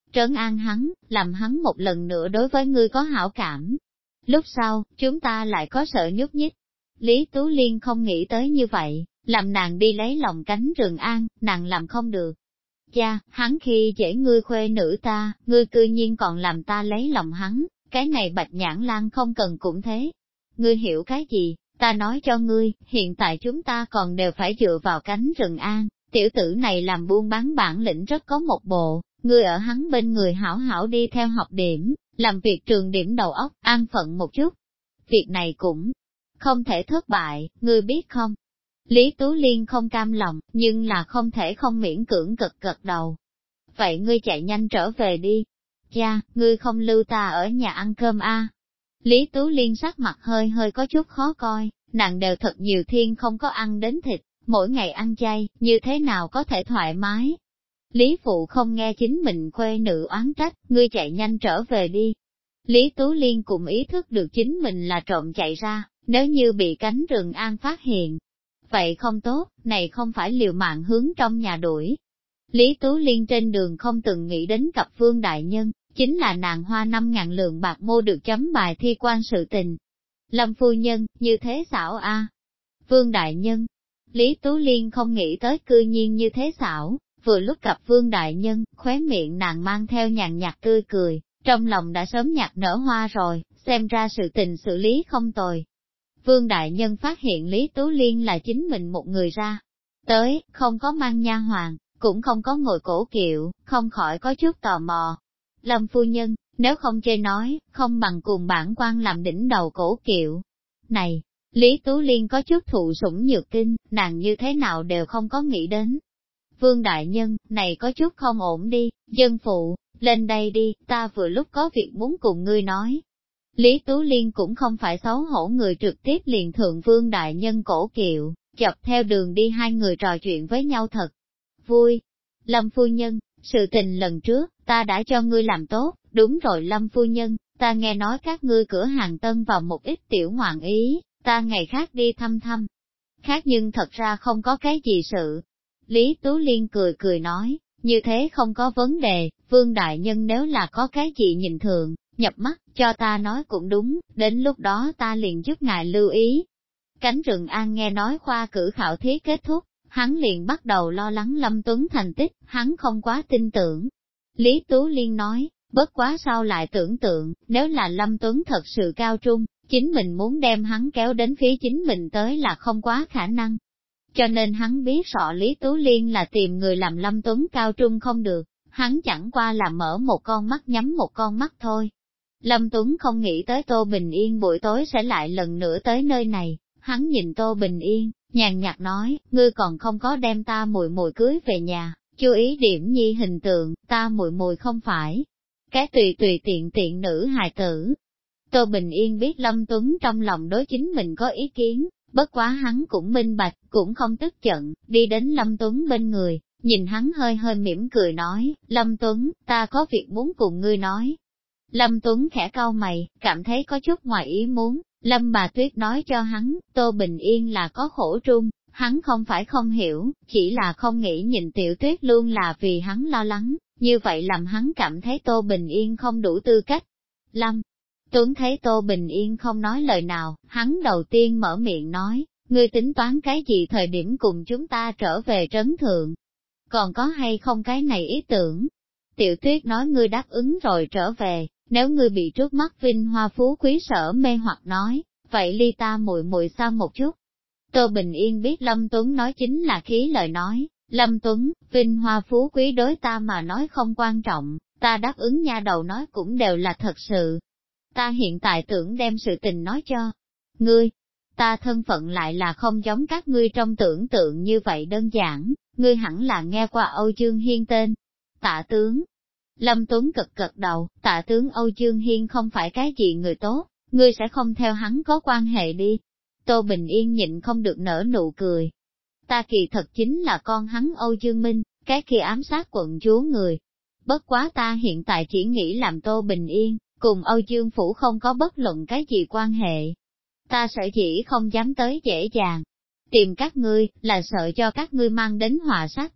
trấn an hắn, làm hắn một lần nữa đối với ngươi có hảo cảm. Lúc sau, chúng ta lại có sợ nhúc nhích. Lý Tú Liên không nghĩ tới như vậy, làm nàng đi lấy lòng cánh Trường An, nàng làm không được. Cha, hắn khi dễ ngươi khuê nữ ta, ngươi cư nhiên còn làm ta lấy lòng hắn, cái này Bạch Nhãn Lan không cần cũng thế. Ngươi hiểu cái gì, ta nói cho ngươi, hiện tại chúng ta còn đều phải dựa vào cánh Rừng An, tiểu tử này làm buôn bán bản lĩnh rất có một bộ, ngươi ở hắn bên người hảo hảo đi theo học điểm, làm việc trường điểm đầu óc, an phận một chút. Việc này cũng không thể thất bại, ngươi biết không? Lý Tú Liên không cam lòng, nhưng là không thể không miễn cưỡng gật đầu. Vậy ngươi chạy nhanh trở về đi. Cha, ngươi không lưu ta ở nhà ăn cơm a? Lý Tú Liên sắc mặt hơi có chút khó coi, nàng đều thật nhiều thiên không có ăn đến thịt, mỗi ngày ăn chay, như thế nào có thể thoải mái. Lý Phụ không nghe chính mình khuê nữ oán trách, ngươi chạy nhanh trở về đi. Lý Tú Liên cũng ý thức được chính mình là trộm chạy ra, nếu như bị cánh Rừng An phát hiện. Vậy không tốt, này không phải liều mạng hướng trong nhà đuổi. Lý Tú Liên trên đường không từng nghĩ đến cặp Vương Đại Nhân, chính là nàng hoa 5.000 lượng bạc mua được chấm bài thi quan sự tình. Lâm phu nhân, như thế xảo a. Vương Đại Nhân, Lý Tú Liên không nghĩ tới cư nhiên như thế xảo, vừa lúc cặp Vương Đại Nhân, khóe miệng nàng mang theo nhàn nhạt tươi cười, trong lòng đã sớm nhạt nở hoa rồi, xem ra sự tình xử lý không tồi. Vương Đại Nhân phát hiện Lý Tú Liên là chính mình một người ra tới, không có mang nha hoàng, cũng không có ngồi cổ kiệu, không khỏi có chút tò mò. Lâm phu nhân, nếu không chê nói, không bằng cùng bản quan làm đỉnh đầu cổ kiệu. Này, Lý Tú Liên có chút thụ sủng nhược kinh, nàng như thế nào đều không có nghĩ đến. Vương Đại Nhân, này có chút không ổn đi, dân phụ, lên đây đi, ta vừa lúc có việc muốn cùng ngươi nói. Lý Tú Liên cũng không phải xấu hổ người trực tiếp liền thượng Vương Đại Nhân cổ kiệu, dọc theo đường đi hai người trò chuyện với nhau thật vui. Lâm phu nhân, sự tình lần trước, ta đã cho ngươi làm tốt, đúng rồi Lâm phu nhân, ta nghe nói các ngươi cửa hàng tân vào một ít tiểu ngoạn ý, ta ngày khác đi thăm thăm. Khác nhưng thật ra không có cái gì sự. Lý Tú Liên cười nói, như thế không có vấn đề, Vương Đại Nhân nếu là có cái gì nhìn thường, nhập mắt, cho ta nói cũng đúng, đến lúc đó ta liền giúp ngài lưu ý. Cánh Rừng An nghe nói khoa cử khảo thí kết thúc, hắn liền bắt đầu lo lắng Lâm Tuấn thành tích, hắn không quá tin tưởng. Lý Tú Liên nói, bất quá sau lại tưởng tượng, nếu là Lâm Tuấn thật sự cao trung, chính mình muốn đem hắn kéo đến phía chính mình tới là không quá khả năng. Cho nên hắn biết rõ Lý Tú Liên là tìm người làm Lâm Tuấn cao trung không được, hắn chẳng qua là mở một con mắt nhắm một con mắt thôi. Lâm Tuấn không nghĩ tới Tô Bình Yên buổi tối sẽ lại lần nữa tới nơi này, hắn nhìn Tô Bình Yên, nhàn nhạt nói, ngươi còn không có đem ta mùi mùi cưới về nhà, chú ý điểm nhi hình tượng, ta mùi mùi không phải cái tùy tiện nữ hài tử. Tô Bình Yên biết Lâm Tuấn trong lòng đối chính mình có ý kiến, bất quá hắn cũng minh bạch, cũng không tức giận, đi đến Lâm Tuấn bên người, nhìn hắn hơi mỉm cười nói, Lâm Tuấn, ta có việc muốn cùng ngươi nói. Lâm Tuấn khẽ cau mày, cảm thấy có chút ngoài ý muốn, Lâm bà Tuyết nói cho hắn, Tô Bình Yên là có khổ trung, hắn không phải không hiểu, chỉ là không nghĩ nhìn Tiểu Tuyết luôn là vì hắn lo lắng, như vậy làm hắn cảm thấy Tô Bình Yên không đủ tư cách. Lâm Tuấn thấy Tô Bình Yên không nói lời nào, hắn đầu tiên mở miệng nói, ngươi tính toán cái gì thời điểm cùng chúng ta trở về trấn thượng? Còn có hay không cái này ý tưởng? Tiểu Tuyết nói ngươi đáp ứng rồi trở về, nếu ngươi bị trước mắt vinh hoa phú quý sở mê hoặc nói, vậy ly ta muội muội xa một chút. Tô Bình Yên biết Lâm Tuấn nói chính là khí lời nói, Lâm Tuấn, vinh hoa phú quý đối ta mà nói không quan trọng, ta đáp ứng nha đầu nói cũng đều là thật sự. Ta hiện tại tưởng đem sự tình nói cho ngươi, ta thân phận lại là không giống các ngươi trong tưởng tượng như vậy đơn giản, ngươi hẳn là nghe qua Âu Dương Hiên tên. Tạ tướng. Lâm Tuấn gật đầu, Tạ tướng Âu Dương Hiên không phải cái gì người tốt, ngươi sẽ không theo hắn có quan hệ đi. Tô Bình Yên nhịn không được nở nụ cười. Ta kỳ thật chính là con hắn Âu Dương Minh, cái kia ám sát quận chúa người. Bất quá ta hiện tại chỉ nghĩ làm Tô Bình Yên, cùng Âu Dương Phủ không có bất luận cái gì quan hệ. Ta sợ chỉ không dám tới dễ dàng. Tìm các ngươi, là sợ cho các ngươi mang đến họa sát thân,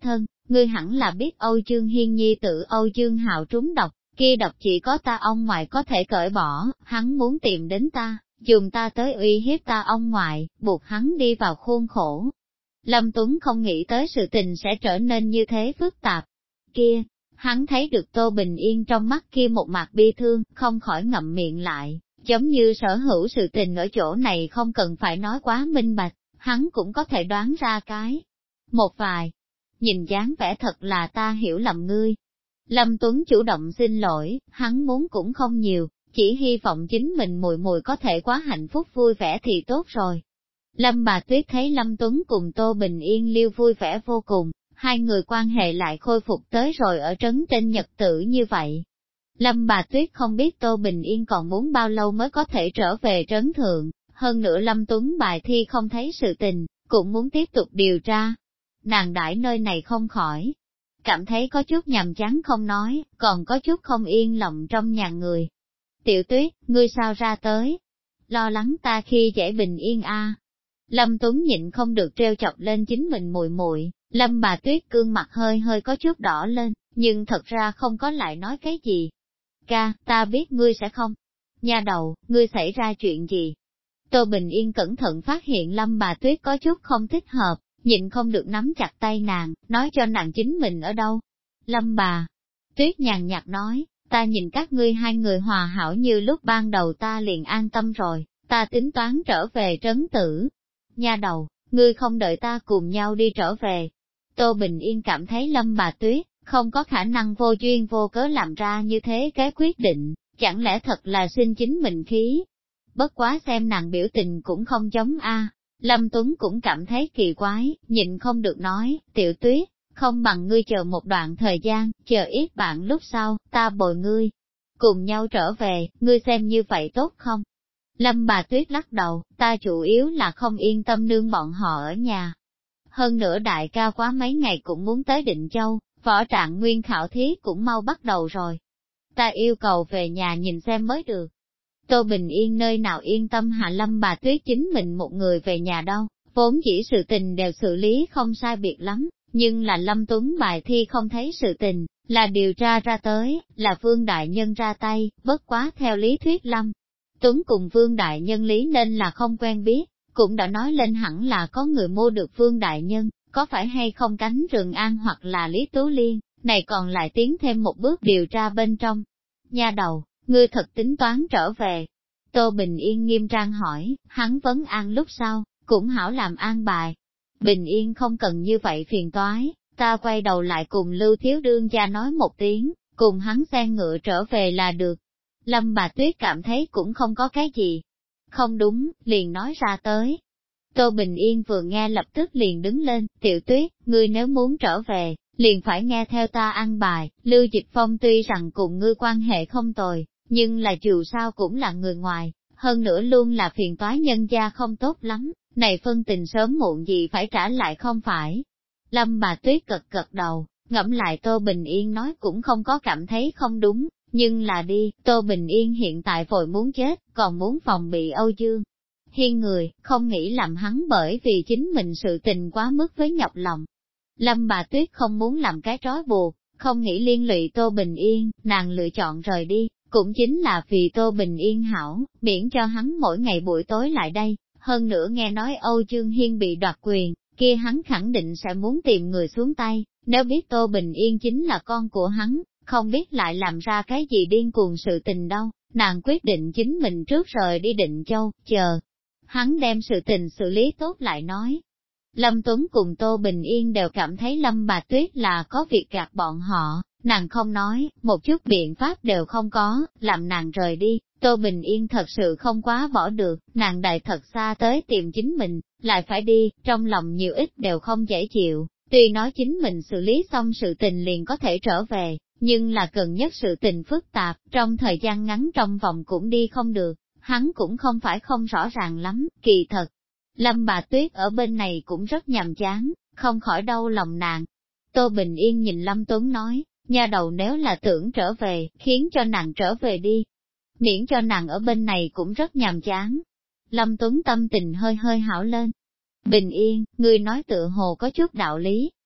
ngươi hẳn là biết Âu Dương Hiên nhi tử Âu Dương Hạo trúng độc, kia độc chỉ có ta ông ngoại có thể cởi bỏ, hắn muốn tìm đến ta, dùng ta tới uy hiếp ta ông ngoại, buộc hắn đi vào khuôn khổ. Lâm Tuấn không nghĩ tới sự tình sẽ trở nên như thế phức tạp. Kia, hắn thấy được Tô Bình Yên trong mắt kia một mặt bi thương, không khỏi ngậm miệng lại, giống như sở hữu sự tình ở chỗ này không cần phải nói quá minh bạch, hắn cũng có thể đoán ra cái. Một vài, nhìn dáng vẻ thật là ta hiểu lầm ngươi. Lâm Tuấn chủ động xin lỗi, hắn muốn cũng không nhiều, chỉ hy vọng chính mình mùi mùi có thể quá hạnh phúc vui vẻ thì tốt rồi. Lâm Bà Tuyết thấy Lâm Tuấn cùng Tô Bình Yên liêu vui vẻ vô cùng, hai người quan hệ lại khôi phục tới rồi ở trấn trên nhật tử như vậy. Lâm Bà Tuyết không biết Tô Bình Yên còn muốn bao lâu mới có thể trở về trấn thượng, hơn nữa Lâm Tuấn bài thi không thấy sự tình, cũng muốn tiếp tục điều tra. Nàng đãi nơi này không khỏi, cảm thấy có chút nhàm chán không nói, còn có chút không yên lòng trong nhà người. Tiểu Tuyết, ngươi sao ra tới? Lo lắng ta khi dễ Bình Yên a. Lâm Tuấn nhịn không được treo chọc lên chính mình muội muội. Lâm Bà Tuyết cương mặt hơi hơi có chút đỏ lên, nhưng thật ra không có lại nói cái gì. Ca, ta biết ngươi sẽ không. Nha đầu, ngươi xảy ra chuyện gì? Tô Bình Yên cẩn thận phát hiện Lâm Bà Tuyết có chút không thích hợp, nhịn không được nắm chặt tay nàng, nói cho nàng chính mình ở đâu. Lâm Bà Tuyết nhàn nhạt nói, ta nhìn các ngươi hai người hòa hảo như lúc ban đầu ta liền an tâm rồi, ta tính toán trở về trấn tử. Nha đầu, ngươi không đợi ta cùng nhau đi trở về. Tô Bình Yên cảm thấy Lâm Bà Tuyết không có khả năng vô duyên vô cớ làm ra như thế cái quyết định, chẳng lẽ thật là xin chính mình khí. Bất quá xem nàng biểu tình cũng không giống a. Lâm Tuấn cũng cảm thấy kỳ quái, nhịn không được nói, Tiểu Tuyết, không bằng ngươi chờ một đoạn thời gian, chờ ít bạn lúc sau, ta bồi ngươi. Cùng nhau trở về, ngươi xem như vậy tốt không? Lâm Bà Tuyết lắc đầu, ta chủ yếu là không yên tâm nương bọn họ ở nhà. Hơn nữa đại ca quá mấy ngày cũng muốn tới Định Châu, võ trạng nguyên khảo thí cũng mau bắt đầu rồi. Ta yêu cầu về nhà nhìn xem mới được. Tô Bình Yên nơi nào yên tâm hạ Lâm Bà Tuyết chính mình một người về nhà đâu, vốn chỉ sự tình đều xử lý không sai biệt lắm, nhưng là Lâm Tuấn bài thi không thấy sự tình, là điều tra ra tới, là Vương Đại Nhân ra tay, bất quá theo lý thuyết Lâm Tuấn cùng Vương Đại Nhân lý nên là không quen biết, cũng đã nói lên hẳn là có người mua được Vương Đại Nhân, có phải hay không Cánh Rừng An hoặc là Lý Tú Liên, này còn lại tiến thêm một bước điều tra bên trong. Nha đầu, ngươi thật tính toán trở về. Tô Bình Yên nghiêm trang hỏi, hắn vấn an lúc sau, cũng hảo làm an bài. Bình Yên không cần như vậy phiền toái, ta quay đầu lại cùng Lưu Thiếu Đương gia nói một tiếng, cùng hắn xe ngựa trở về là được. Lâm Bà Tuyết cảm thấy cũng không có cái gì. Không đúng, liền nói ra tới. Tô Bình Yên vừa nghe lập tức liền đứng lên, Tiểu Tuyết, ngươi nếu muốn trở về, liền phải nghe theo ta an bài, Lưu Dịch Phong tuy rằng cùng ngươi quan hệ không tồi, nhưng là dù sao cũng là người ngoài, hơn nữa luôn là phiền toái nhân gia không tốt lắm, này phân tình sớm muộn gì phải trả lại không phải. Lâm Bà Tuyết gật gật đầu, ngẫm lại Tô Bình Yên nói cũng không có cảm thấy không đúng, nhưng là đi, Tô Bình Yên hiện tại vội muốn chết, còn muốn phòng bị Âu Dương Hiên người, không nghĩ làm hắn bởi vì chính mình sự tình quá mức với nhọc lòng. Lâm Bà Tuyết không muốn làm cái trói buộc, không nghĩ liên lụy Tô Bình Yên, nàng lựa chọn rời đi, cũng chính là vì Tô Bình Yên hảo, miễn cho hắn mỗi ngày buổi tối lại đây, hơn nữa nghe nói Âu Dương Hiên bị đoạt quyền, kia hắn khẳng định sẽ muốn tìm người xuống tay, nếu biết Tô Bình Yên chính là con của hắn, không biết lại làm ra cái gì điên cuồng sự tình đâu, nàng quyết định chính mình trước rời đi Định Châu, chờ. Hắn đem sự tình xử lý tốt lại nói. Lâm Tuấn cùng Tô Bình Yên đều cảm thấy Lâm Bà Tuyết là có việc gạt bọn họ, nàng không nói, một chút biện pháp đều không có, làm nàng rời đi, Tô Bình Yên thật sự không quá bỏ được, nàng đại thật xa tới tìm chính mình, lại phải đi, trong lòng nhiều ít đều không dễ chịu, tuy nói chính mình xử lý xong sự tình liền có thể trở về, nhưng là cần nhất sự tình phức tạp, trong thời gian ngắn trong vòng cũng đi không được, hắn cũng không phải không rõ ràng lắm, kỳ thật. Lâm Bà Tuyết ở bên này cũng rất nhàm chán, không khỏi đau lòng nàng. Tô Bình Yên nhìn Lâm Tuấn nói, nha đầu nếu là tưởng trở về, khiến cho nàng trở về đi. Miễn cho nàng ở bên này cũng rất nhàm chán. Lâm Tuấn tâm tình hơi hơi hảo lên. Bình Yên, ngươi nói tựa hồ có chút đạo lý,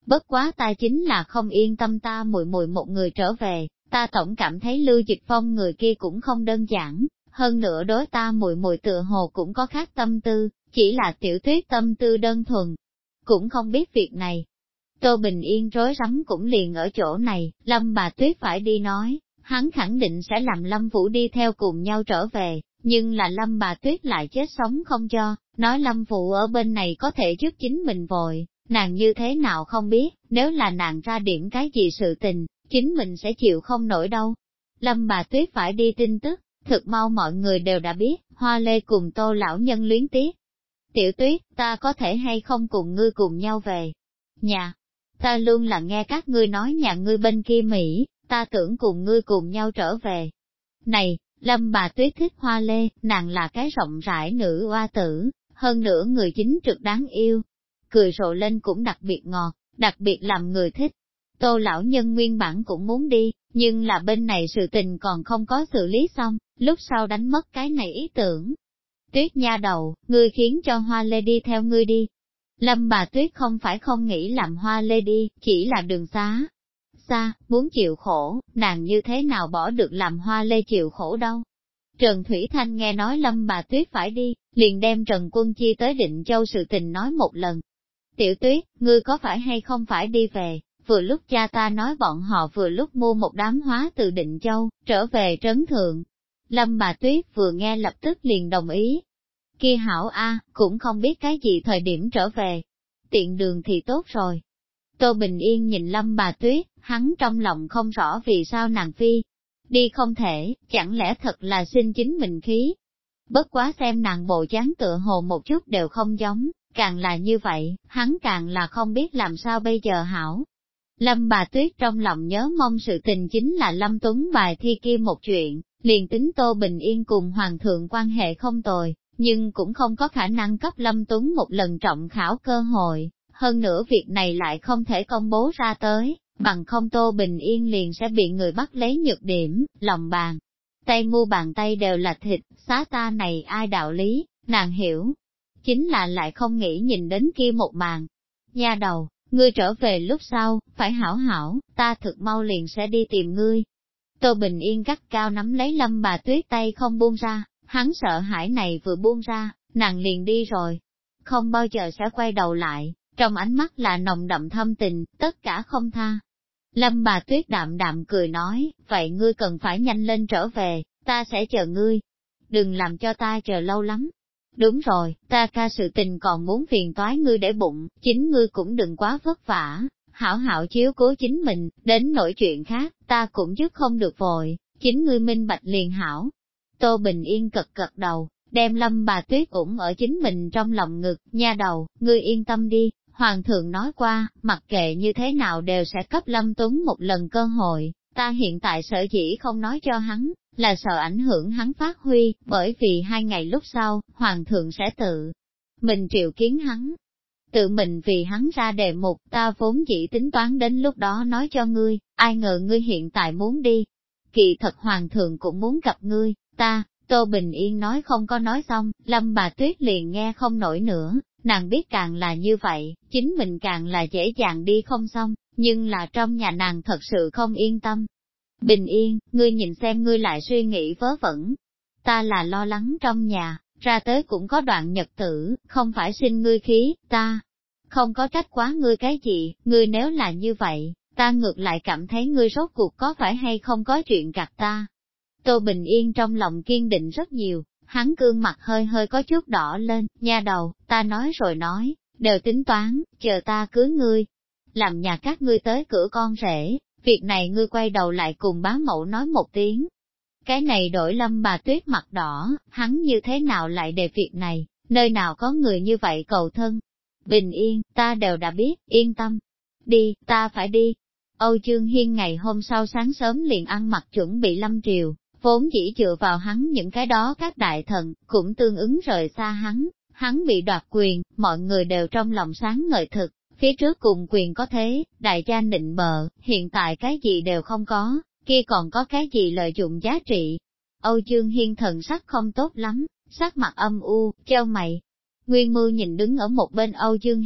Bất quá ta chính là không yên tâm ta muội muội một người trở về, ta tổng cảm thấy Lưu Dịch Phong người kia cũng không đơn giản, hơn nữa đối ta muội muội tựa hồ cũng có khác tâm tư, chỉ là Tiểu Tuyết tâm tư đơn thuần, cũng không biết việc này. Tô Bình Yên rối rắm cũng liền ở chỗ này, Lâm bà Tuyết phải đi nói, hắn khẳng định sẽ làm Lâm Vũ đi theo cùng nhau trở về, nhưng là Lâm bà Tuyết lại chết sống không cho, nói Lâm Vũ ở bên này có thể giúp chính mình vội, nàng như thế nào không biết, nếu là nàng ra điểm cái gì sự tình, chính mình sẽ chịu không nổi đâu. Lâm bà Tuyết phải đi tin tức, thực mau mọi người đều đã biết, Hoa Lê cùng Tô lão nhân luyến tiếc. Tiểu Tuyết, ta có thể hay không cùng ngươi cùng nhau về nhà? Ta luôn là nghe các ngươi nói nhà ngươi bên kia Mỹ, ta tưởng cùng ngươi cùng nhau trở về. Này, Lâm bà Tuyết thích Hoa Lê, nàng là cái rộng rãi nữ oa tử, hơn nữa người chính trực đáng yêu. Cười rộ lên cũng đặc biệt ngọt, đặc biệt làm người thích. Tô lão nhân nguyên bản cũng muốn đi, nhưng là bên này sự tình còn không có xử lý xong, lúc sau đánh mất cái này ý tưởng. Tuyết nha đầu, ngươi khiến cho Hoa Lê đi theo ngươi đi. Lâm bà Tuyết không phải không nghĩ làm Hoa Lê đi, chỉ là đường xá xa, muốn chịu khổ, nàng như thế nào bỏ được làm Hoa Lê chịu khổ đâu. Trần Thủy Thanh nghe nói Lâm bà Tuyết phải đi, liền đem Trần Quân Chi tới Định Châu sự tình nói một lần. Tiểu Tuyết, ngươi có phải hay không phải đi về, vừa lúc cha ta nói bọn họ vừa lúc mua một đám hóa từ Định Châu, trở về Trấn Thượng. Lâm bà Tuyết vừa nghe lập tức liền đồng ý. Kia hảo a, cũng không biết cái gì thời điểm trở về. Tiện đường thì tốt rồi. Tô Bình Yên nhìn Lâm bà Tuyết, hắn trong lòng không rõ vì sao nàng phi. Đi không thể, chẳng lẽ thật là xin chính mình khí. Bất quá xem nàng bộ dáng tựa hồ một chút đều không giống, càng là như vậy, hắn càng là không biết làm sao bây giờ hảo. Lâm bà Tuyết trong lòng nhớ mong sự tình chính là Lâm Tuấn bài thi kia một chuyện, liền tính Tô Bình Yên cùng Hoàng thượng quan hệ không tồi, nhưng cũng không có khả năng cấp Lâm Tuấn một lần trọng khảo cơ hội, hơn nữa việc này lại không thể công bố ra tới, bằng không Tô Bình Yên liền sẽ bị người bắt lấy nhược điểm, lòng bàn. Tay mu bàn tay đều là thịt, xá ta này ai đạo lý, nàng hiểu. Chính là lại không nghĩ nhìn đến kia một màn. Nha đầu, ngươi trở về lúc sau, phải hảo hảo, ta thực mau liền sẽ đi tìm ngươi. Tô Bình Yên gắt cao nắm lấy Lâm bà Tuyết tay không buông ra, hắn sợ hãi này vừa buông ra, nàng liền đi rồi. Không bao giờ sẽ quay đầu lại, trong ánh mắt là nồng đậm thâm tình, tất cả không tha. Lâm bà Tuyết đạm đạm cười nói, vậy ngươi cần phải nhanh lên trở về, ta sẽ chờ ngươi. Đừng làm cho ta chờ lâu lắm. Đúng rồi, ta ca sự tình còn muốn phiền toái ngươi để bụng, chính ngươi cũng đừng quá vất vả, hảo hảo chiếu cố chính mình, đến nỗi chuyện khác, ta cũng giúp không được vội, chính ngươi minh bạch liền hảo. Tô Bình Yên cật cật đầu, đem Lâm bà Tuyết ủng ở chính mình trong lòng ngực, nha đầu, ngươi yên tâm đi, Hoàng thượng nói qua, mặc kệ như thế nào đều sẽ cấp Lâm Tuấn một lần cơ hội, ta hiện tại sở dĩ không nói cho hắn, là sợ ảnh hưởng hắn phát huy, bởi vì 2 ngày lúc sau, Hoàng thượng sẽ tự mình triệu kiến hắn. Tự mình vì hắn ra đề mục, ta vốn dĩ tính toán đến lúc đó nói cho ngươi, ai ngờ ngươi hiện tại muốn đi. Kỳ thật Hoàng thượng cũng muốn gặp ngươi, ta, Tô Bình Yên nói không có nói xong, Lâm bà Tuyết liền nghe không nổi nữa, nàng biết càng là như vậy, chính mình càng là dễ dàng đi không xong, nhưng là trong nhà nàng thật sự không yên tâm. Bình Yên, ngươi nhìn xem ngươi lại suy nghĩ vớ vẩn. Ta là lo lắng trong nhà, ra tới cũng có đoạn nhật tử, không phải xin ngươi khí, ta không có trách quá ngươi cái gì, ngươi nếu là như vậy, ta ngược lại cảm thấy ngươi rốt cuộc có phải hay không có chuyện gạt ta. Tô Bình Yên trong lòng kiên định rất nhiều, hắn gương mặt hơi hơi có chút đỏ lên, nha đầu, ta nói rồi nói, đều tính toán, chờ ta cưới ngươi. Làm nhà các ngươi tới cửa con rể, việc này ngươi quay đầu lại cùng bá mẫu nói một tiếng. Cái này đổi Lâm bà Tuyết mặt đỏ, hắn như thế nào lại đề việc này, nơi nào có người như vậy cầu thân. Bình Yên, ta đều đã biết, yên tâm. Đi, ta phải đi. Âu Dương Hiên ngày hôm sau sáng sớm liền ăn mặc chuẩn bị lâm triều, vốn chỉ dựa vào hắn những cái đó các đại thần, cũng tương ứng rời xa hắn bị đoạt quyền, mọi người đều trong lòng sáng ngời thực, phía trước cùng quyền có thế, đại gia nịnh bợ, hiện tại cái gì đều không có, kia còn có cái gì lợi dụng giá trị. Âu Dương Hiên thần sắc không tốt lắm, sắc mặt âm u, treo mày. Nguyên Mưu nhìn đứng ở một bên Âu Dương Hiên,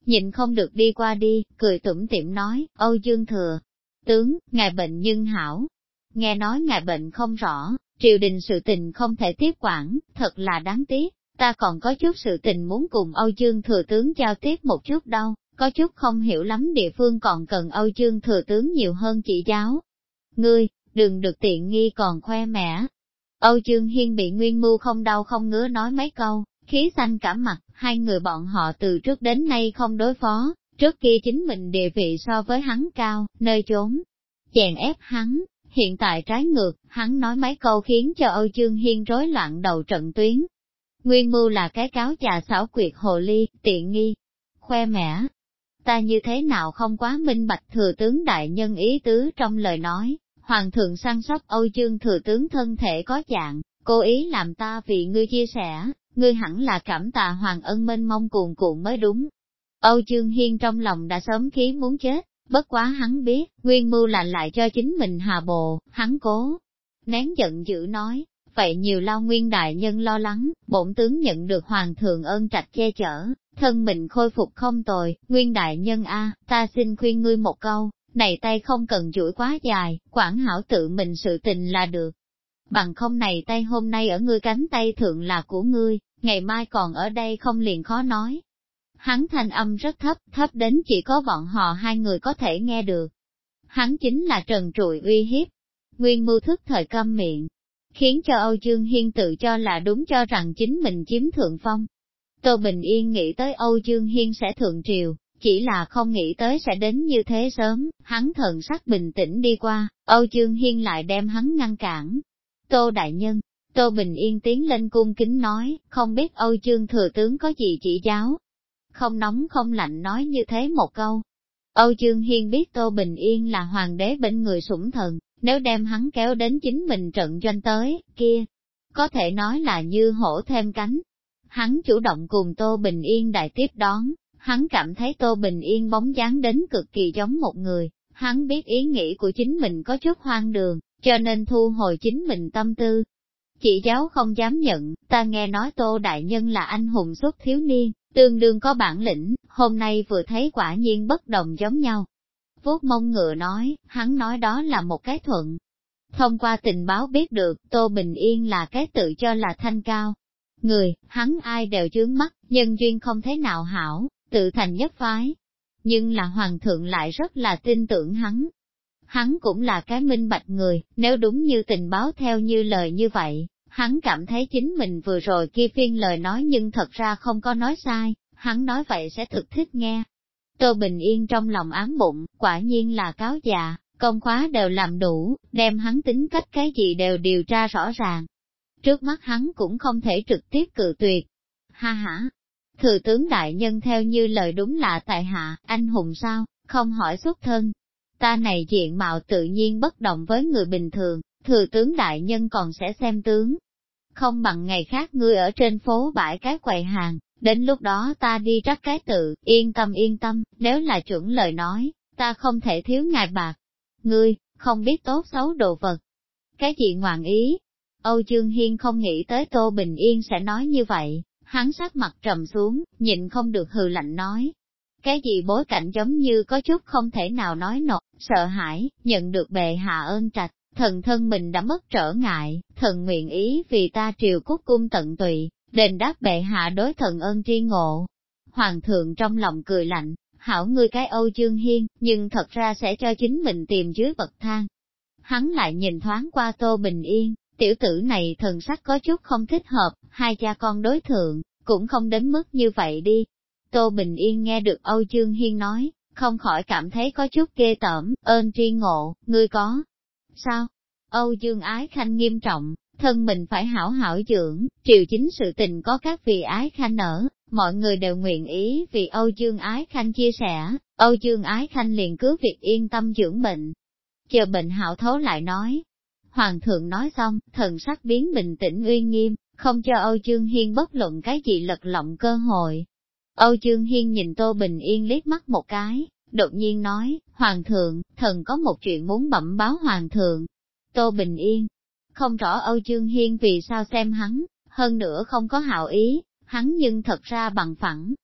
nhìn không được đi qua đi, cười tủm tỉm nói, Âu Dương thừa tướng, ngài bệnh nhưng hảo. Nghe nói ngài bệnh không rõ, triều đình sự tình không thể tiếp quản, thật là đáng tiếc, ta còn có chút sự tình muốn cùng Âu Dương thừa tướng giao tiếp một chút đâu, có chút không hiểu lắm địa phương còn cần Âu Dương thừa tướng nhiều hơn chỉ giáo. Ngươi, đừng được tiện nghi còn khoe mẽ. Âu Dương Hiên bị Nguyên Mưu không đau không ngứa nói mấy câu, khí xanh cả mặt, hai người bọn họ từ trước đến nay không đối phó, trước kia chính mình địa vị so với hắn cao, nơi trốn, chèn ép hắn, hiện tại trái ngược, hắn nói mấy câu khiến cho Âu Dương Hiên rối loạn đầu trận tuyến. Nguyên Mưu là cái cáo già xảo quyệt hồ ly, tiện nghi, khoe mẽ. Ta như thế nào không quá minh bạch thừa tướng đại nhân ý tứ trong lời nói, hoàng thượng săn sóc Âu Dương thừa tướng thân thể có dạng, cố ý làm ta vì ngươi chia sẻ, ngươi hẳn là cảm tạ hoàng ân mênh mông cuồn cuộn mới đúng. Âu Dương Hiên trong lòng đã sớm khí muốn chết, bất quá hắn biết, Nguyên Mưu là lại cho chính mình hà bồ, hắn cố nén giận dữ nói, vậy nhiều lao nguyên đại nhân lo lắng, bổn tướng nhận được hoàng thượng ơn trạch che chở, thân mình khôi phục không tồi, nguyên đại nhân a, ta xin khuyên ngươi một câu, này tay không cần duỗi quá dài, quản hảo tự mình sự tình là được. Bằng không này tay hôm nay ở ngươi cánh tay thượng là của ngươi, ngày mai còn ở đây không liền khó nói. Hắn thanh âm rất thấp, thấp đến chỉ có bọn họ hai người có thể nghe được. Hắn chính là trần trụi uy hiếp. Nguyên Mưu thức thời câm miệng, khiến cho Âu Dương Hiên tự cho là đúng cho rằng chính mình chiếm thượng phong. Tô Bình Yên nghĩ tới Âu Dương Hiên sẽ thượng triều, chỉ là không nghĩ tới sẽ đến như thế sớm, hắn thần sắc bình tĩnh đi qua, Âu Dương Hiên lại đem hắn ngăn cản. Tô Đại Nhân, Tô Bình Yên tiến lên cung kính nói, không biết Âu Dương thừa tướng có gì chỉ giáo. Không nóng không lạnh nói như thế một câu. Âu Dương Hiên biết Tô Bình Yên là hoàng đế bên người sủng thần, nếu đem hắn kéo đến chính mình trận doanh tới, kia, có thể nói là như hổ thêm cánh. Hắn chủ động cùng Tô Bình Yên đại tiếp đón, hắn cảm thấy Tô Bình Yên bóng dáng đến cực kỳ giống một người, hắn biết ý nghĩ của chính mình có chút hoang đường, cho nên thu hồi chính mình tâm tư. Chị giáo không dám nhận, ta nghe nói Tô Đại Nhân là anh hùng xuất thiếu niên, tương đương có bản lĩnh, hôm nay vừa thấy quả nhiên bất đồng giống nhau. Vuốt mông ngựa nói, hắn nói đó là một cái thuận. Thông qua tình báo biết được, Tô Bình Yên là cái tự cho là thanh cao. Người, hắn ai đều chướng mắt, nhân duyên không thế nào hảo, tự thành nhất phái. Nhưng là hoàng thượng lại rất là tin tưởng hắn. Hắn cũng là cái minh bạch người, nếu đúng như tình báo theo như lời như vậy, hắn cảm thấy chính mình vừa rồi kia phiên lời nói nhưng thật ra không có nói sai, hắn nói vậy sẽ thực thích nghe. Tô Bình Yên trong lòng ám bụng, quả nhiên là cáo già, công khóa đều làm đủ, đem hắn tính cách cái gì đều điều tra rõ ràng. Trước mắt hắn cũng không thể trực tiếp cự tuyệt. Ha ha, thừa tướng đại nhân theo như lời đúng là tại hạ, anh hùng sao, không hỏi xuất thân. Ta này diện mạo tự nhiên bất đồng với người bình thường, thừa tướng đại nhân còn sẽ xem tướng. Không bằng ngày khác ngươi ở trên phố bãi cái quầy hàng, đến lúc đó ta đi trắc cái tự, yên tâm, nếu là chuẩn lời nói, ta không thể thiếu ngài bạc. Ngươi, không biết tốt xấu đồ vật. Cái gì ngoạn ý? Âu Dương Hiên không nghĩ tới Tô Bình Yên sẽ nói như vậy, hắn sắc mặt trầm xuống, nhịn không được hừ lạnh nói. Cái gì bối cảnh giống như có chút không thể nào nói nổi, sợ hãi, nhận được bệ hạ ơn trạch, thần thân mình đã mất trở ngại, thần nguyện ý vì ta triều cúc cung tận tụy, đền đáp bệ hạ đối thần ơn tri ngộ. Hoàng thượng trong lòng cười lạnh, hảo ngươi cái Âu Dương Hiên, nhưng thật ra sẽ cho chính mình tìm dưới bậc thang. Hắn lại nhìn thoáng qua Tô Bình Yên, tiểu tử này thần sắc có chút không thích hợp, hai cha con đối thượng, cũng không đến mức như vậy đi. Tô Bình Yên nghe được Âu Dương Hiên nói, không khỏi cảm thấy có chút ghê tởm, ơn tri ngộ, ngươi có. Sao? Âu Dương Ái Khanh nghiêm trọng, thân mình phải hảo hảo dưỡng, triều chính sự tình có các vị Ái Khanh ở, mọi người đều nguyện ý vì Âu Dương Ái Khanh chia sẻ, Âu Dương Ái Khanh liền cứ việc yên tâm dưỡng bệnh. Chờ bệnh hảo thấu lại nói. Hoàng thượng nói xong, thần sắc biến bình tĩnh uy nghiêm, không cho Âu Dương Hiên bất luận cái gì lật lọng cơ hội. Âu Dương Hiên nhìn Tô Bình Yên liếc mắt một cái, đột nhiên nói, Hoàng thượng, thần có một chuyện muốn bẩm báo Hoàng thượng. Tô Bình Yên, không rõ Âu Dương Hiên vì sao xem hắn, hơn nữa không có hảo ý, hắn nhưng thật ra bằng phẳng.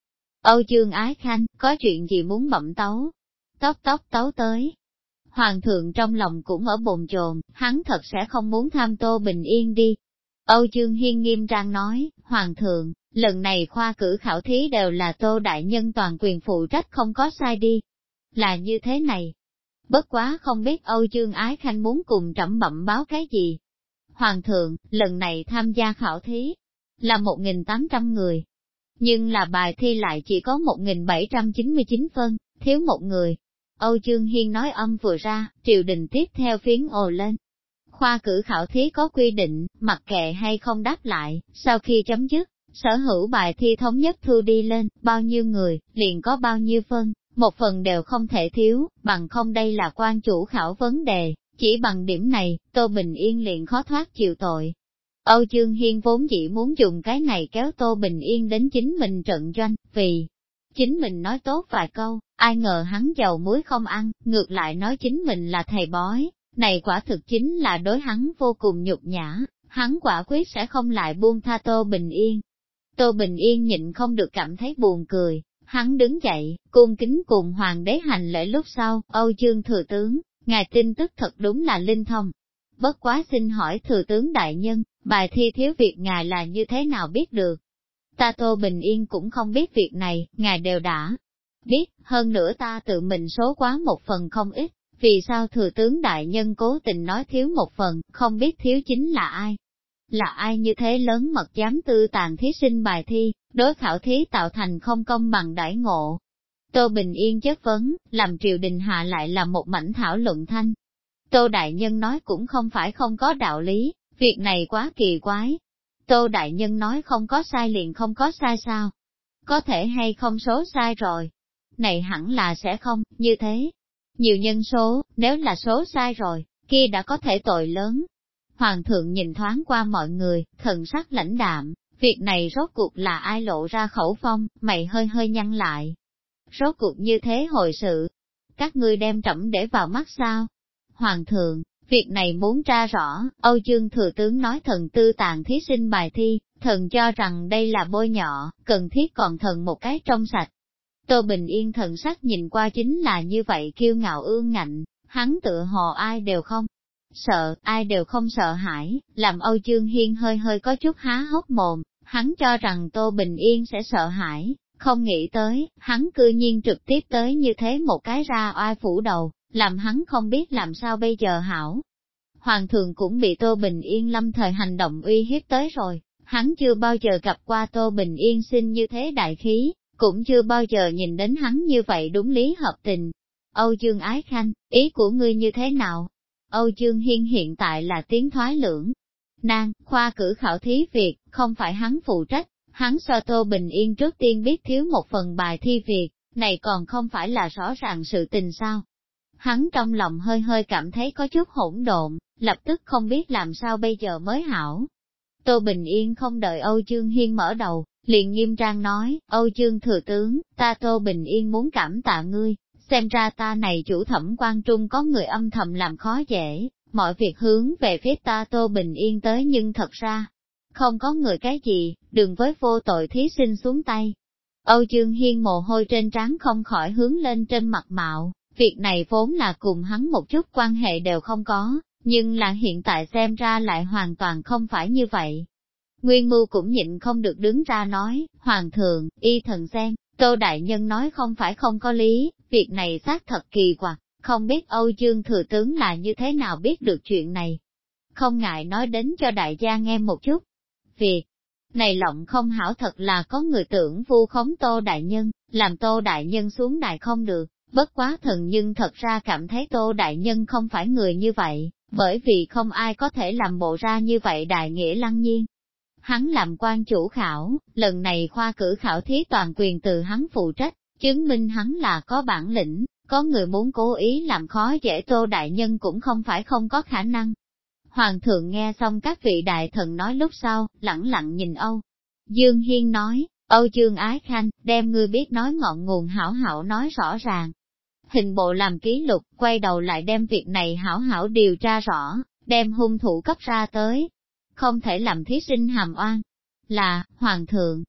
Âu Dương Ái Khanh, có chuyện gì muốn bẩm tấu? Tấu tới. Hoàng thượng trong lòng cũng ở bồn chồn, hắn thật sẽ không muốn tham Tô Bình Yên đi. Âu Dương Hiên nghiêm trang nói, Hoàng thượng, lần này khoa cử khảo thí đều là Tô Đại Nhân toàn quyền phụ trách không có sai đi. Là như thế này. Bất quá không biết Âu Dương Ái Khanh muốn cùng trẫm bẩm báo cái gì. Hoàng thượng, lần này tham gia khảo thí là 1.800 người. Nhưng là bài thi lại chỉ có 1.799 phân, thiếu một người. Âu Dương Hiên nói âm vừa ra, triều đình tiếp theo phiến ồ lên. Khoa cử khảo thí có quy định, mặc kệ hay không đáp lại, sau khi chấm dứt, sở hữu bài thi thống nhất thu đi lên, bao nhiêu người, liền có bao nhiêu phân, một phần đều không thể thiếu, bằng không đây là quan chủ khảo vấn đề, chỉ bằng điểm này, Tô Bình Yên liền khó thoát chịu tội. Âu Dương Hiên vốn dĩ muốn dùng cái này kéo Tô Bình Yên đến chính mình trận doanh, vì chính mình nói tốt vài câu, ai ngờ hắn dầu muối không ăn, ngược lại nói chính mình là thầy bói, này quả thực chính là đối hắn vô cùng nhục nhã, hắn quả quyết sẽ không lại buông tha Tô Bình Yên. Tô Bình Yên nhịn không được cảm thấy buồn cười, hắn đứng dậy, cung kính cùng hoàng đế hành lễ lúc sau, Âu Dương thừa tướng, ngài tin tức thật đúng là linh thông. Bất quá xin hỏi thừa tướng đại nhân, bài thi thiếu việc ngài là như thế nào biết được? Ta Tô Bình Yên cũng không biết việc này, ngài đều đã biết, hơn nữa ta tự mình số quá một phần không ít, vì sao thừa tướng đại nhân cố tình nói thiếu một phần, không biết thiếu chính là ai? Là ai như thế lớn mật dám tư tàn thí sinh bài thi, đối khảo thí tạo thành không công bằng đãi ngộ? Tô Bình Yên chất vấn, làm triều đình hạ lại là một mảnh thảo luận thanh. Tô Đại Nhân nói cũng không phải không có đạo lý, việc này quá kỳ quái. Tô Đại Nhân nói không có sai liền không có sai sao? Có thể hay không số sai rồi? Này hẳn là sẽ không, như thế. Nhiều nhân số, nếu là số sai rồi, kia đã có thể tội lớn. Hoàng thượng nhìn thoáng qua mọi người, thần sắc lãnh đạm, việc này rốt cuộc là ai lộ ra khẩu phong, mày hơi hơi nhăn lại. Rốt cuộc như thế hồi sự, các ngươi đem trẫm để vào mắt sao? Hoàng thượng, việc này muốn tra rõ, Âu Dương thừa tướng nói thần tư tàn thí sinh bài thi, thần cho rằng đây là bôi nhọ, cần thiết còn thần một cái trong sạch. Tô Bình Yên thần sắc nhìn qua chính là như vậy kiêu ngạo ương ngạnh, hắn tựa hồ ai đều không sợ, ai đều không sợ hãi, làm Âu Dương Hiên hơi hơi có chút há hốc mồm, hắn cho rằng Tô Bình Yên sẽ sợ hãi, không nghĩ tới, hắn cư nhiên trực tiếp tới như thế một cái ra oai phủ đầu, làm hắn không biết làm sao bây giờ hảo. Hoàng thượng cũng bị Tô Bình Yên lâm thời hành động uy hiếp tới rồi, hắn chưa bao giờ gặp qua Tô Bình Yên sinh như thế đại khí, cũng chưa bao giờ nhìn đến hắn như vậy đúng lý hợp tình. Âu Dương Ái Khanh, ý của ngươi như thế nào? Âu Dương Hiên hiện tại là tiếng thoái lưỡng. Nan, khoa cử khảo thí việc, không phải hắn phụ trách, hắn so Tô Bình Yên trước tiên biết thiếu một phần bài thi việc, này còn không phải là rõ ràng sự tình sao? Hắn trong lòng hơi hơi cảm thấy có chút hỗn độn, lập tức không biết làm sao bây giờ mới hảo. Tô Bình Yên không đợi Âu Dương Hiên mở đầu, liền nghiêm trang nói, Âu Dương thừa tướng, ta Tô Bình Yên muốn cảm tạ ngươi, xem ra ta này chủ thẩm quan trung có người âm thầm làm khó dễ, mọi việc hướng về phía ta Tô Bình Yên tới nhưng thật ra, không có người cái gì, đừng với vô tội thí sinh xuống tay. Âu Dương Hiên mồ hôi trên trán không khỏi hướng lên trên mặt mạo, việc này vốn là cùng hắn một chút quan hệ đều không có, nhưng là hiện tại xem ra lại hoàn toàn không phải như vậy. Nguyên Mưu cũng nhịn không được đứng ra nói, Hoàng thượng, y thần xem, Tô Đại Nhân nói không phải không có lý, việc này xác thật kỳ quặc, không biết Âu Dương thừa tướng là như thế nào biết được chuyện này. Không ngại nói đến cho đại gia nghe một chút. Việc này lộng không hảo thật là có người tưởng vu khống Tô Đại Nhân, làm Tô Đại Nhân xuống đài không được, bất quá thần nhưng thật ra cảm thấy Tô Đại Nhân không phải người như vậy, bởi vì không ai có thể làm bộ ra như vậy đại nghĩa lăng nhiên. Hắn làm quan chủ khảo, lần này khoa cử khảo thí toàn quyền từ hắn phụ trách, chứng minh hắn là có bản lĩnh, có người muốn cố ý làm khó dễ Tô Đại Nhân cũng không phải không có khả năng. Hoàng thượng nghe xong các vị đại thần nói lúc sau, lẳng lặng nhìn Âu Dương Hiên nói, Âu Dương Ái Khanh, đem ngươi biết nói ngọn nguồn hảo hảo nói rõ ràng. Hình bộ làm ký lục, quay đầu lại đem việc này hảo hảo điều tra rõ, đem hung thủ cấp ra tới. Không thể làm thí sinh hàm oan. Là, Hoàng thượng.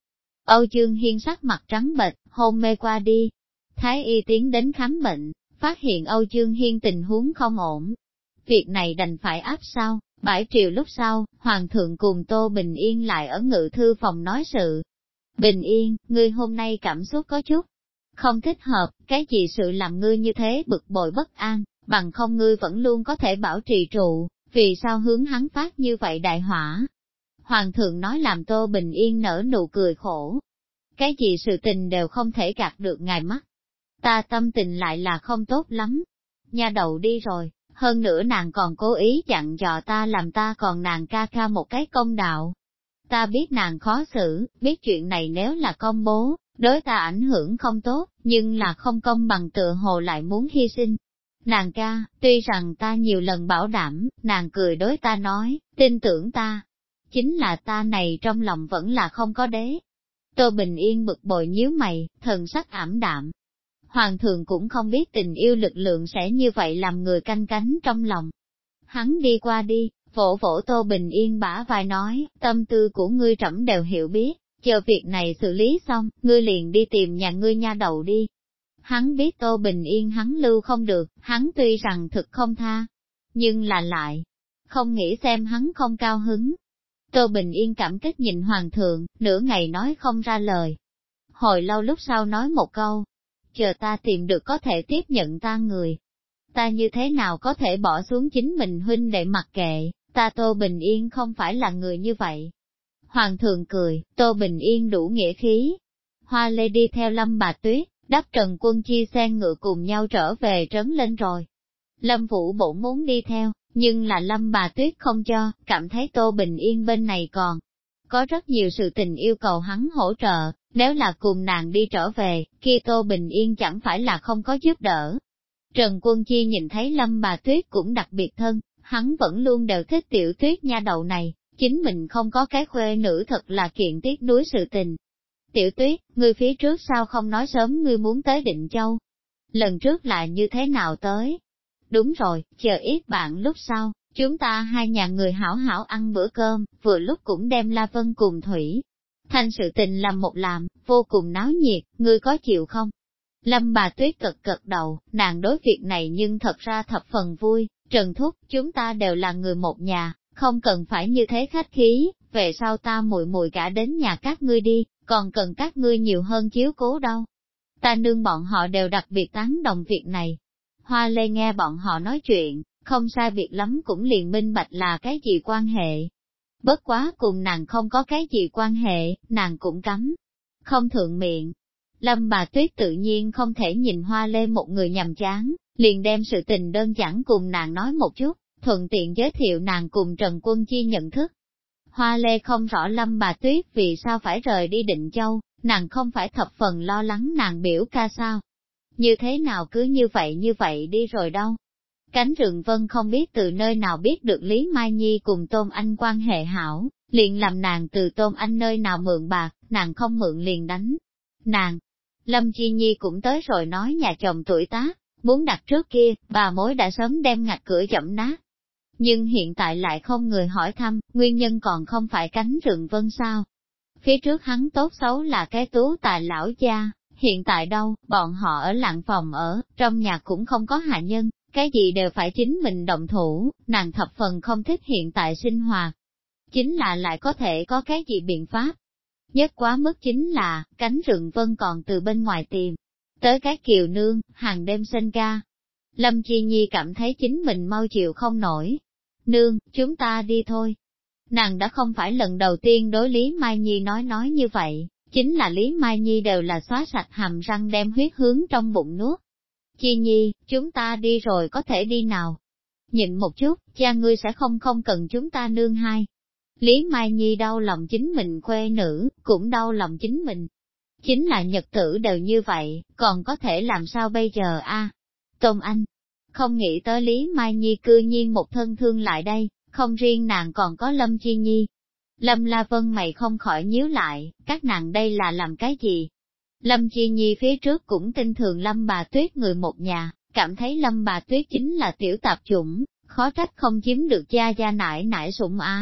Âu Dương Hiên sắc mặt trắng bệch, hôn mê qua đi. Thái y tiến đến khám bệnh, phát hiện Âu Dương Hiên tình huống không ổn. Việc này đành phải áp sau, 7 triệu lúc sau, Hoàng thượng cùng Tô Bình Yên lại ở ngự thư phòng nói sự. Bình Yên, ngươi hôm nay cảm xúc có chút không thích hợp, cái gì sự làm ngươi như thế bực bội bất an, bằng không ngươi vẫn luôn có thể bảo trì trụ, vì sao hướng hắn phát như vậy đại hỏa. Hoàng thượng nói làm Tô Bình Yên nở nụ cười khổ. Cái gì sự tình đều không thể gạt được ngài mắt. Ta tâm tình lại là không tốt lắm. Nha đầu đi rồi, hơn nữa nàng còn cố ý dặn dò ta làm ta còn nàng ca ca một cái công đạo. Ta biết nàng khó xử, biết chuyện này nếu là công bố, đối ta ảnh hưởng không tốt, nhưng là không công bằng tựa hồ lại muốn hy sinh. Nàng ca, tuy rằng ta nhiều lần bảo đảm, nàng cười đối ta nói, tin tưởng ta. Chính là ta này trong lòng vẫn là không có đế. Tô Bình Yên bực bội nhíu mày, thần sắc ảm đạm. Hoàng thượng cũng không biết tình yêu lực lượng sẽ như vậy làm người canh cánh trong lòng. Hắn đi qua đi, vỗ vỗ Tô Bình Yên bả vai nói, tâm tư của ngươi trẫm đều hiểu biết, chờ việc này xử lý xong, ngươi liền đi tìm nhà ngươi nha đầu đi. Hắn biết Tô Bình Yên hắn lưu không được, hắn tuy rằng thực không tha, nhưng là lại, không nghĩ xem hắn không cao hứng. Tô Bình Yên cảm kích nhìn Hoàng thượng, nửa ngày nói không ra lời. Hồi lâu lúc sau nói một câu, chờ ta tìm được có thể tiếp nhận ta người. Ta như thế nào có thể bỏ xuống chính mình huynh đệ mặc kệ, ta Tô Bình Yên không phải là người như vậy. Hoàng thượng cười, Tô Bình Yên đủ nghĩa khí. Hoa Lê đi theo Lâm Bà Tuyết, đắp Trần Quân Chi sen ngựa cùng nhau trở về trấn lên rồi. Lâm Vũ bổn muốn đi theo, nhưng là Lâm Bà Tuyết không cho, cảm thấy Tô Bình Yên bên này còn có rất nhiều sự tình yêu cầu hắn hỗ trợ, nếu là cùng nàng đi trở về, kia Tô Bình Yên chẳng phải là không có giúp đỡ. Trần Quân Chi nhìn thấy Lâm Bà Tuyết cũng đặc biệt thân, hắn vẫn luôn đều thích Tiểu Tuyết nha đầu này, chính mình không có cái khuê nữ thật là kiện tiếc nuối sự tình. Tiểu Tuyết, ngươi phía trước sao không nói sớm ngươi muốn tới Định Châu? Lần trước là như thế nào tới? Đúng rồi, chờ ít bạn lúc sau, chúng ta hai nhà người hảo hảo ăn bữa cơm, vừa lúc cũng đem La Vân cùng Thủy Thanh sự tình làm một làm, vô cùng náo nhiệt, ngươi có chịu không? Lâm Bà Tuyết cực cực đầu, nàng đối việc này nhưng thật ra thập phần vui, Trần Thúc, chúng ta đều là người một nhà, không cần phải như thế khách khí, về sau ta muội muội cả đến nhà các ngươi đi, còn cần các ngươi nhiều hơn chiếu cố đâu. Ta nương bọn họ đều đặc biệt tán đồng việc này. Hoa Lê nghe bọn họ nói chuyện, không sai biệt lắm cũng liền minh bạch là cái gì quan hệ. Bất quá cùng nàng không có cái gì quan hệ, nàng cũng cấm. Không thượng miệng. Lâm Bà Tuyết tự nhiên không thể nhìn Hoa Lê một người nhàm chán, liền đem sự tình đơn giản cùng nàng nói một chút, thuận tiện giới thiệu nàng cùng Trần Quân Chi nhận thức. Hoa Lê không rõ Lâm Bà Tuyết vì sao phải rời đi Định Châu, nàng không phải thập phần lo lắng nàng biểu ca sao. Như thế nào cứ như vậy đi rồi đâu. Cánh Rừng Vân không biết từ nơi nào biết được Lý Mai Nhi cùng Tôn Anh quan hệ hảo, liền làm nàng từ Tôn Anh nơi nào mượn bạc, nàng không mượn liền đánh. Nàng, Lâm Chi Nhi cũng tới rồi nói nhà chồng tuổi tác, muốn đặt trước kia, bà mối đã sớm đem ngạch cửa chậm nát. Nhưng hiện tại lại không người hỏi thăm, nguyên nhân còn không phải Cánh Rừng Vân sao. Phía trước hắn tốt xấu là cái tú tài lão gia, hiện tại đâu, bọn họ ở lạng phòng ở, trong nhà cũng không có hạ nhân, cái gì đều phải chính mình động thủ, nàng thập phần không thích hiện tại sinh hoạt. Chính là lại có thể có cái gì biện pháp. Nhất quá mức chính là, Cánh Rừng Vân còn từ bên ngoài tìm, tới cái kiều nương, hàng đêm sinh ca. Lâm Chi Nhi cảm thấy chính mình mau chịu không nổi. Nương, chúng ta đi thôi. Nàng đã không phải lần đầu tiên đối Lý Mai Nhi nói như vậy, chính là Lý Mai Nhi đều là xóa sạch hàm răng đem huyết hướng trong bụng nuốt. Chi Nhi, chúng ta đi rồi có thể đi nào? Nhịn một chút, cha ngươi sẽ không cần chúng ta nương hai. Lý Mai Nhi đau lòng chính mình khuê nữ, cũng đau lòng chính mình. Chính là nhật tử đều như vậy, còn có thể làm sao bây giờ a? Tôn Anh, không nghĩ tới Lý Mai Nhi cư nhiên một thân thương lại đây, không riêng nàng còn có Lâm Chi Nhi. Lâm La Vân mày không khỏi nhíu lại, các nàng đây là làm cái gì? Lâm Chi Nhi phía trước cũng tin thường Lâm Bà Tuyết người một nhà, cảm thấy Lâm Bà Tuyết chính là tiểu tạp chủng, khó trách không chiếm được gia nải nải sủng ái,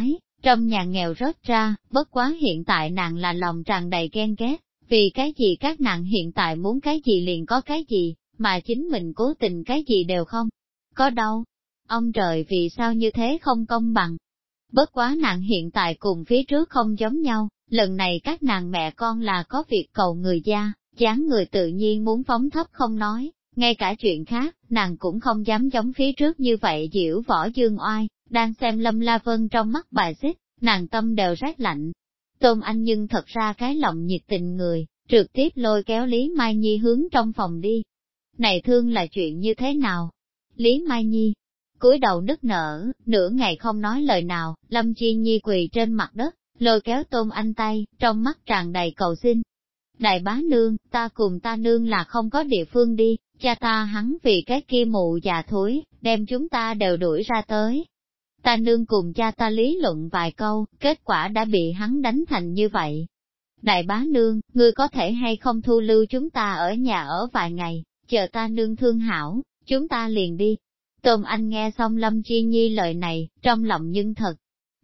trong nhà nghèo rớt ra, bất quá hiện tại nàng là lòng tràn đầy ghen ghét, vì cái gì các nàng hiện tại muốn cái gì liền có cái gì, mà chính mình cố tình cái gì đều không có đâu. Ông trời vì sao như thế không công bằng? Bất quá nàng hiện tại cùng phía trước không giống nhau, lần này các nàng mẹ con là có việc cầu người gia, dáng người tự nhiên muốn phóng thấp không nói, ngay cả chuyện khác, nàng cũng không dám giống phía trước như vậy diễu võ dương oai, đang xem Lâm La Vân trong mắt bài xích, nàng tâm đều rét lạnh. Tôn Anh nhưng thật ra cái lòng nhiệt tình người, trực tiếp lôi kéo Lý Mai Nhi hướng trong phòng đi. Này thương là chuyện như thế nào? Lý Mai Nhi cúi đầu nức nở, nửa ngày không nói lời nào, Lâm Chi Nhi quỳ trên mặt đất, lôi kéo Tôn Anh tay, trong mắt tràn đầy cầu xin. Đại bá nương, ta cùng ta nương là không có địa phương đi, cha ta hắn vì cái kia mụ già thối, đem chúng ta đều đuổi ra tới. Ta nương cùng cha ta lý luận vài câu, kết quả đã bị hắn đánh thành như vậy. Đại bá nương, ngươi có thể hay không thu lưu chúng ta ở nhà ở vài ngày, chờ ta nương thương hảo, chúng ta liền đi. Tôn Anh nghe xong Lâm Chi Nhi lời này, trong lòng nhưng thật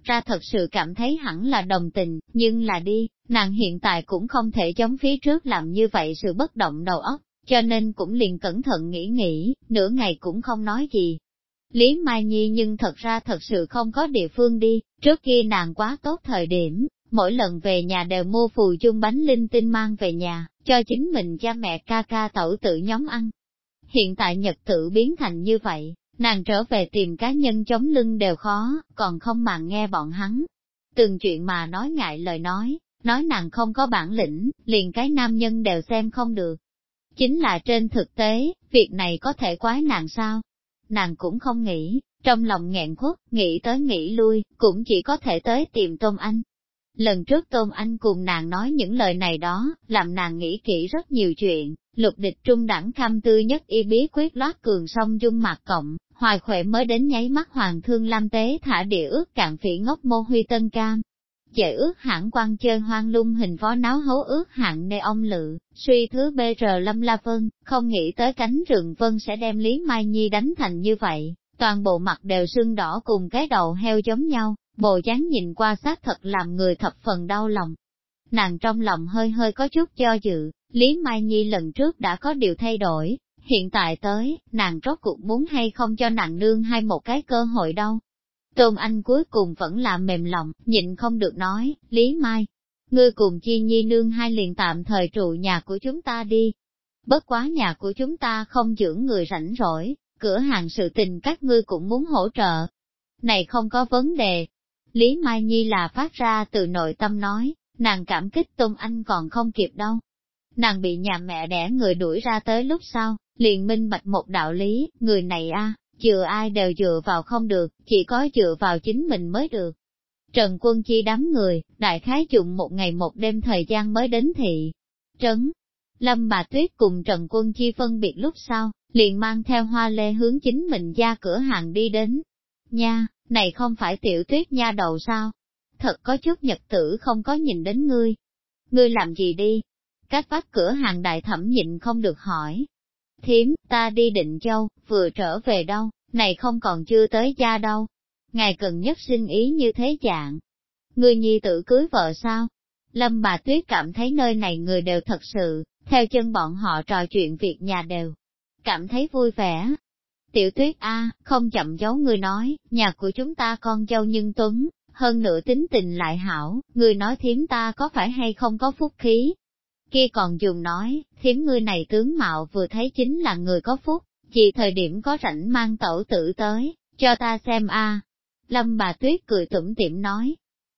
sự cảm thấy hẳn là đồng tình, nhưng là đi, nàng hiện tại cũng không thể giống phía trước làm như vậy sự bất động đầu óc, cho nên cũng liền cẩn thận nghĩ, nửa ngày cũng không nói gì. Lý Mai Nhi nhưng thật ra thật sự không có địa phương đi, trước kia nàng quá tốt thời điểm, mỗi lần về nhà đều mua phù chung bánh linh tinh mang về nhà, cho chính mình cha mẹ ca ca tẩu tự nhóm ăn. Hiện tại nhật tự biến thành như vậy, nàng trở về tìm cá nhân chống lưng đều khó, còn không màng nghe bọn hắn. Từng chuyện mà nói ngại lời nói nàng không có bản lĩnh, liền cái nam nhân đều xem không được. Chính là trên thực tế, việc này có thể quái nàng sao? Nàng cũng không nghĩ, trong lòng nghẹn khuất, nghĩ tới nghĩ lui, cũng chỉ có thể tới tìm Tôn Anh. Lần trước Tôn Anh cùng nàng nói những lời này đó, làm nàng nghĩ kỹ rất nhiều chuyện, lục địch trung đẳng cam tư nhất y bí quyết loát cường song dung mạc cộng, hoài khỏe mới đến nháy mắt hoàng thương lam tế thả địa ước cạn phỉ ngốc mô huy tân cam. Dạy ước hãng quan chơi hoang lung hình phó náo hấu ước hạng nê ông lự, suy thứ BR Lâm La Vân, không nghĩ tới cánh rừng vân sẽ đem Lý Mai Nhi đánh thành như vậy, toàn bộ mặt đều sưng đỏ cùng cái đầu heo giống nhau, bộ dáng nhìn qua xác thật làm người thập phần đau lòng. Nàng trong lòng hơi hơi có chút do dự, Lý Mai Nhi lần trước đã có điều thay đổi, hiện tại tới, nàng rốt cuộc muốn hay không cho nàng nương hai một cái cơ hội đâu. Tôn Anh cuối cùng vẫn là mềm lòng, nhịn không được nói, Lý Mai, ngươi cùng Chi Nhi nương hai liền tạm thời trụ nhà của chúng ta đi. Bất quá nhà của chúng ta không dưỡng người rảnh rỗi, cửa hàng sự tình các ngươi cũng muốn hỗ trợ. Này không có vấn đề. Lý Mai Nhi là phát ra từ nội tâm nói, nàng cảm kích Tôn Anh còn không kịp đâu. Nàng bị nhà mẹ đẻ người đuổi ra tới lúc sau, liền minh bạch một đạo lý, người này dựa ai đều dựa vào không được, chỉ có dựa vào chính mình mới được. Trần Quân Chi đám người, đại khái dùng một ngày một đêm thời gian mới đến thị trấn. Lâm Bà Tuyết cùng Trần Quân Chi phân biệt lúc sau, liền mang theo Hoa Lê hướng chính mình ra cửa hàng đi đến. Nha, này không phải Tiểu Tuyết nha đầu sao? Thật có chút nhật tử không có nhìn đến ngươi. Ngươi làm gì đi? Các vách cửa hàng đại thẩm nhịn không được hỏi. Thiếm, ta đi Định Châu, vừa trở về đâu, này không còn chưa tới gia đâu. Ngài cần nhất sinh ý như thế dạng. Ngươi nhi tử cưới vợ sao? Lâm Bà Tuyết cảm thấy nơi này người đều thật sự, theo chân bọn họ trò chuyện việc nhà đều. Cảm thấy vui vẻ. Tiểu Tuyết không chậm giấu ngươi nói, nhà của chúng ta con dâu nhưng tuấn, hơn nữa tính tình lại hảo, ngươi nói thiếm ta có phải hay không có phúc khí. Kia còn dùng nói, thiếm ngươi này tướng mạo vừa thấy chính là người có phúc, chỉ thời điểm có rảnh mang tẩu tử tới, cho ta xem Lâm Bà Tuyết cười tủm tỉm nói.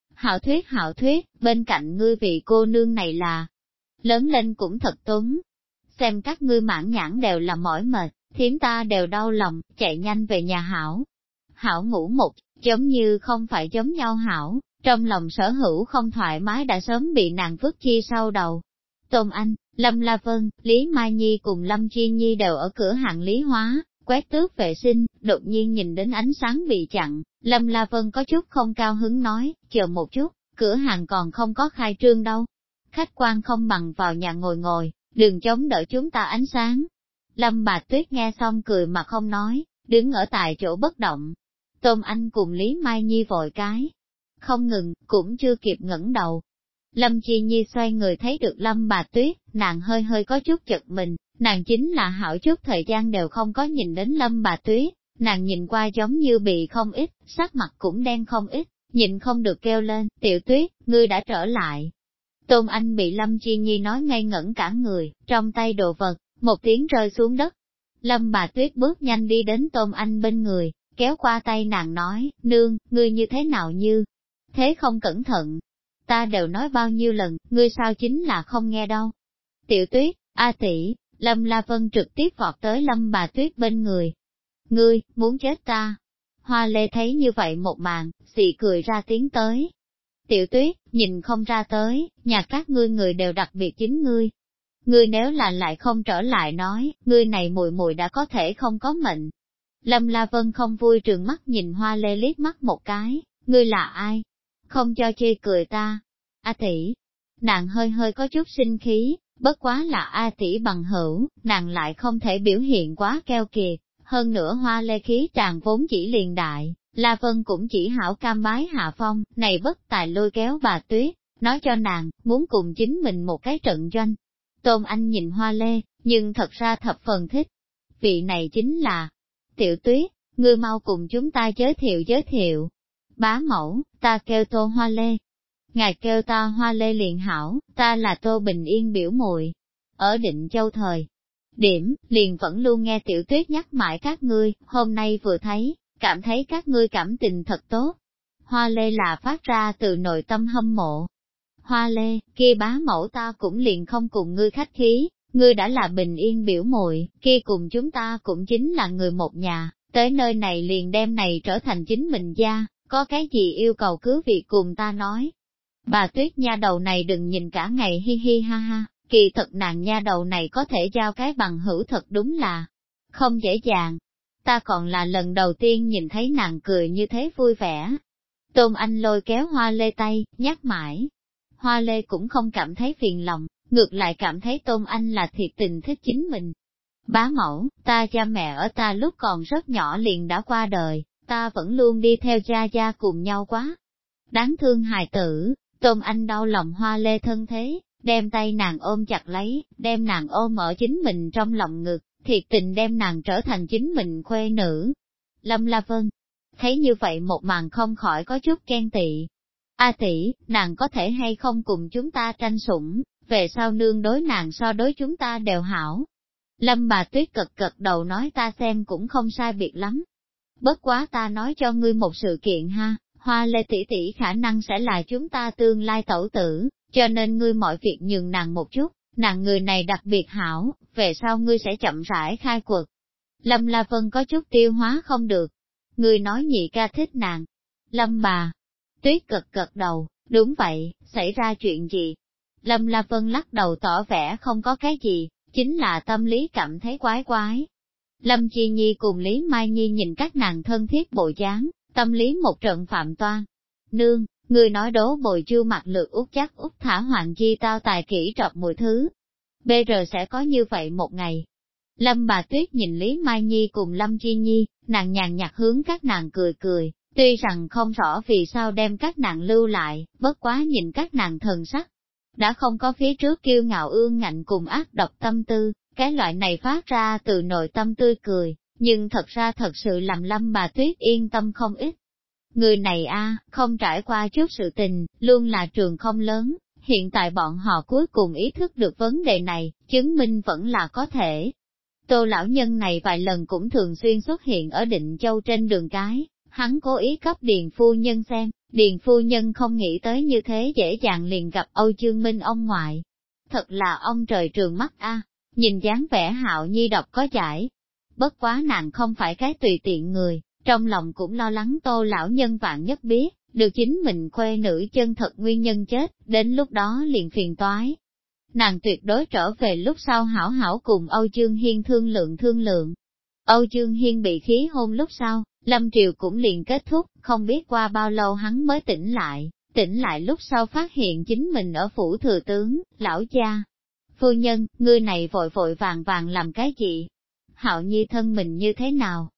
Hạo thuyết, bên cạnh ngươi vị cô nương này là, lớn lên cũng thật tuấn. Xem các ngươi mãn nhãn đều là mỏi mệt, thiếm ta đều đau lòng, chạy nhanh về nhà Hảo. Hảo ngủ một, giống như không phải giống nhau Hảo, trong lòng sở hữu không thoải mái đã sớm bị nàng vứt chi sau đầu. Tôn Anh, Lâm La Vân, Lý Mai Nhi cùng Lâm Chi Nhi đều ở cửa hàng Lý Hóa, quét tước vệ sinh, đột nhiên nhìn đến ánh sáng bị chặn, Lâm La Vân có chút không cao hứng nói, chờ một chút, cửa hàng còn không có khai trương đâu. Khách quan không bằng vào nhà ngồi, đừng chống đỡ chúng ta ánh sáng. Lâm Bà Tuyết nghe xong cười mà không nói, đứng ở tại chỗ bất động. Tôn Anh cùng Lý Mai Nhi vội cái không ngừng, cũng chưa kịp ngẩng đầu. Lâm Chi Nhi xoay người thấy được Lâm Bà Tuyết, nàng hơi hơi có chút chật mình, nàng chính là hảo chút thời gian đều không có nhìn đến Lâm Bà Tuyết, nàng nhìn qua giống như bị không ít, sắc mặt cũng đen không ít, nhịn không được kêu lên, Tiểu Tuyết, ngươi đã trở lại. Tôn Anh bị Lâm Chi Nhi nói ngây ngẩn cả người, trong tay đồ vật, một tiếng rơi xuống đất. Lâm Bà Tuyết bước nhanh đi đến Tôn Anh bên người, kéo qua tay nàng nói, nương, ngươi như thế nào như thế không cẩn thận. Ta đều nói bao nhiêu lần, ngươi sao chính là không nghe đâu. Tiểu Tuyết, A tỷ, Lâm La Vân trực tiếp vọt tới Lâm Bà Tuyết bên người. Ngươi, muốn chết ta. Hoa Lê thấy như vậy một màn, xị cười ra tiếng tới. Tiểu Tuyết, nhìn không ra tới, nhà các ngươi người đều đặc biệt chính ngươi. Ngươi nếu là lại không trở lại nói, ngươi này mùi mùi đã có thể không có mệnh. Lâm La Vân không vui trừng mắt nhìn Hoa Lê liếc mắt một cái, ngươi là ai? Không cho chê cười ta. A tỷ, nàng hơi hơi có chút sinh khí, bất quá là A tỷ bằng hữu, nàng lại không thể biểu hiện quá keo kiệt. Hơn nữa Hoa Lê khí tràn vốn chỉ liền đại, La Vân cũng chỉ hảo cam bái hạ phong, này bất tài lôi kéo bà Tuyết, nói cho nàng, muốn cùng chính mình một cái trận doanh. Tôn Anh nhìn Hoa Lê, nhưng thật ra thập phần thích. Vị này chính là Tiểu Tuyết, ngươi mau cùng chúng ta giới thiệu. Bá mẫu, ta kêu Tô Hoa Lê. Ngài kêu ta Hoa Lê liền hảo, ta là Tô Bình Yên biểu muội. Ở Định Châu thời điểm, liền vẫn luôn nghe Tiểu Tuyết nhắc mãi các ngươi, hôm nay vừa thấy, cảm thấy các ngươi cảm tình thật tốt. Hoa Lê là phát ra từ nội tâm hâm mộ. Hoa Lê, kia bá mẫu ta cũng liền không cùng ngươi khách khí, ngươi đã là Bình Yên biểu muội, kia cùng chúng ta cũng chính là người một nhà, tới nơi này liền đem này trở thành chính mình gia, có cái gì yêu cầu cứ việc cùng ta nói. Bà Tuyết nha đầu này đừng nhìn cả ngày hi hi ha ha, kỳ thật nàng nha đầu này có thể giao cái bằng hữu thật đúng là không dễ dàng. Ta còn là lần đầu tiên nhìn thấy nàng cười như thế vui vẻ. Tôn Anh lôi kéo Hoa Lê tay, nhắc mãi. Hoa Lê cũng không cảm thấy phiền lòng, ngược lại cảm thấy Tôn Anh là thiệt tình thích chính mình. Bá mẫu, ta cha mẹ ở ta lúc còn rất nhỏ liền đã qua đời, ta vẫn luôn đi theo cha cha cùng nhau quá. Đáng thương hài tử, Tôn Anh đau lòng Hoa Lê thân thế, đem tay nàng ôm chặt lấy, đem nàng ôm ở chính mình trong lòng ngực, thiệt tình đem nàng trở thành chính mình khuê nữ. Lâm La Vân, thấy như vậy một màn không khỏi có chút ghen tị. A tỷ, nàng có thể hay không cùng chúng ta tranh sủng, về sau nương đối nàng so đối chúng ta đều hảo. Lâm Bà Tuyết cật cật đầu nói ta xem cũng không sai biệt lắm. Bất quá ta nói cho ngươi một sự kiện ha, Hoa Lê tỷ tỷ khả năng sẽ là chúng ta tương lai tẩu tử, cho nên ngươi mọi việc nhường nàng một chút, nàng người này đặc biệt hảo, về sau ngươi sẽ chậm rãi khai quật. Lâm La Vân có chút tiêu hóa không được. Ngươi nói nhị ca thích nàng. Lâm Bà Tuyết cật cật đầu, đúng vậy, xảy ra chuyện gì? Lâm La Vân lắc đầu tỏ vẻ không có cái gì, chính là tâm lý cảm thấy quái quái. Lâm Chi Nhi cùng Lý Mai Nhi nhìn các nàng thân thiết bộ dáng, tâm lý một trận phạm toan. Nương, người nói đố bồi chưa mặt lược út chắc út thả hoàng chi tao tài kỹ trọc mùi thứ. BR sẽ có như vậy một ngày. Lâm Bà Tuyết nhìn Lý Mai Nhi cùng Lâm Chi Nhi, nàng nhàn nhạt hướng các nàng cười cười, tuy rằng không rõ vì sao đem các nàng lưu lại, bất quá nhìn các nàng thần sắc. Đã không có phía trước kiêu ngạo ương ngạnh cùng ác độc tâm tư, cái loại này phát ra từ nội tâm tươi cười, nhưng thật ra thật sự làm Lâm Bà Tuyết yên tâm không ít. Người này không trải qua chút sự tình, luôn là trường không lớn, hiện tại bọn họ cuối cùng ý thức được vấn đề này, chứng minh vẫn là có thể. Tô lão nhân này vài lần cũng thường xuyên xuất hiện ở Định Châu trên đường cái, hắn cố ý cấp Điền phu nhân xem, Điền phu nhân không nghĩ tới như thế dễ dàng liền gặp Âu Chương Minh ông ngoại. Thật là ông trời trường mắt nhìn dáng vẻ Hạo Nhi độc có giải. Bất quá nàng không phải cái tùy tiện người, trong lòng cũng lo lắng Tô lão nhân vạn nhất biết, được chính mình khuê nữ chân thật nguyên nhân chết, đến lúc đó liền phiền toái. Nàng tuyệt đối trở về lúc sau hảo hảo cùng Âu Chương Hiên thương lượng. Âu Chương Hiên bị khí hôn lúc sau, Lâm Triều cũng liền kết thúc, không biết qua bao lâu hắn mới tỉnh lại lúc sau phát hiện chính mình ở phủ thừa tướng, lão gia. Phu nhân, ngươi này vội vàng làm cái gì? Hạo Nhi thân mình như thế nào?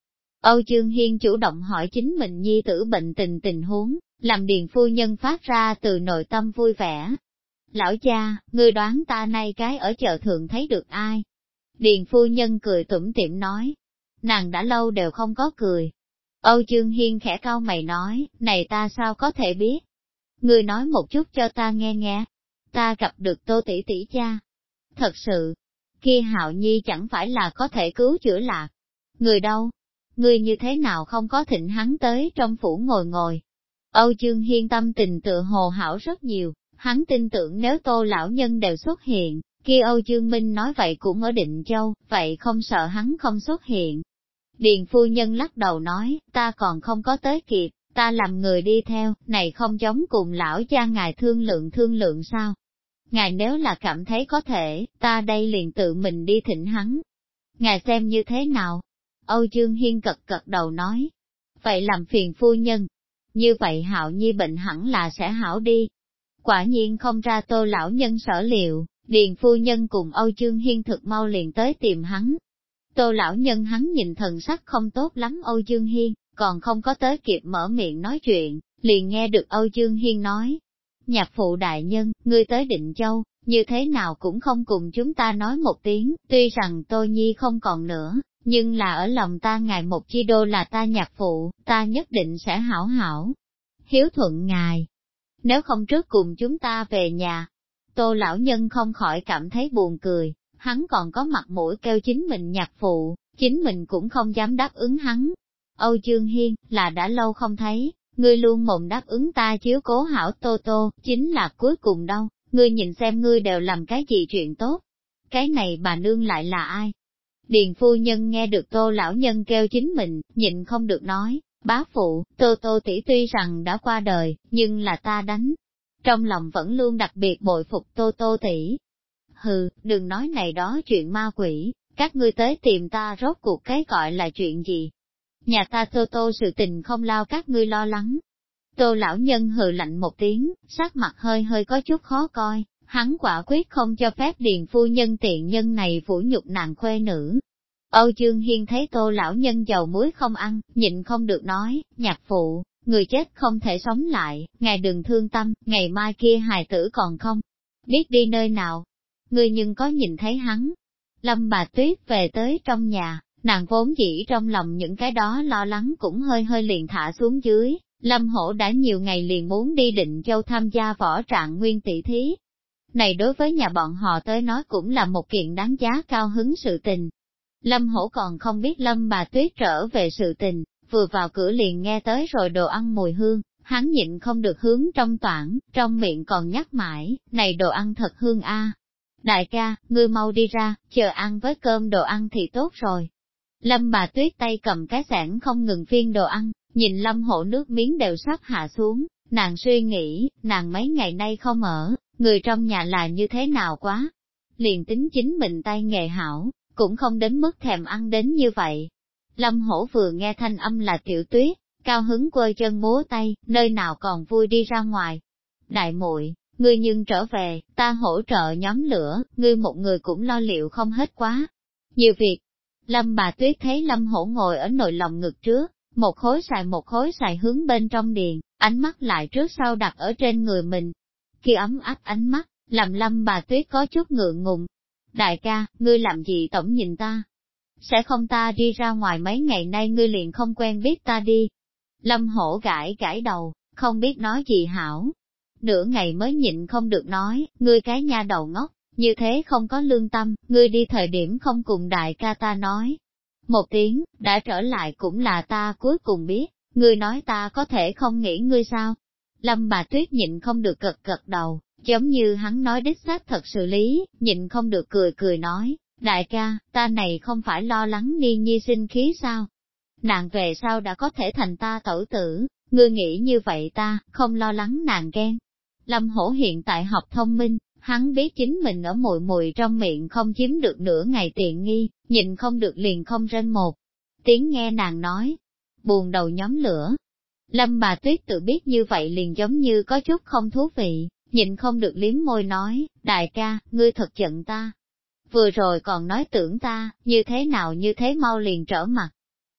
Âu Dương Hiên chủ động hỏi chính mình nhi tử bệnh tình huống, làm Điền phu nhân phát ra từ nội tâm vui vẻ. Lão cha, ngươi đoán ta nay cái ở chợ thượng thấy được ai? Điền phu nhân cười tủm tỉm nói. Nàng đã lâu đều không có cười. Âu Dương Hiên khẽ cau mày nói, này ta sao có thể biết? Ngươi nói một chút cho ta nghe nghe. Ta gặp được Tô tỷ tỷ cha. Thật sự, kia Hạo Nhi chẳng phải là có thể cứu chữa lạc. Người đâu? Ngươi như thế nào không có thịnh hắn tới trong phủ ngồi ngồi? Âu Dương Hiên tâm tình tựa hồ hảo rất nhiều, hắn tin tưởng nếu Tô lão nhân đều xuất hiện, kia Âu Dương Minh nói vậy cũng ở Định Châu, vậy không sợ hắn không xuất hiện. Điền phu nhân lắc đầu nói, ta còn không có tới kịp, ta làm người đi theo, này không giống cùng lão cha ngài thương lượng sao? Ngài nếu là cảm thấy có thể, ta đây liền tự mình đi thỉnh hắn. Ngài xem như thế nào? Âu Dương Hiên cật đầu nói. Vậy làm phiền phu nhân. Như vậy Hạo Nhi bệnh hẳn là sẽ hảo đi. Quả nhiên không ra Tô lão nhân sở liệu, Điền phu nhân cùng Âu Dương Hiên thực mau liền tới tìm hắn. Tô lão nhân hắn nhìn thần sắc không tốt lắm Âu Dương Hiên, còn không có tới kịp mở miệng nói chuyện, liền nghe được Âu Dương Hiên nói. Nhạc phụ đại nhân, ngươi tới Định Châu, như thế nào cũng không cùng chúng ta nói một tiếng, tuy rằng Tô Nhi không còn nữa, nhưng là ở lòng ta ngài một chi đô là ta nhạc phụ, ta nhất định sẽ hảo hảo, hiếu thuận ngài. Nếu không trước cùng chúng ta về nhà, Tô lão nhân không khỏi cảm thấy buồn cười, hắn còn có mặt mũi kêu chính mình nhạc phụ, chính mình cũng không dám đáp ứng hắn. Âu Dương Hiên, là đã lâu không thấy, ngươi luôn mộng đáp ứng ta chiếu cố hảo Tô Tô, chính là cuối cùng đâu, ngươi nhìn xem ngươi đều làm cái gì chuyện tốt. Cái này bà nương lại là ai? Điền phu nhân nghe được Tô lão nhân kêu chính mình, nhịn không được nói, bá phụ, Tô Tô tỷ tuy rằng đã qua đời, nhưng là ta đánh. Trong lòng vẫn luôn đặc biệt bội phục Tô Tô tỷ. Hừ, đừng nói này đó chuyện ma quỷ, các ngươi tới tìm ta rốt cuộc cái gọi là chuyện gì? Nhà ta Tô Tô sự tình không lao các ngươi lo lắng. Tô lão nhân hừ lạnh một tiếng, sắc mặt hơi có chút khó coi, hắn quả quyết không cho phép Điền phu nhân tiện nhân này phủ nhục nàng khuê nữ. Âu Dương Hiên thấy Tô lão nhân dầu muối không ăn, nhịn không được nói, nhạc phụ, người chết không thể sống lại, ngài đừng thương tâm, ngày mai kia hài tử còn không biết đi nơi nào. Ngươi nhưng có nhìn thấy hắn? Lâm bà Tuyết về tới trong nhà, nàng vốn dĩ trong lòng những cái đó lo lắng cũng hơi liền thả xuống dưới. Lâm Hổ đã nhiều ngày liền muốn đi Định Châu tham gia võ trạng nguyên tỷ thí. Này đối với nhà bọn họ tới nói cũng là một kiện đáng giá cao hứng sự tình. Lâm Hổ còn không biết Lâm bà Tuyết trở về sự tình, vừa vào cửa liền nghe tới rồi đồ ăn mùi hương, hắn nhịn không được hướng trong toảng, trong miệng còn nhắc mãi, này đồ ăn thật hương a. Đại ca, ngươi mau đi ra, chờ ăn với cơm đồ ăn thì tốt rồi. Lâm bà Tuyết tay cầm cái xẻng không ngừng phiên đồ ăn, nhìn Lâm Hổ nước miếng đều sắp hạ xuống, nàng suy nghĩ, nàng mấy ngày nay không ở, người trong nhà là như thế nào quá. Liền tính chính mình tay nghề hảo, cũng không đến mức thèm ăn đến như vậy. Lâm Hổ vừa nghe thanh âm là Tiểu Tuyết, cao hứng quơ chân múa tay, nơi nào còn vui đi ra ngoài. Đại muội, ngươi nhưng trở về, ta hỗ trợ nhóm lửa, ngươi một người cũng lo liệu không hết quá. Nhiều việc. Lâm bà Tuyết thấy Lâm Hổ ngồi ở nội lòng ngực trước, một khối xài hướng bên trong điền, ánh mắt lại trước sau đặt ở trên người mình. Khi ấm áp ánh mắt, làm Lâm bà Tuyết có chút ngượng ngùng. Đại ca, ngươi làm gì tổng nhìn ta? Sẽ không ta đi ra ngoài mấy ngày nay ngươi liền không quen biết ta đi. Lâm Hổ gãi đầu, không biết nói gì hảo. Nửa ngày mới nhịn không được nói, ngươi cái nha đầu ngốc, như thế không có lương tâm, ngươi đi thời điểm không cùng đại ca ta nói. Một tiếng, đã trở lại cũng là ta cuối cùng biết, ngươi nói ta có thể không nghĩ ngươi sao? Lâm bà Tuyết nhịn không được gật đầu, giống như hắn nói đích xác thật sự lý, nhịn không được cười nói, đại ca, ta này không phải lo lắng Ni Nhi sinh khí sao? Nàng về sau đã có thể thành ta tẩu tử, ngươi nghĩ như vậy ta, không lo lắng nàng ghen. Lâm Hổ hiện tại học thông minh, hắn biết chính mình ở mùi mùi trong miệng không chiếm được nửa ngày tiện nghi, nhịn không được liền không rên một tiếng nghe nàng nói, buồn đầu nhóm lửa. Lâm bà Tuyết tự biết như vậy liền giống như có chút không thú vị, nhịn không được liếm môi nói, đại ca, ngươi thật giận ta. Vừa rồi còn nói tưởng ta, như thế nào như thế mau liền trở mặt.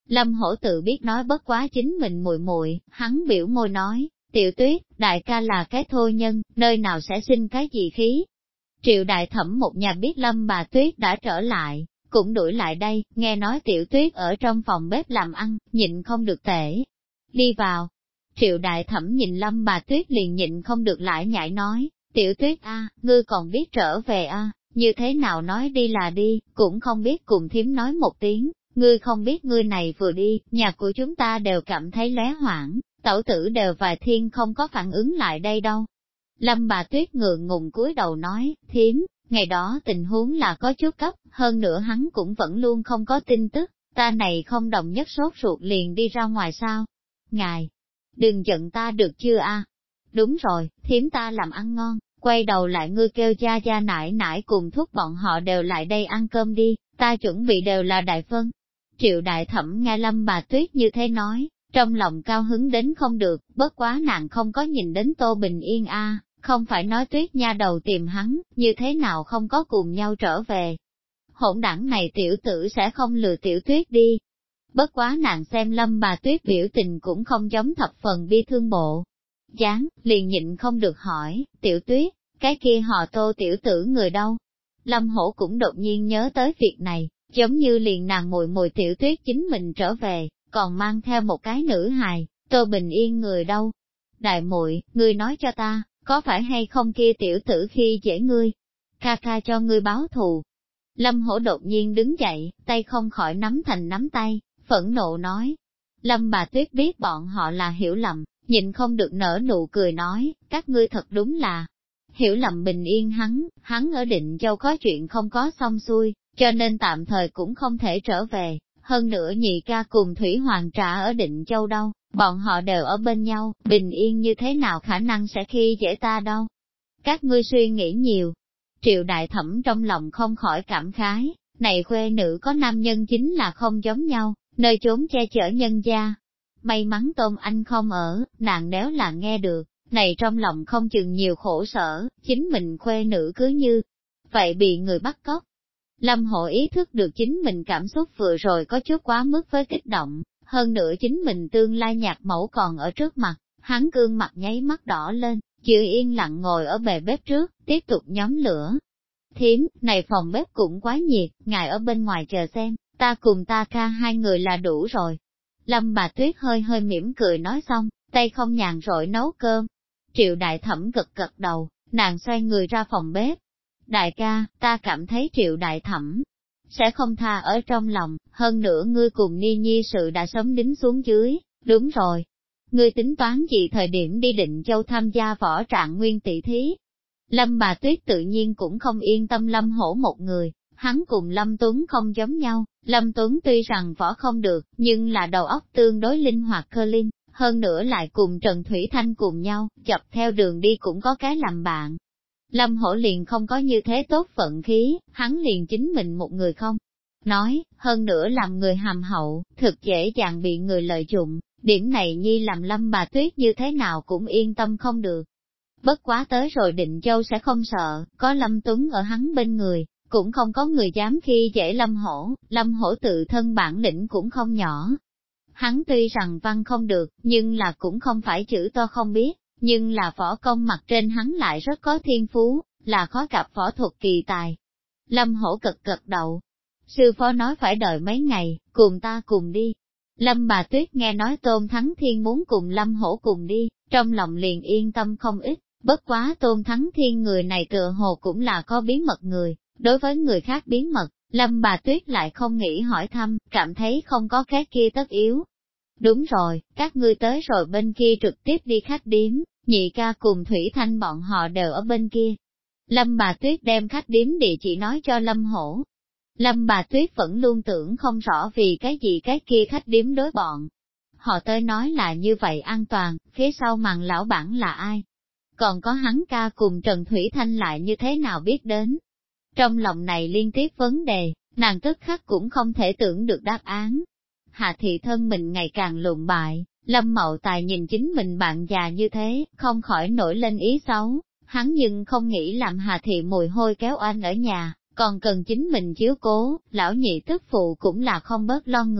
Lâm Hổ tự biết nói bất quá chính mình muội muội, hắn biểu môi nói, Tiểu Tuyết, đại ca là cái thô nhân, nơi nào sẽ sinh cái gì khí. Triệu đại thẩm một nhà biết Lâm bà Tuyết đã trở lại, cũng đuổi lại đây, nghe nói Tiểu Tuyết ở trong phòng bếp làm ăn, nhịn không được tể. Đi vào. Triệu đại thẩm nhìn Lâm bà Tuyết liền nhịn không được lại nhảy nói, Tiểu Tuyết a, ngươi còn biết trở về a, như thế nào nói đi là đi, cũng không biết cùng thím nói một tiếng, ngươi không biết ngươi này vừa đi, nhà của chúng ta đều cảm thấy lóe hoảng, tẩu tử đều vài thiên không có phản ứng lại đây đâu. Lâm bà Tuyết ngượng ngùng cúi đầu nói, thím, ngày đó tình huống là có chút cấp, hơn nữa hắn cũng vẫn luôn không có tin tức, ta này không đồng nhất sốt ruột liền đi ra ngoài sao. Ngài, đừng giận ta được chưa a? Đúng rồi, thím ta làm ăn ngon, quay đầu lại ngươi kêu cha cha nải nải cùng thúc bọn họ đều lại đây ăn cơm đi, ta chuẩn bị đều là đại phân. Triệu đại thẩm nghe Lâm bà Tuyết như thế nói, trong lòng cao hứng đến không được, bất quá nàng không có nhìn đến Tô Bình Yên a, không phải nói Tuyết nha đầu tìm hắn, như thế nào không có cùng nhau trở về. Hỗn đảng này tiểu tử sẽ không lừa Tiểu Tuyết đi. Bất quá nàng xem Lâm bà Tuyết biểu tình cũng không giống thập phần bi thương bộ. Dáng, liền nhịn không được hỏi, Tiểu Tuyết, cái kia họ Tô tiểu tử người đâu? Lâm Hổ cũng đột nhiên nhớ tới việc này, giống như liền nàng muội muội Tiểu Tuyết chính mình trở về, còn mang theo một cái nữ hài, Tô Bình Yên người đâu? Đại muội, ngươi nói cho ta, có phải hay không kia tiểu tử khi dễ ngươi? Ca ca cho ngươi báo thù. Lâm Hổ đột nhiên đứng dậy, tay không khỏi nắm thành nắm tay, phẫn nộ nói. Lâm bà Tuyết biết bọn họ là hiểu lầm, nhịn không được nở nụ cười nói, các ngươi thật đúng là hiểu lầm Bình Yên hắn ở Định Châu có chuyện không có xong xuôi, cho nên tạm thời cũng không thể trở về, hơn nữa nhị ca cùng Thủy Hoàng Trà ở Định Châu đâu, bọn họ đều ở bên nhau, Bình Yên như thế nào khả năng sẽ khi dễ ta đâu. Các ngươi suy nghĩ nhiều. Triệu đại thẩm trong lòng không khỏi cảm khái, này khuê nữ có nam nhân chính là không giống nhau, nơi trốn che chở nhân gia. May mắn Tôn Anh không ở, nàng nếu là nghe được, này trong lòng không chừng nhiều khổ sở, chính mình khuê nữ cứ như vậy bị người bắt cóc. Lâm Hộ ý thức được chính mình cảm xúc vừa rồi có chút quá mức với kích động, hơn nữa chính mình tương lai nhạc mẫu còn ở trước mặt, hắn gương mặt nháy mắt đỏ lên, chịu yên lặng ngồi ở bề bếp trước, tiếp tục nhóm lửa. Thím, này phòng bếp cũng quá nhiệt, ngài ở bên ngoài chờ xem, ta cùng ta ca hai người là đủ rồi. Lâm bà Tuyết hơi hơi mỉm cười nói xong, tay không nhàn rỗi nấu cơm. Triệu đại thẩm gật gật đầu, nàng xoay người ra phòng bếp. Đại ca, ta cảm thấy Triệu đại thẩm sẽ không tha ở trong lòng, hơn nữa ngươi cùng Ni Nhi sự đã sớm đính xuống dưới, đúng rồi. Ngươi tính toán gì thời điểm đi Định Châu tham gia võ trạng nguyên tỷ thí? Lâm bà Tuyết tự nhiên cũng không yên tâm Lâm Hổ một người, hắn cùng Lâm Tuấn không giống nhau, Lâm Tuấn tuy rằng võ không được, nhưng là đầu óc tương đối linh hoạt cơ linh, hơn nữa lại cùng Trần Thủy Thanh cùng nhau, chập theo đường đi cũng có cái làm bạn. Lâm Hổ liền không có như thế tốt vận khí, hắn liền chính mình một người không. Nói, hơn nữa làm người hàm hậu, thực dễ dàng bị người lợi dụng, điểm này nhi làm Lâm bà Tuyết như thế nào cũng yên tâm không được. Bất quá tới rồi Định Châu sẽ không sợ, có Lâm Tuấn ở hắn bên người, cũng không có người dám khi dễ Lâm Hổ tự thân bản lĩnh cũng không nhỏ. Hắn tuy rằng văn không được, nhưng là cũng không phải chữ to không biết, nhưng là võ công mặt trên hắn lại rất có thiên phú, là khó gặp võ thuật kỳ tài. Lâm Hổ cực cực đầu. Sư phó nói phải đợi mấy ngày, cùng ta cùng đi. Lâm bà Tuyết nghe nói Tôn Thắng Thiên muốn cùng Lâm Hổ cùng đi, trong lòng liền yên tâm không ít, bất quá Tôn Thắng Thiên người này tựa hồ cũng là có bí mật người, đối với người khác bí mật, Lâm bà Tuyết lại không nghĩ hỏi thăm, cảm thấy không có cái kia tất yếu. Đúng rồi, các ngươi tới rồi bên kia trực tiếp đi khách điếm, nhị ca cùng Thủy Thanh bọn họ đều ở bên kia. Lâm bà Tuyết đem khách điếm địa chỉ nói cho Lâm Hổ. Lâm bà Tuyết vẫn luôn tưởng không rõ vì cái gì cái kia khách điếm đối bọn. Họ tới nói là như vậy an toàn, phía sau màn lão bản là ai? Còn có hắn ca cùng Trần Thủy Thanh lại như thế nào biết đến? Trong lòng này liên tiếp vấn đề, nàng tức khắc cũng không thể tưởng được đáp án. Hạ thị thân mình ngày càng lụn bại, Lâm Mậu Tài nhìn chính mình bạn già như thế, không khỏi nổi lên ý xấu, hắn nhưng không nghĩ làm Hà thị mùi hôi kéo anh ở nhà, còn cần chính mình chiếu cố, lão nhị tức phụ cũng là không bớt lo người,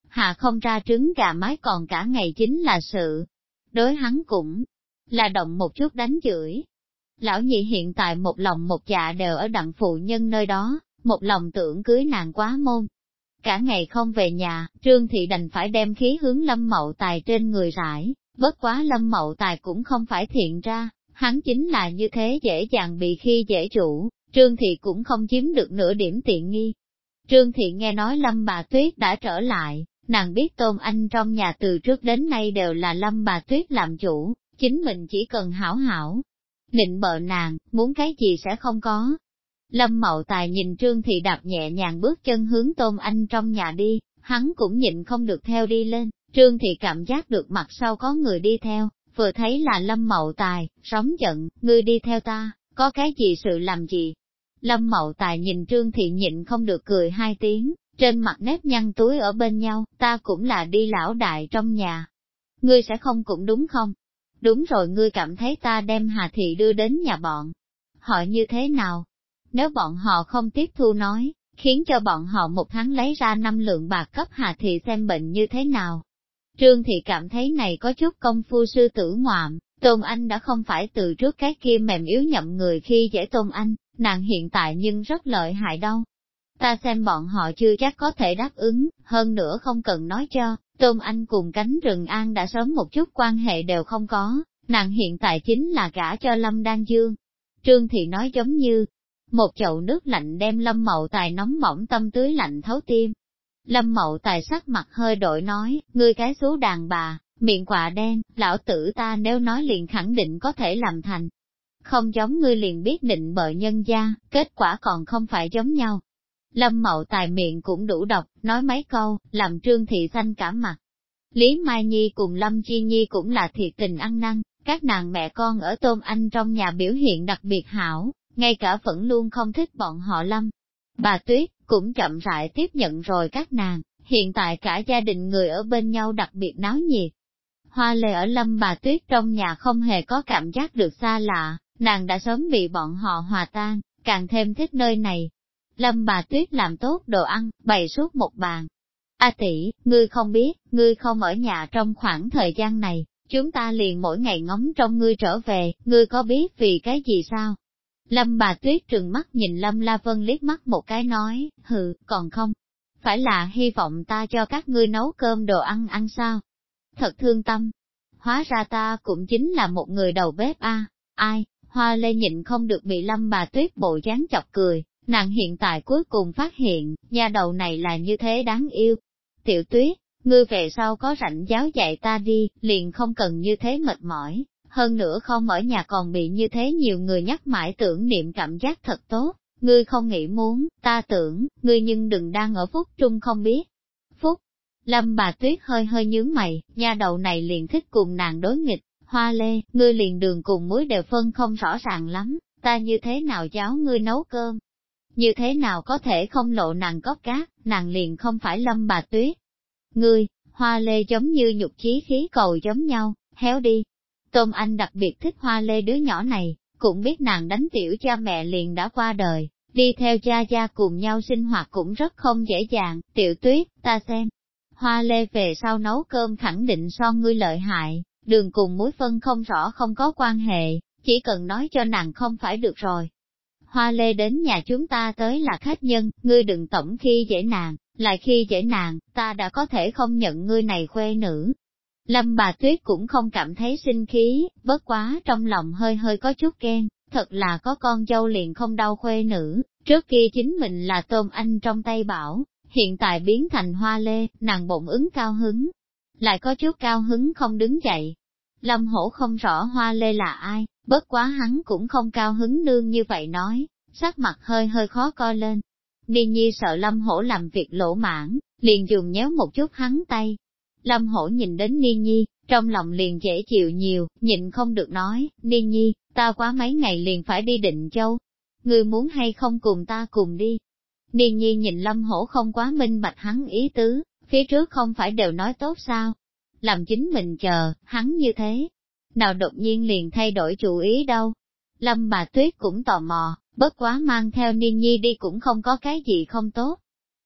hạ không ra trứng gà mái còn cả ngày chính là sự. Đối hắn cũng là động một chút đánh chửi. Lão nhị hiện tại một lòng một dạ đều ở đặng phụ nhân nơi đó, một lòng tưởng cưới nàng quá môn. Cả ngày không về nhà, Trương Thị đành phải đem khí hướng Lâm Mậu Tài trên người rải, bất quá Lâm Mậu Tài cũng không phải thiện ra, hắn chính là như thế dễ dàng bị khi dễ chủ, Trương Thị cũng không chiếm được nửa điểm tiện nghi. Trương Thị nghe nói Lâm bà Tuyết đã trở lại, nàng biết Tôn Anh trong nhà từ trước đến nay đều là Lâm bà Tuyết làm chủ, chính mình chỉ cần hảo hảo, nịnh bợ nàng, muốn cái gì sẽ không có. Lâm Mậu Tài nhìn Trương Thị đạp nhẹ nhàng bước chân hướng Tôn Anh trong nhà đi, hắn cũng nhịn không được theo đi lên, Trương Thị cảm giác được mặt sau có người đi theo, vừa thấy là Lâm Mậu Tài, sóng giận, ngươi đi theo ta, có cái gì sự làm gì? Lâm Mậu Tài nhìn Trương Thị nhịn không được cười hai tiếng, trên mặt nếp nhăn túi ở bên nhau, ta cũng là đi lão đại trong nhà. Ngươi sẽ không cũng đúng không? Đúng rồi, ngươi cảm thấy ta đem Hà Thị đưa đến nhà bọn họ như thế nào? Nếu bọn họ không tiếp thu nói, khiến cho bọn họ một tháng lấy ra 5 lượng bạc cấp Hà Thị xem bệnh như thế nào? Trương Thị cảm thấy này có chút công phu sư tử ngoạm, Tôn Anh đã không phải từ trước cái kia mềm yếu nhậm người khi dễ Tôn Anh, nàng hiện tại nhưng rất lợi hại đâu. Ta xem bọn họ chưa chắc có thể đáp ứng, hơn nữa không cần nói cho, Tôn Anh cùng cánh rừng An đã sớm một chút quan hệ đều không có, nàng hiện tại chính là gả cho Lâm Đan Dương. Trương Thị nói giống như một chậu nước lạnh đem Lâm Mậu Tài nóng bỏng tâm tưới lạnh thấu tim. Lâm Mậu Tài sắc mặt hơi đổi nói, ngươi cái số đàn bà, miệng quạ đen, lão tử ta nếu nói liền khẳng định có thể làm thành. Không giống ngươi liền biết định bợ nhân gia, kết quả còn không phải giống nhau. Lâm Mậu Tài miệng cũng đủ độc, nói mấy câu, làm Trương Thị xanh cả mặt. Lý Mai Nhi cùng Lâm Chi Nhi cũng là thiệt tình ăn năn, các nàng mẹ con ở Tôn Anh trong nhà biểu hiện đặc biệt hảo, ngay cả vẫn luôn không thích bọn họ Lâm. Bà Tuyết cũng chậm rãi tiếp nhận rồi các nàng, hiện tại cả gia đình người ở bên nhau đặc biệt náo nhiệt. Hoa Lê ở Lâm Bà Tuyết trong nhà không hề có cảm giác được xa lạ, nàng đã sớm bị bọn họ hòa tan, càng thêm thích nơi này. Lâm Bà Tuyết làm tốt đồ ăn, bày suốt một bàn. A tỷ, ngươi không biết, ngươi không ở nhà trong khoảng thời gian này, chúng ta liền mỗi ngày ngóng trông ngươi trở về, ngươi có biết vì cái gì sao? Lâm Bà Tuyết trừng mắt nhìn Lâm La Vân liếc mắt một cái nói, hừ, còn không? Phải là hy vọng ta cho các ngươi nấu cơm đồ ăn ăn sao? Thật thương tâm. Hóa ra ta cũng chính là một người đầu bếp a. Ai? Hoa Lê nhịn không được bị Lâm Bà Tuyết bộ dáng chọc cười, nàng hiện tại cuối cùng phát hiện, nha đầu này là như thế đáng yêu. Tiểu Tuyết, ngươi về sau có rảnh giáo dạy ta đi, liền không cần như thế mệt mỏi, hơn nữa không ở nhà còn bị như thế nhiều người nhắc mãi tưởng niệm cảm giác thật tốt, ngươi không nghĩ muốn, ta tưởng, ngươi nhưng đừng đang ở phúc trung không biết. Phúc, Lâm Bà Tuyết hơi hơi nhướng mày, nha đầu này liền thích cùng nàng đối nghịch, Hoa Lê, ngươi liền đường cùng muối đều phân không rõ ràng lắm, ta như thế nào giáo ngươi nấu cơm? Như thế nào có thể không lộ nàng cốc cát, nàng liền không phải Lâm Bà Tuyết. Ngươi, Hoa Lê giống như nhục chí khí cầu giống nhau, héo đi. Tôn Anh đặc biệt thích Hoa Lê đứa nhỏ này, cũng biết nàng đánh tiểu cha mẹ liền đã qua đời, đi theo cha gia cùng nhau sinh hoạt cũng rất không dễ dàng. Tiểu Tuyết, ta xem, Hoa Lê về sau nấu cơm khẳng định so ngươi lợi hại, đường cùng muối phân không rõ không có quan hệ, chỉ cần nói cho nàng không phải được rồi. Hoa Lê đến nhà chúng ta tới là khách nhân, ngươi đừng tổng khi dễ nàng, lại khi dễ nàng, ta đã có thể không nhận ngươi này khuê nữ. Lâm Bà Tuyết cũng không cảm thấy sinh khí, bất quá trong lòng hơi hơi có chút ghen, thật là có con dâu liền không đau khuê nữ, trước kia chính mình là Tôn Anh trong tay bảo, hiện tại biến thành Hoa Lê, nàng bụng ứng cao hứng, lại có chút cao hứng không đứng dậy. Lâm Hổ không rõ Hoa Lê là ai, bất quá hắn cũng không cao hứng nương như vậy nói, sắc mặt hơi hơi khó coi lên. Niên Nhi sợ Lâm Hổ làm việc lỗ mãn, liền dùng nhéo một chút hắn tay. Lâm Hổ nhìn đến Niên Nhi, trong lòng liền dễ chịu nhiều, nhịn không được nói, Niên Nhi, ta quá mấy ngày liền phải đi Định Châu. Ngươi muốn hay không cùng ta cùng đi? Niên Nhi nhìn Lâm Hổ không quá minh bạch hắn ý tứ, phía trước không phải đều nói tốt sao? Làm chính mình chờ, hắn như thế. Nào đột nhiên liền thay đổi chủ ý đâu. Lâm Bà Tuyết cũng tò mò, bất quá mang theo Niên Nhi đi cũng không có cái gì không tốt.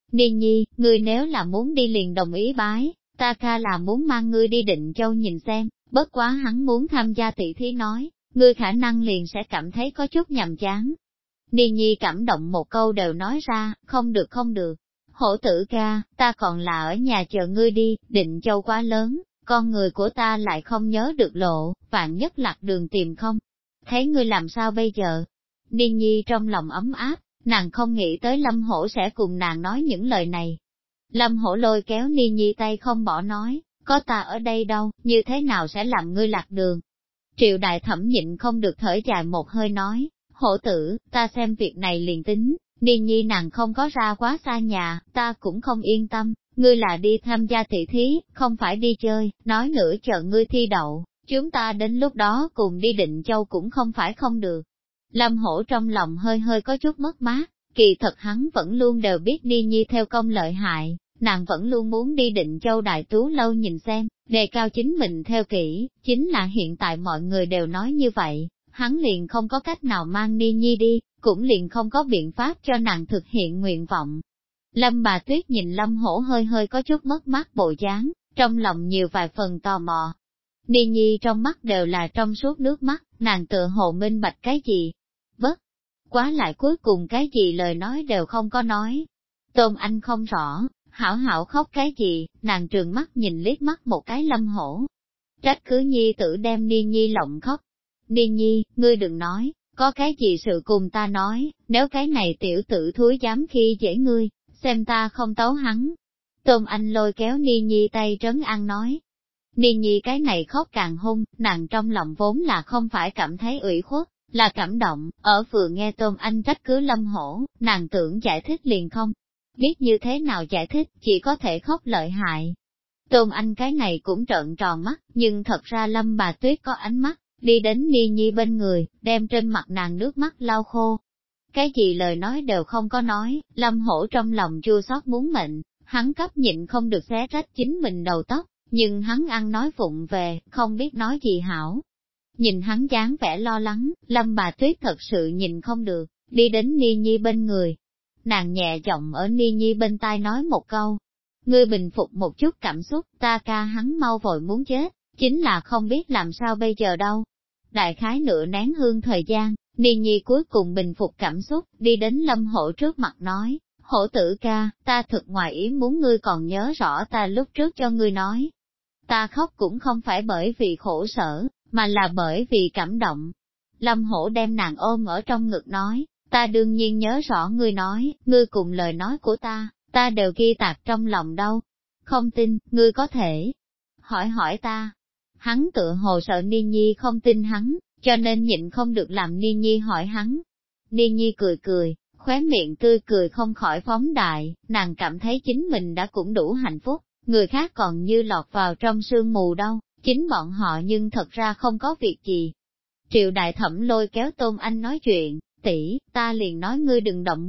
Niên nhi, ngươi nếu là muốn đi liền đồng ý bái, ta ca là muốn mang ngươi đi Định Châu nhìn xem, bất quá hắn muốn tham gia tỷ thí nói, ngươi khả năng liền sẽ cảm thấy có chút nhàm chán. Niên nhi cảm động một câu đều nói ra, không được không được. Hổ tử ca, ta còn là ở nhà chờ ngươi đi, Định Châu quá lớn, con người của ta lại không nhớ được lộ, vạn nhất lạc đường tìm không. Thấy ngươi làm sao bây giờ? Niên nhi trong lòng ấm áp, nàng không nghĩ tới Lâm Hổ sẽ cùng nàng nói những lời này. Lâm Hổ lôi kéo Niên nhi tay không bỏ nói, có ta ở đây đâu, như thế nào sẽ làm ngươi lạc đường? Triệu đại thẩm nhịn không được thở dài một hơi nói, Hổ tử, ta xem việc này liền tính, Niên nhi nàng không có ra quá xa nhà, ta cũng không yên tâm, ngươi là đi tham gia tỷ thí, không phải đi chơi, nói nữa chờ ngươi thi đậu, chúng ta đến lúc đó cùng đi Định Châu cũng không phải không được. Lâm Hổ trong lòng hơi hơi có chút mất mát, kỳ thật hắn vẫn luôn đều biết Niên nhi theo công lợi hại, nàng vẫn luôn muốn đi Định Châu Đại Tú lâu nhìn xem, đề cao chính mình theo kỹ, chính là hiện tại mọi người đều nói như vậy, hắn liền không có cách nào mang Niên nhi đi, cũng liền không có biện pháp cho nàng thực hiện nguyện vọng. Lâm bà Tuyết nhìn Lâm Hổ hơi hơi có chút mất mát bộ dáng, trong lòng nhiều vài phần tò mò. Niên nhi trong mắt đều là trong suốt nước mắt, nàng tựa hồ minh bạch cái gì. Bất quá lại cuối cùng cái gì lời nói đều không có nói. Tôn Anh không rõ, hảo hảo khóc cái gì, nàng trừng mắt nhìn liếc mắt một cái Lâm Hổ. Trách cứ nhi tử đem Niên nhi lộng khóc. Niên nhi, ngươi đừng nói, có cái gì sự cùng ta nói, nếu cái này tiểu tử thúi dám khi dễ ngươi, xem ta không tấu hắn. Tôn Anh lôi kéo Niên nhi tay trấn an nói. Niên nhi cái này khóc càng hung, nàng trong lòng vốn là không phải cảm thấy ủy khuất, là cảm động, ở vừa nghe Tôn Anh trách cứ Lâm Hổ, nàng tưởng giải thích liền không. Biết như thế nào giải thích, chỉ có thể khóc lợi hại. Tôn Anh cái này cũng trợn tròn mắt, nhưng thật ra Lâm bà Tuyết có ánh mắt, đi đến Niên nhi bên người, đem trên mặt nàng nước mắt lau khô. Cái gì lời nói đều không có nói, Lâm Hổ trong lòng chua xót muốn mệnh, hắn cấp nhịn không được xé rách chính mình đầu tóc, nhưng hắn ăn nói vụng về, không biết nói gì hảo. Nhìn hắn dáng vẻ lo lắng, Lâm bà Tuyết thật sự nhìn không được, đi đến Niên nhi bên người. Nàng nhẹ giọng ở Niên nhi bên tai nói một câu. Ngươi bình phục một chút cảm xúc, ta ca hắn mau vội muốn chết, chính là không biết làm sao bây giờ đâu. Đại khái nửa nén hương thời gian, Niên nhi cuối cùng bình phục cảm xúc, đi đến Lâm Hổ trước mặt nói, Hổ tử ca, ta thực ngoài ý muốn ngươi còn nhớ rõ ta lúc trước cho ngươi nói. Ta khóc cũng không phải bởi vì khổ sở, mà là bởi vì cảm động. Lâm Hổ đem nàng ôm ở trong ngực nói, ta đương nhiên nhớ rõ ngươi nói, ngươi cùng lời nói của ta đều ghi tạc trong lòng đâu. Không tin, ngươi có thể hỏi hỏi ta. Hắn tựa hồ sợ Niên nhi không tin hắn, cho nên nhịn không được làm Niên nhi hỏi hắn. Niên nhi cười cười, khóe miệng tươi cười không khỏi phóng đại, nàng cảm thấy chính mình đã cũng đủ hạnh phúc, người khác còn như lọt vào trong sương mù đâu, chính bọn họ nhưng thật ra không có việc gì. Triệu đại thẩm lôi kéo Tôn Anh nói chuyện, tỷ, ta liền nói ngươi đừng động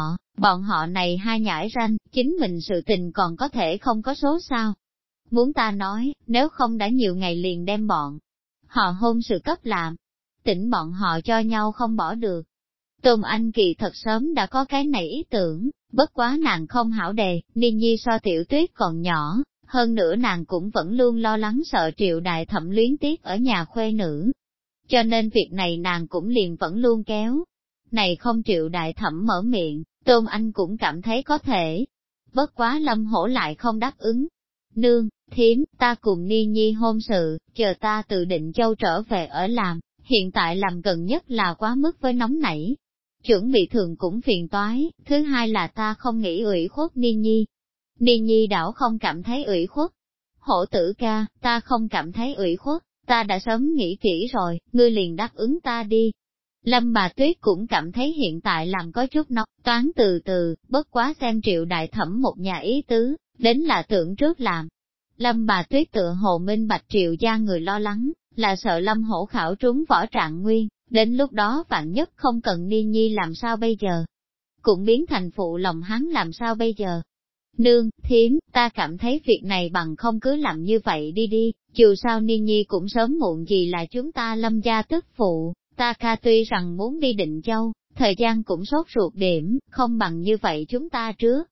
bọn họ này hai nhãi ranh, chính mình sự tình còn có thể không có số sao. Muốn ta nói, nếu không đã nhiều ngày liền đem bọn họ hôn sự cấp làm, tỉnh bọn họ cho nhau không bỏ được. Tôn Anh kỳ thật sớm đã có cái này ý tưởng, bất quá nàng không hảo đề, Niên nhi so Tiểu Tuyết còn nhỏ, hơn nữa nàng cũng vẫn luôn lo lắng sợ Triệu đại thẩm luyến tiếc ở nhà khuê nữ. Cho nên việc này nàng cũng liền vẫn luôn kéo. Này không Triệu đại thẩm mở miệng, Tôn Anh cũng cảm thấy có thể. Bất quá Lâm Hổ lại không đáp ứng. Nương, thím, ta cùng Niên nhi hôn sự, chờ ta từ Định Châu trở về ở làm, hiện tại làm gần nhất là quá mức với nóng nảy. Chuẩn bị thường cũng phiền toái, thứ hai là ta không nghĩ ủy khuất Niên nhi. Niên nhi đảo không cảm thấy ủy khuất. Hổ tử ca, ta không cảm thấy ủy khuất, ta đã sớm nghĩ kỹ rồi, ngươi liền đáp ứng ta đi. Lâm bà Tuyết cũng cảm thấy hiện tại làm có chút nóng, toán từ từ, bất quá xem Triệu đại thẩm một nhà ý tứ, đến là tưởng trước làm. Lâm bà Tuyết tựa hồ minh bạch Triệu gia người lo lắng, là sợ Lâm Hổ khảo trúng võ trạng nguyên, đến lúc đó vạn nhất không cần Niên nhi làm sao bây giờ. Cũng biến thành phụ lòng hắn làm sao bây giờ. Nương, thím, ta cảm thấy việc này bằng không cứ làm như vậy đi đi, dù sao Niên nhi cũng sớm muộn gì là chúng ta Lâm gia tức phụ, ta ca tuy rằng muốn đi Định Châu, thời gian cũng sốt ruột điểm, không bằng như vậy chúng ta trước.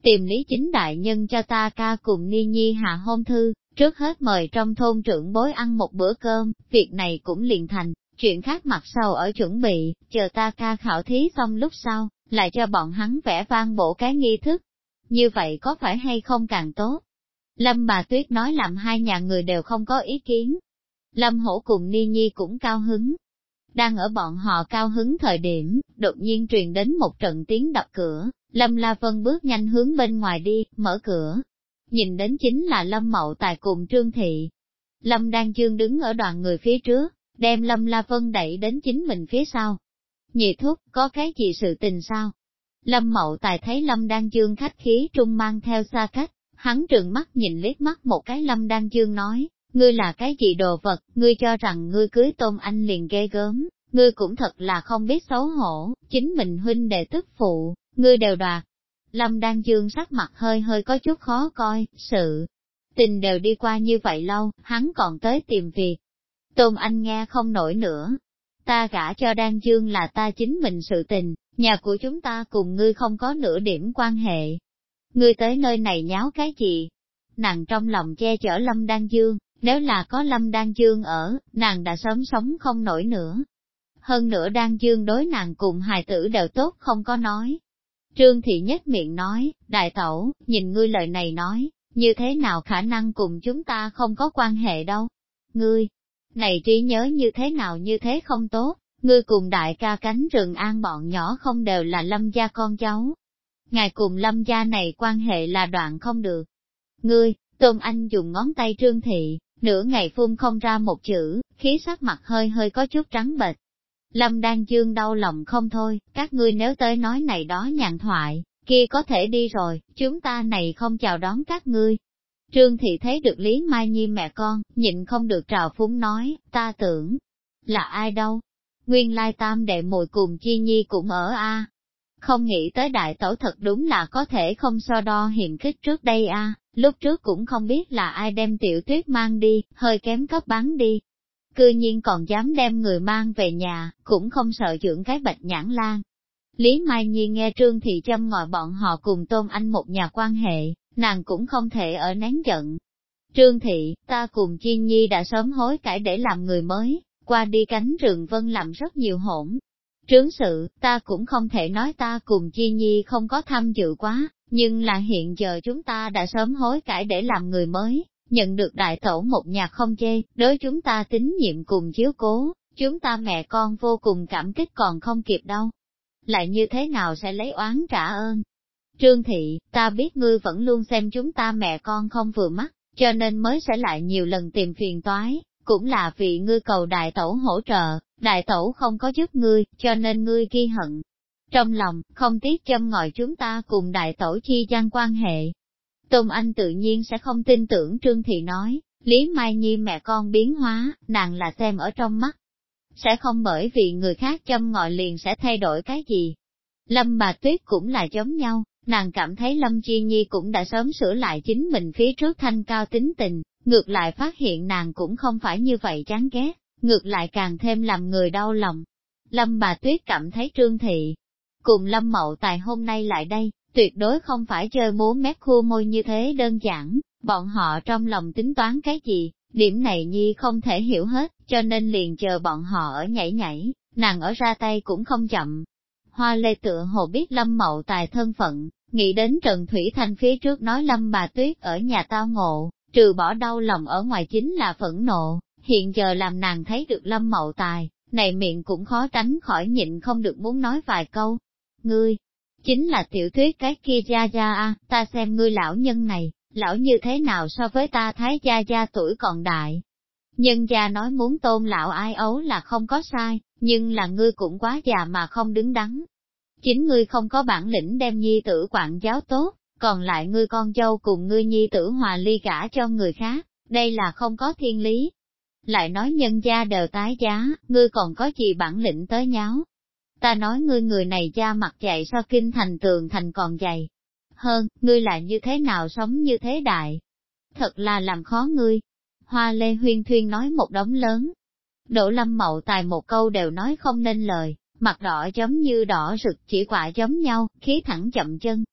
tìm Lý Chính đại nhân cho ta ca cùng Ni Nhi hạ hôn thư, trước hết mời trong thôn trưởng bối ăn một bữa cơm, việc này cũng liền thành, chuyện khác mặt sau ở chuẩn bị, chờ ta ca khảo thí xong lúc sau, lại cho bọn hắn vẽ vang bổ cái nghi thức. Như vậy có phải hay không càng tốt? Lâm bà Tuyết nói làm hai nhà người đều không có ý kiến. Lâm Hổ cùng Ni Nhi cũng cao hứng. Đang ở bọn họ cao hứng thời điểm, đột nhiên truyền đến một trận tiếng đập cửa, Lâm La Vân bước nhanh hướng bên ngoài đi, mở cửa. Nhìn đến chính là Lâm Mậu Tài cùng Trương Thị. Lâm Đan Dương đứng ở đoàn người phía trước, đem Lâm La Vân đẩy đến chính mình phía sau. Nhị thúc, có cái gì sự tình sao? Lâm Mậu Tài thấy Lâm Đan Dương khách khí trung mang theo xa cách, hắn trừng mắt nhìn liếc mắt một cái. Lâm Đan Dương nói, ngươi là cái gì đồ vật, ngươi cho rằng ngươi cưới Tôn Anh liền ghê gớm, ngươi cũng thật là không biết xấu hổ, chính mình huynh đệ tức phụ, ngươi đều đoạt. Lâm Đan Dương sắc mặt hơi hơi có chút khó coi, sự tình đều đi qua như vậy lâu, hắn còn tới tìm việc. Tôn Anh nghe không nổi nữa. Ta gả cho Đan Dương là ta chính mình sự tình, nhà của chúng ta cùng ngươi không có nửa điểm quan hệ. Ngươi tới nơi này nháo cái gì? Nàng trong lòng che chở Lâm Đan Dương, nếu là có Lâm Đan Dương ở, nàng đã sớm sống không nổi nữa. Hơn nữa Đan Dương đối nàng cùng hài tử đều tốt không có nói. Trương Thị nhếch miệng nói, đại tẩu, nhìn ngươi lời này nói, như thế nào khả năng cùng chúng ta không có quan hệ đâu. Ngươi, này trí nhớ như thế nào như thế không tốt, ngươi cùng đại ca cánh rừng an bọn nhỏ không đều là Lâm gia con cháu. Ngài cùng Lâm gia này quan hệ là đoạn không được. Ngươi, Tôn Anh dùng ngón tay Trương Thị, nửa ngày phun không ra một chữ, khí sắc mặt hơi hơi có chút trắng bệch. Lâm Đan Dương đau lòng không thôi, các ngươi nếu tới nói này đó nhàn thoại, kia có thể đi rồi, chúng ta này không chào đón các ngươi. Trương Thị thấy được Lý Mai Nhi mẹ con, nhịn không được trào phúng nói, ta tưởng, là ai đâu? Nguyên lai tam đệ muội cùng Chi Nhi cũng ở a. Không nghĩ tới đại tẩu thật đúng là có thể không so đo hiềm khích trước đây a. Lúc trước cũng không biết là ai đem Tiểu Tuyết mang đi, hơi kém cấp bắn đi. Cư nhiên còn dám đem người mang về nhà, cũng không sợ dưỡng cái bạch nhãn lan. Lý Mai Nhi nghe Trương Thị châm ngòi bọn họ cùng Tôn Anh một nhà quan hệ, nàng cũng không thể ở nén giận. Trương Thị, ta cùng Chi Nhi đã sớm hối cải để làm người mới, qua đi cánh rừng vân làm rất nhiều hỗn. Trướng sự, ta cũng không thể nói ta cùng Chi Nhi không có tham dự quá, nhưng là hiện giờ chúng ta đã sớm hối cải để làm người mới, nhận được đại tẩu một nhà không chê, đối chúng ta tín nhiệm cùng chiếu cố, chúng ta mẹ con vô cùng cảm kích còn không kịp đâu. Lại như thế nào sẽ lấy oán trả ơn? Trương Thị, ta biết ngươi vẫn luôn xem chúng ta mẹ con không vừa mắt, cho nên mới sẽ lại nhiều lần tìm phiền toái, cũng là vì ngươi cầu đại tẩu hỗ trợ, đại tẩu không có giúp ngươi, cho nên ngươi ghi hận. Trong lòng, không tiếc châm ngòi chúng ta cùng đại tẩu chi gian quan hệ. Tôn Anh tự nhiên sẽ không tin tưởng Trương Thị nói, Lý Mai Nhi mẹ con biến hóa, nàng là xem ở trong mắt. Sẽ không bởi vì người khác châm ngòi liền sẽ thay đổi cái gì. Lâm bà Tuyết cũng là giống nhau, nàng cảm thấy Lâm Chi Nhi cũng đã sớm sửa lại chính mình phía trước thanh cao tính tình, ngược lại phát hiện nàng cũng không phải như vậy chán ghét, ngược lại càng thêm làm người đau lòng. Lâm bà Tuyết cảm thấy Trương Thị cùng Lâm Mậu Tài hôm nay lại đây, tuyệt đối không phải chơi múa mép khua môi như thế đơn giản, bọn họ trong lòng tính toán cái gì, điểm này Nhi không thể hiểu hết, cho nên liền chờ bọn họ ở nhảy, nàng ở ra tay cũng không chậm. Hoa Lê tựa hồ biết Lâm Mậu Tài thân phận, nghĩ đến Trần Thủy Thanh phía trước nói Lâm bà Tuyết ở nhà tao ngộ, trừ bỏ đau lòng ở ngoài chính là phẫn nộ, hiện giờ làm nàng thấy được Lâm Mậu Tài, này miệng cũng khó tránh khỏi nhịn không được muốn nói vài câu. Ngươi, chính là Tiểu Tuyết cái kia gia gia a, ta xem ngươi lão nhân này, lão như thế nào so với ta Thái gia gia tuổi còn đại. Nhân gia nói muốn tôn lão ai ấu là không có sai, nhưng là ngươi cũng quá già mà không đứng đắn. Chính ngươi không có bản lĩnh đem nhi tử quản giáo tốt, còn lại ngươi con dâu cùng ngươi nhi tử hòa ly gả cho người khác, đây là không có thiên lý. Lại nói nhân gia đều tái giá, ngươi còn có gì bản lĩnh tới nháo. Ta nói ngươi người này da mặt dày so kinh thành tường thành còn dày. Hơn, ngươi lại như thế nào sống như thế đại. Thật là làm khó ngươi. Hoa Lê huyên thuyên nói một đống lớn. Đỗ Lâm Mậu Tài một câu đều nói không nên lời, mặt đỏ giống như đỏ rực chỉ quả giống nhau, khí thẳng chậm chân,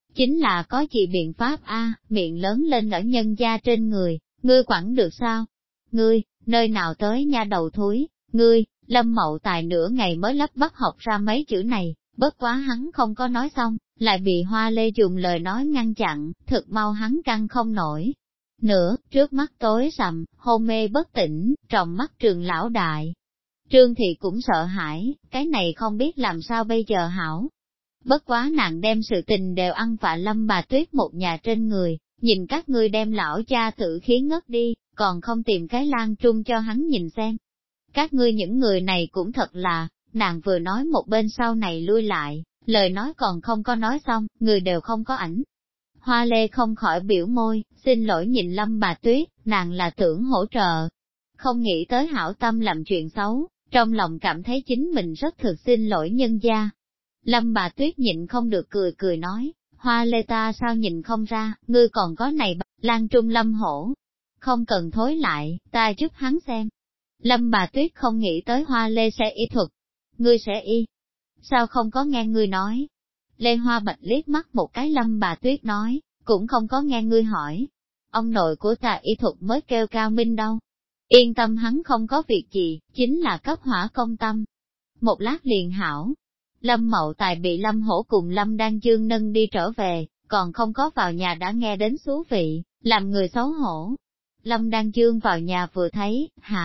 chính là có gì biện pháp a? Miệng lớn lên ở nhân gia trên người, ngươi quản được sao? Ngươi, nơi nào tới nha đầu thúi, ngươi, Lâm Mậu Tài nửa ngày mới lắp bắp học ra mấy chữ này, bất quá hắn không có nói xong, lại bị Hoa Lê dùng lời nói ngăn chặn, thực mau hắn căng không nổi. Nữa, trước mắt tối sầm, hôn mê bất tỉnh, trong mắt Trường lão đại. Trương Thị cũng sợ hãi, cái này không biết làm sao bây giờ hảo. Bất quá nàng đem sự tình đều ăn vạ Lâm bà Tuyết một nhà trên người, nhìn các ngươi đem lão cha tự khí ngất đi, còn không tìm cái lan trung cho hắn nhìn xem. Các ngươi những người này cũng thật là, nàng vừa nói một bên sau này lui lại, lời nói còn không có nói xong, người đều không có ảnh. Hoa Lê không khỏi biểu môi, xin lỗi nhìn Lâm bà Tuyết, nàng là tưởng hỗ trợ. Không nghĩ tới hảo tâm làm chuyện xấu, trong lòng cảm thấy chính mình rất thực xin lỗi nhân gia. Lâm bà Tuyết nhịn không được cười cười nói, Hoa Lê ta sao nhìn không ra, ngươi còn có này Lan Trung Lâm hổ. Không cần thối lại, ta giúp hắn xem. Lâm bà Tuyết không nghĩ tới Hoa Lê sẽ y thuật. Ngươi sẽ y. Sao không có nghe ngươi nói? Lê Hoa Bạch liếc mắt một cái Lâm bà Tuyết nói, cũng không có nghe ngươi hỏi. Ông nội của ta y thuật mới kêu cao minh đâu. Yên tâm hắn không có việc gì, chính là cấp hỏa công tâm. Một lát liền hảo. Lâm Mậu Tài bị Lâm Hổ cùng Lâm Đan Dương nâng đi trở về, còn không có vào nhà đã nghe đến xú vị, làm người xấu hổ. Lâm Đan Dương vào nhà vừa thấy,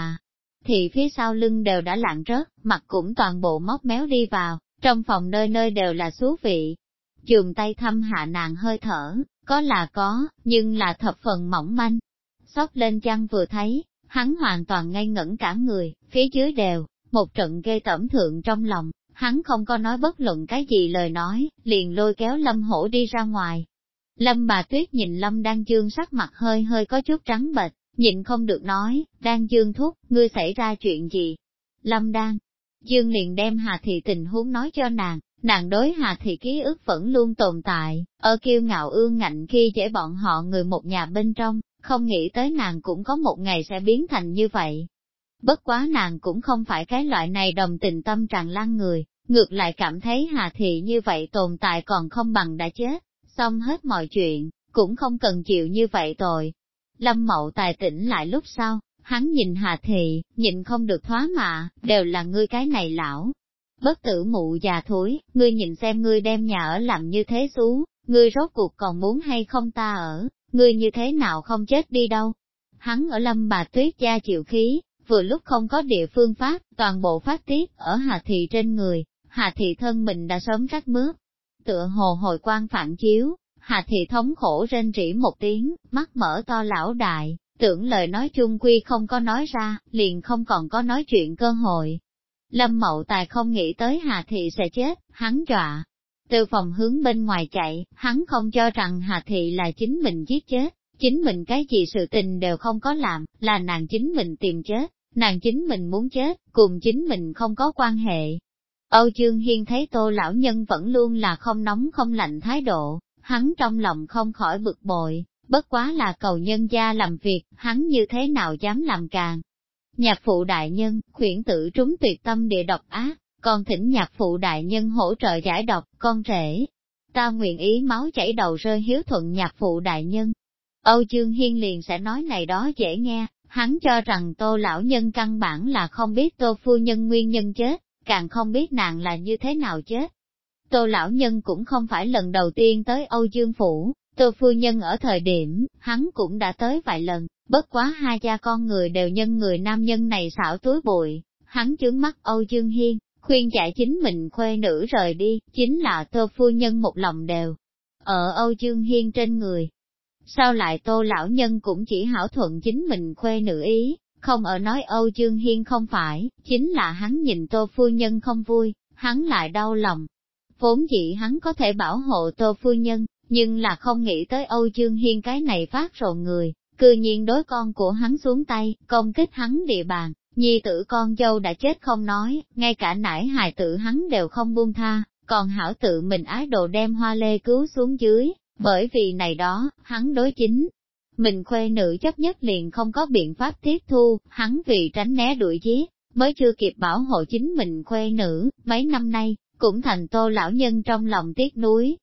thì phía sau lưng đều đã lạng rớt, mặt cũng toàn bộ móc méo đi vào, trong phòng nơi nơi đều là xú vị. Chùm tay thăm hạ nàng hơi thở, có là có, nhưng là thập phần mỏng manh. Xốc lên chăn vừa thấy, hắn hoàn toàn ngây ngẩn cả người, phía dưới đều, một trận ghê tởm thượng trong lòng, hắn không có nói bất luận cái gì lời nói, liền lôi kéo Lâm Hổ đi ra ngoài. Lâm bà Tuyết nhìn Lâm Đan Dương sắc mặt hơi hơi có chút trắng bệch, nhịn không được nói, Đan Dương thúc, ngươi xảy ra chuyện gì? Lâm Đan Dương liền đem Hà Thị tình huống nói cho nàng đối Hà Thị ký ức vẫn luôn tồn tại, ở kiêu ngạo ương ngạnh khi dễ bọn họ người một nhà bên trong, không nghĩ tới nàng cũng có một ngày sẽ biến thành như vậy. Bất quá nàng cũng không phải cái loại này đồng tình tâm tràn lan người, ngược lại cảm thấy Hà Thị như vậy tồn tại còn không bằng đã chết, xong hết mọi chuyện, cũng không cần chịu như vậy tội. Lâm Mậu Tài tỉnh lại lúc sau, hắn nhìn Hà Thị, nhịn không được thoá mạ, đều là ngươi cái này lão. Bất tử mụ già thối, ngươi nhìn xem ngươi đem nhà ở làm như thế xú, ngươi rốt cuộc còn muốn hay không ta ở, ngươi như thế nào không chết đi đâu. Hắn ở Lâm bà Tuyết gia chịu khí, vừa lúc không có địa phương phát, toàn bộ phát tiết ở Hà Thị trên người, Hà Thị thân mình đã sớm rách mướp. Tựa hồ hồi quan phản chiếu, Hà Thị thống khổ rên rỉ một tiếng, mắt mở to lão đại, tưởng lời nói chung quy không có nói ra, liền không còn có nói chuyện cơ hội. Lâm Mậu Tài không nghĩ tới Hà Thị sẽ chết, hắn dọa. Từ phòng hướng bên ngoài chạy, hắn không cho rằng Hà Thị là chính mình giết chết, chính mình cái gì sự tình đều không có làm, là nàng chính mình tìm chết, nàng chính mình muốn chết, cùng chính mình không có quan hệ. Âu Dương Hiên thấy Tô lão nhân vẫn luôn là không nóng không lạnh thái độ, hắn trong lòng không khỏi bực bội, bất quá là cầu nhân gia làm việc, hắn như thế nào dám làm càng. Nhạc phụ đại nhân, khuyển tử trúng tuyệt tâm địa độc ác, còn thỉnh nhạc phụ đại nhân hỗ trợ giải độc, con rể. Ta nguyện ý máu chảy đầu rơi hiếu thuận nhạc phụ đại nhân. Âu Dương Hiên liền sẽ nói này đó dễ nghe, hắn cho rằng Tô lão nhân căn bản là không biết Tô phu nhân nguyên nhân chết, càng không biết nàng là như thế nào chết. Tô lão nhân cũng không phải lần đầu tiên tới Âu Dương phủ, Tô phu nhân ở thời điểm, hắn cũng đã tới vài lần, bất quá hai cha con người đều nhân người nam nhân này xảo túi bụi, hắn chướng mắt Âu Dương Hiên, khuyên giải chính mình khuê nữ rời đi, chính là Tô phu nhân một lòng đều ở Âu Dương Hiên trên người. Sao lại Tô lão nhân cũng chỉ hảo thuận chính mình khuê nữ ý, không ở nói Âu Dương Hiên không phải, chính là hắn nhìn Tô phu nhân không vui, hắn lại đau lòng. Vốn dĩ hắn có thể bảo hộ Tô phu nhân, nhưng là không nghĩ tới Âu Dương Hiên cái này phát rồ người, cư nhiên đối con của hắn xuống tay, công kích hắn địa bàn, nhi tử con dâu đã chết không nói, ngay cả nải hài tử hắn đều không buông tha, còn hảo tự mình ái đồ đem Hoa Lê cứu xuống dưới, bởi vì này đó, hắn đối chính. Mình khuê nữ chấp nhất liền không có biện pháp tiếp thu, hắn vì tránh né đuổi giết, mới chưa kịp bảo hộ chính mình khuê nữ, mấy năm nay, cũng thành Tô lão nhân trong lòng tiếc nuối.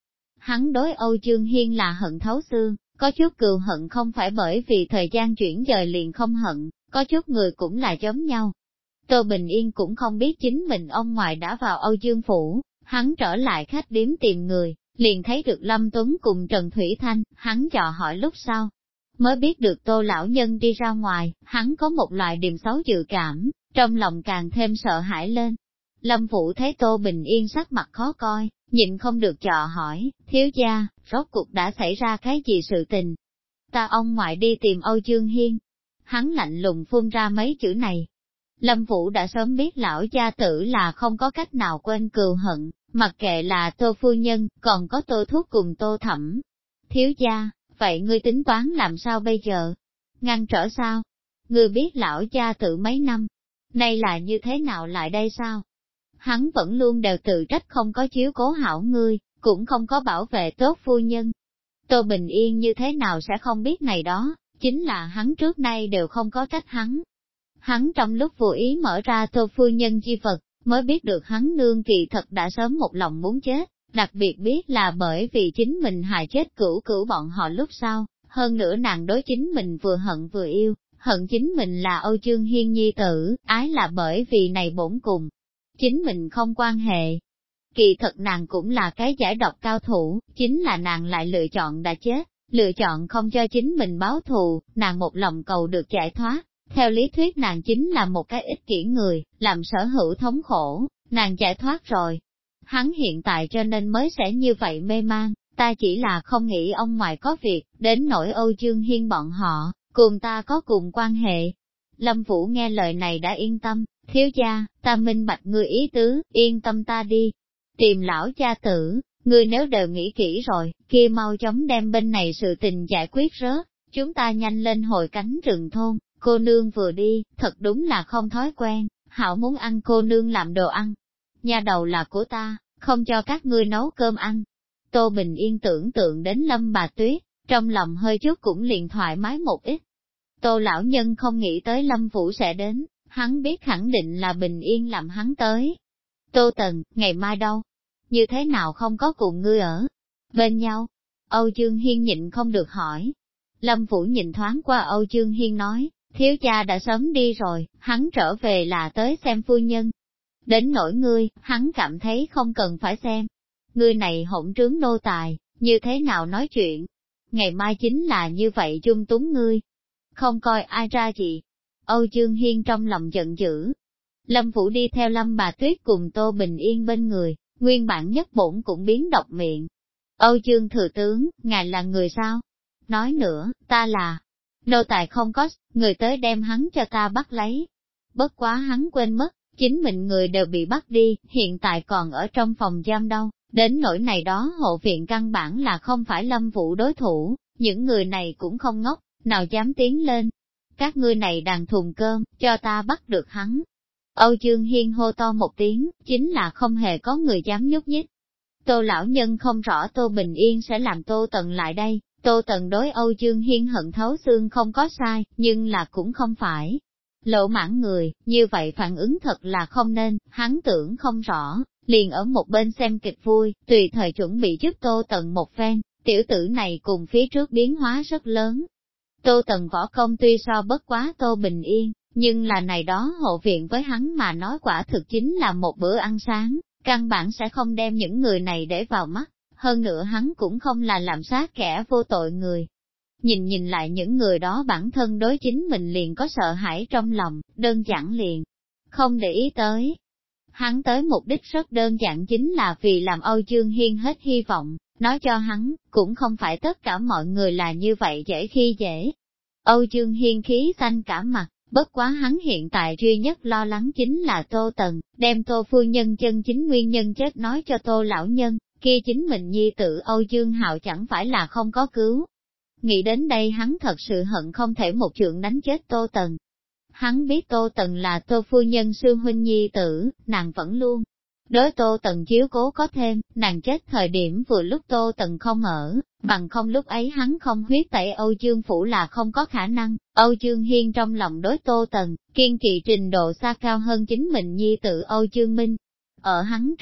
Hắn đối Âu Dương Hiên là hận thấu xương, có chút cừu hận không phải bởi vì thời gian chuyển dời liền không hận, có chút người cũng là giống nhau. Tô Bình Yên cũng không biết chính mình ông ngoại đã vào Âu Dương Phủ, hắn trở lại khách điếm tìm người, liền thấy được Lâm Tuấn cùng Trần Thủy Thanh, hắn dò hỏi lúc sau. Mới biết được Tô lão nhân đi ra ngoài, hắn có một loại điềm xấu dự cảm, trong lòng càng thêm sợ hãi lên. Lâm Vũ thấy Tô Bình Yên sắc mặt khó coi, nhịn không được dò hỏi, thiếu gia, rốt cuộc đã xảy ra cái gì sự tình? Ta ông ngoại đi tìm Âu Dương Hiên. Hắn lạnh lùng phun ra mấy chữ này. Lâm Vũ đã sớm biết lão gia tử là không có cách nào quên cừu hận, mặc kệ là Tô phu nhân, còn có Tô thúc cùng Tô thẩm. Thiếu gia, vậy ngươi tính toán làm sao bây giờ? Ngăn trở sao? Ngươi biết lão gia tử mấy năm, nay là như thế nào lại đây sao? Hắn vẫn luôn đều tự trách không có chiếu cố hảo ngươi, cũng không có bảo vệ tốt phu nhân. Tô Bình Yên như thế nào sẽ không biết này đó, chính là hắn trước nay đều không có trách hắn. Hắn trong lúc vô ý mở ra Tô phu nhân chi vật, mới biết được hắn nương kỳ thật đã sớm một lòng muốn chết, đặc biệt biết là bởi vì chính mình hại chết cửu cửu bọn họ lúc sau, hơn nữa nàng đối chính mình vừa hận vừa yêu, hận chính mình là Âu Dương Hiên nhi tử, ái là bởi vì này bổn cùng. Chính mình không quan hệ. Kỳ thật nàng cũng là cái giải độc cao thủ, chính là nàng lại lựa chọn đã chết, lựa chọn không cho chính mình báo thù, nàng một lòng cầu được giải thoát. Theo lý thuyết nàng chính là một cái ích kỷ người, làm sở hữu thống khổ, nàng giải thoát rồi. Hắn hiện tại cho nên mới sẽ như vậy mê man, ta chỉ là không nghĩ ông ngoại có việc, đến nỗi Âu Dương Hiên bọn họ, cùng ta có cùng quan hệ. Lâm Vũ nghe lời này đã yên tâm, thiếu gia, ta minh bạch ngươi ý tứ, yên tâm ta đi. Tìm lão cha tử, ngươi nếu đều nghĩ kỹ rồi, kia mau chóng đem bên này sự tình giải quyết rớt, chúng ta nhanh lên hồi cánh rừng thôn, cô nương vừa đi, thật đúng là không thói quen, hảo muốn ăn cô nương làm đồ ăn. Nhà đầu là của ta, không cho các ngươi nấu cơm ăn. Tô Bình Yên tưởng tượng đến Lâm Bà Tuyết, trong lòng hơi chút cũng liền thoải mái một ít. Tô lão nhân không nghĩ tới Lâm Vũ sẽ đến, hắn biết khẳng định là Bình Yên làm hắn tới. Tô Tần, ngày mai đâu? Như thế nào không có cùng ngươi ở bên nhau? Âu Dương Hiên nhịn không được hỏi. Lâm Vũ nhìn thoáng qua Âu Dương Hiên nói, thiếu gia đã sớm đi rồi, hắn trở về là tới xem phu nhân. Đến nỗi ngươi, hắn cảm thấy không cần phải xem. Ngươi này hỗn trướng nô tài, như thế nào nói chuyện? Ngày mai chính là như vậy dung túng ngươi. Không coi ai ra gì. Âu Dương Hiên trong lòng giận dữ. Lâm Vũ đi theo Lâm Bà Tuyết cùng Tô Bình Yên bên người, nguyên bản nhất bổn cũng biến độc miệng. Âu Dương thừa tướng, ngài là người sao? Nói nữa, ta là nô tài không có, người tới đem hắn cho ta bắt lấy. Bất quá hắn quên mất, chính mình người đều bị bắt đi, hiện tại còn ở trong phòng giam đâu, đến nỗi này đó hộ viện căn bản là không phải Lâm Vũ đối thủ, những người này cũng không ngốc, nào dám tiến lên. Các ngươi này đàn thùng cơm, cho ta bắt được hắn. Âu Dương Hiên hô to một tiếng, chính là không hề có người dám nhúc nhích. Tô lão nhân không rõ Tô Bình Yên sẽ làm Tô Tần lại đây, Tô Tần đối Âu Dương Hiên hận thấu xương không có sai, nhưng là cũng không phải lộ mãn người, như vậy phản ứng thật là không nên, hắn tưởng không rõ, liền ở một bên xem kịch vui, tùy thời chuẩn bị giúp Tô Tần một phen, tiểu tử này cùng phía trước biến hóa rất lớn. Tô Tần võ công tuy so bất quá Tô Bình Yên, nhưng là này đó hộ viện với hắn mà nói quả thực chính là một bữa ăn sáng, căn bản sẽ không đem những người này để vào mắt, hơn nữa hắn cũng không là làm sát kẻ vô tội người. Nhìn lại những người đó bản thân đối chính mình liền có sợ hãi trong lòng, đơn giản liền, không để ý tới. Hắn tới mục đích rất đơn giản chính là vì làm Âu Dương Hiên hết hy vọng, nói cho hắn, cũng không phải tất cả mọi người là như vậy dễ khi dễ. Âu Dương Hiên khí xanh cả mặt, bất quá hắn hiện tại duy nhất lo lắng chính là Tô Tần, đem Tô phu nhân chân chính nguyên nhân chết nói cho Tô lão nhân, kia chính mình nhi tử Âu Dương Hạo chẳng phải là không có cứu. Nghĩ đến đây hắn thật sự hận không thể một trượng đánh chết Tô Tần. Hắn biết Tô Tần là Tô phu nhân sư huynh nhi tử, nàng vẫn luôn đối Tô Tần chiếu cố có thêm, nàng chết thời điểm vừa lúc Tô Tần không ở, bằng không lúc ấy hắn không huyết tẩy Âu Dương Phủ là không có khả năng. Âu Dương Hiên trong lòng đối Tô Tần, kiên trì trình độ xa cao hơn chính mình nhi tử Âu Dương Minh. Ở hắn trong mắt,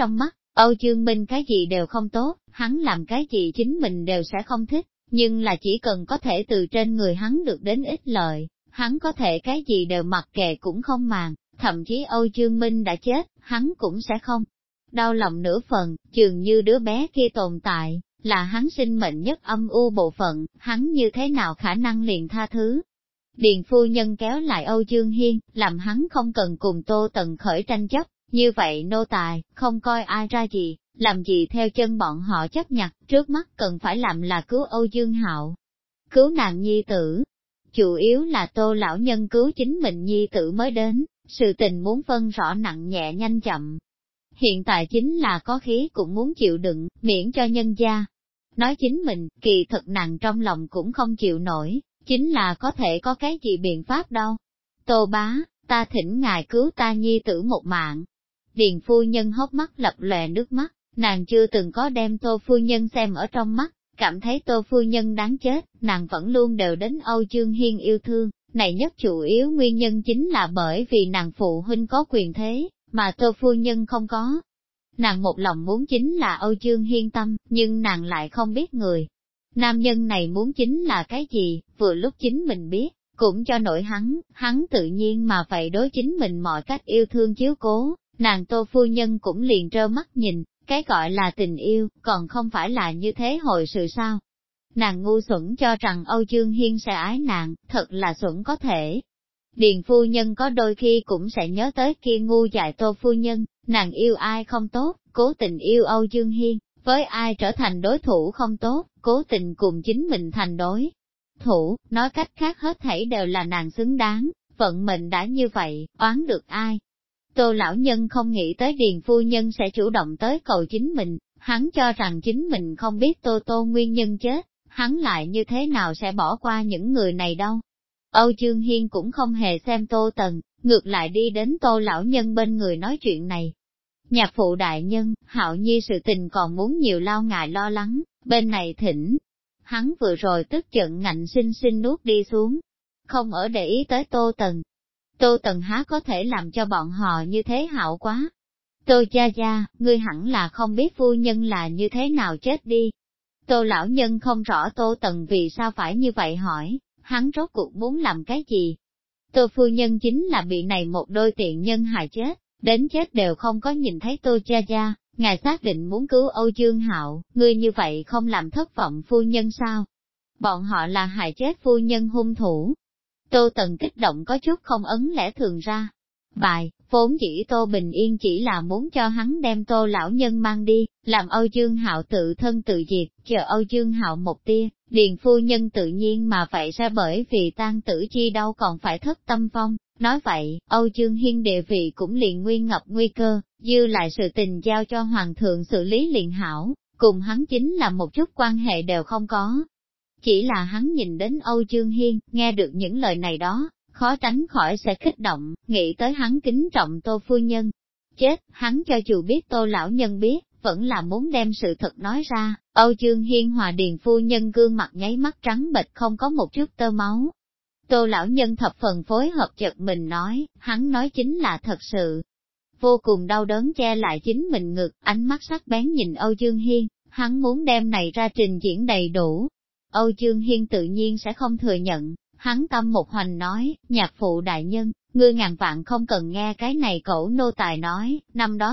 Âu Dương Minh cái gì đều không tốt, hắn làm cái gì chính mình đều sẽ không thích, nhưng là chỉ cần có thể từ trên người hắn được đến ích lợi, hắn có thể cái gì đều mặc kệ cũng không màng, thậm chí Âu Dương Minh đã chết, hắn cũng sẽ không đau lòng nửa phần, dường như đứa bé kia tồn tại, là hắn sinh mệnh nhất âm u bộ phận, hắn như thế nào khả năng liền tha thứ. Điền phu nhân kéo lại Âu Dương Hiên, làm hắn không cần cùng Tô Tần khởi tranh chấp, như vậy nô tài, không coi ai ra gì, làm gì theo chân bọn họ chấp nhặt, trước mắt cần phải làm là cứu Âu Dương Hạo, cứu nàng nhi tử. Chủ yếu là Tô lão nhân cứu chính mình nhi tử mới đến, sự tình muốn phân rõ nặng nhẹ nhanh chậm. Hiện tại chính là có khí cũng muốn chịu đựng, miễn cho nhân gia. Nói chính mình, kỳ thật nàng trong lòng cũng không chịu nổi, chính là có thể có cái gì biện pháp đâu. Tô bá, ta thỉnh ngài cứu ta nhi tử một mạng. Điền phu nhân hốc mắt lập lòe nước mắt, nàng chưa từng có đem Tô phu nhân xem ở trong mắt, cảm thấy Tô phu nhân đáng chết, nàng vẫn luôn đều đến Âu Dương Hiên yêu thương, này nhất chủ yếu nguyên nhân chính là bởi vì nàng phụ huynh có quyền thế, mà Tô phu nhân không có. Nàng một lòng muốn chính là Âu Dương Hiên tâm, nhưng nàng lại không biết người. Nam nhân này muốn chính là cái gì, vừa lúc chính mình biết, cũng cho nổi hắn tự nhiên mà vậy đối chính mình mọi cách yêu thương chiếu cố, nàng Tô phu nhân cũng liền trơ mắt nhìn, cái gọi là tình yêu, còn không phải là như thế hồi sự sao. Nàng ngu xuẩn cho rằng Âu Dương Hiên sẽ ái nàng, thật là xuẩn có thể. Điền phu nhân có đôi khi cũng sẽ nhớ tới kia ngu dại Tô phu nhân, nàng yêu ai không tốt, cố tình yêu Âu Dương Hiên, với ai trở thành đối thủ không tốt, cố tình cùng chính mình thành đối thủ, nói cách khác hết thảy đều là nàng xứng đáng, vận mệnh đã như vậy, oán được ai. Tô lão nhân không nghĩ tới Điền phu nhân sẽ chủ động tới cầu chính mình, hắn cho rằng chính mình không biết Tô nguyên nhân chết, hắn lại như thế nào sẽ bỏ qua những người này đâu. Âu Dương Hiên cũng không hề xem Tô Tần, ngược lại đi đến Tô lão nhân bên người nói chuyện này. Nhạc phụ đại nhân, Hạo Nhi sự tình còn muốn nhiều lao ngại lo lắng, bên này thỉnh. Hắn vừa rồi tức giận ngạnh sinh sinh nuốt đi xuống, không ở để ý tới Tô Tần. Tô Tần há có thể làm cho bọn họ như thế hảo quá. Tô gia gia, ngươi hẳn là không biết phu nhân là như thế nào chết đi. Tô lão nhân không rõ Tô Tần vì sao phải như vậy hỏi, hắn rốt cuộc muốn làm cái gì. Tô phu nhân chính là bị này một đôi tiện nhân hại chết, đến chết đều không có nhìn thấy Tô gia gia, ngài xác định muốn cứu Âu Dương Hạo, ngươi như vậy không làm thất vọng phu nhân sao? Bọn họ là hại chết phu nhân hung thủ. Tô Tần kích động có chút không ấn lẽ thường ra. Bài, vốn dĩ Tô Bình Yên chỉ là muốn cho hắn đem Tô lão nhân mang đi, làm Âu Dương Hạo tự thân tự diệt, chờ Âu Dương Hạo một tia, Điền phu nhân tự nhiên mà vậy ra bởi vì tang tử chi đâu còn phải thất tâm phong. Nói vậy, Âu Dương Hiên địa vị cũng liền nguy ngập nguy cơ, dư lại sự tình giao cho Hoàng thượng xử lý liền hảo, cùng hắn chính là một chút quan hệ đều không có. Chỉ là hắn nhìn đến Âu Dương Hiên, nghe được những lời này đó, khó tránh khỏi sẽ kích động, nghĩ tới hắn kính trọng Tô phu nhân. Chết, hắn cho dù biết Tô lão nhân biết, vẫn là muốn đem sự thật nói ra. Âu Dương Hiên hòa Điền phu nhân gương mặt nháy mắt trắng bệch không có một chút tơ máu. Tô lão nhân thập phần phối hợp chợt mình nói, hắn nói chính là thật sự. Vô cùng đau đớn che lại chính mình ngực, ánh mắt sắc bén nhìn Âu Dương Hiên, hắn muốn đem này ra trình diễn đầy đủ. Âu Dương Hiên tự nhiên sẽ không thừa nhận, hắn tâm một hoành nói, nhạc phụ đại nhân, ngươi ngàn vạn không cần nghe cái này cẩu nô tài nói, năm đó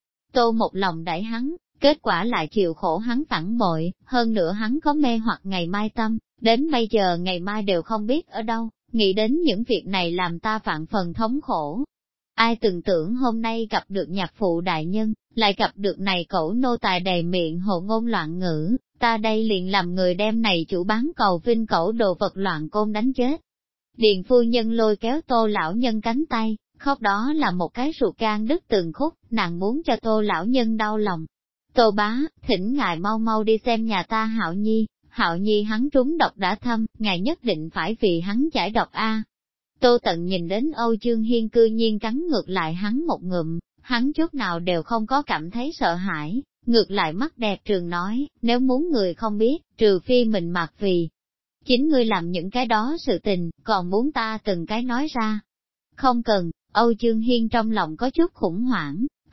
Tô một lòng đẩy hắn, kết quả lại chịu khổ hắn phản bội, hơn nữa hắn có mê hoặc ngày mai tâm, đến bây giờ ngày mai đều không biết ở đâu, nghĩ đến những việc này làm ta vạn phần thống khổ. Ai từng tưởng hôm nay gặp được nhạc phụ đại nhân, lại gặp được này cẩu nô tài đầy miệng hồ ngôn loạn ngữ, ta đây liền làm người đem này chủ bán cầu vinh cẩu đồ vật loạn côn đánh chết. Điền phu nhân lôi kéo Tô lão nhân cánh tay, khóc đó là một cái ruột gan đứt từng khúc, nàng muốn cho Tô lão nhân đau lòng. Tô bá, thỉnh ngài mau mau đi xem nhà ta Hạo Nhi hắn trúng độc đã thâm, ngài nhất định phải vì hắn giải độc a. Tô Tận nhìn đến Âu Dương Hiên cư nhiên cắn ngược lại hắn một ngụm, hắn chút nào đều không có cảm thấy sợ hãi, ngược lại mắt đẹp trường nói, nếu muốn người không biết, trừ phi mình mặc vì. Chính ngươi làm những cái đó sự tình, còn muốn ta từng cái nói ra. Không cần, Âu Dương Hiên trong lòng có chút khủng hoảng,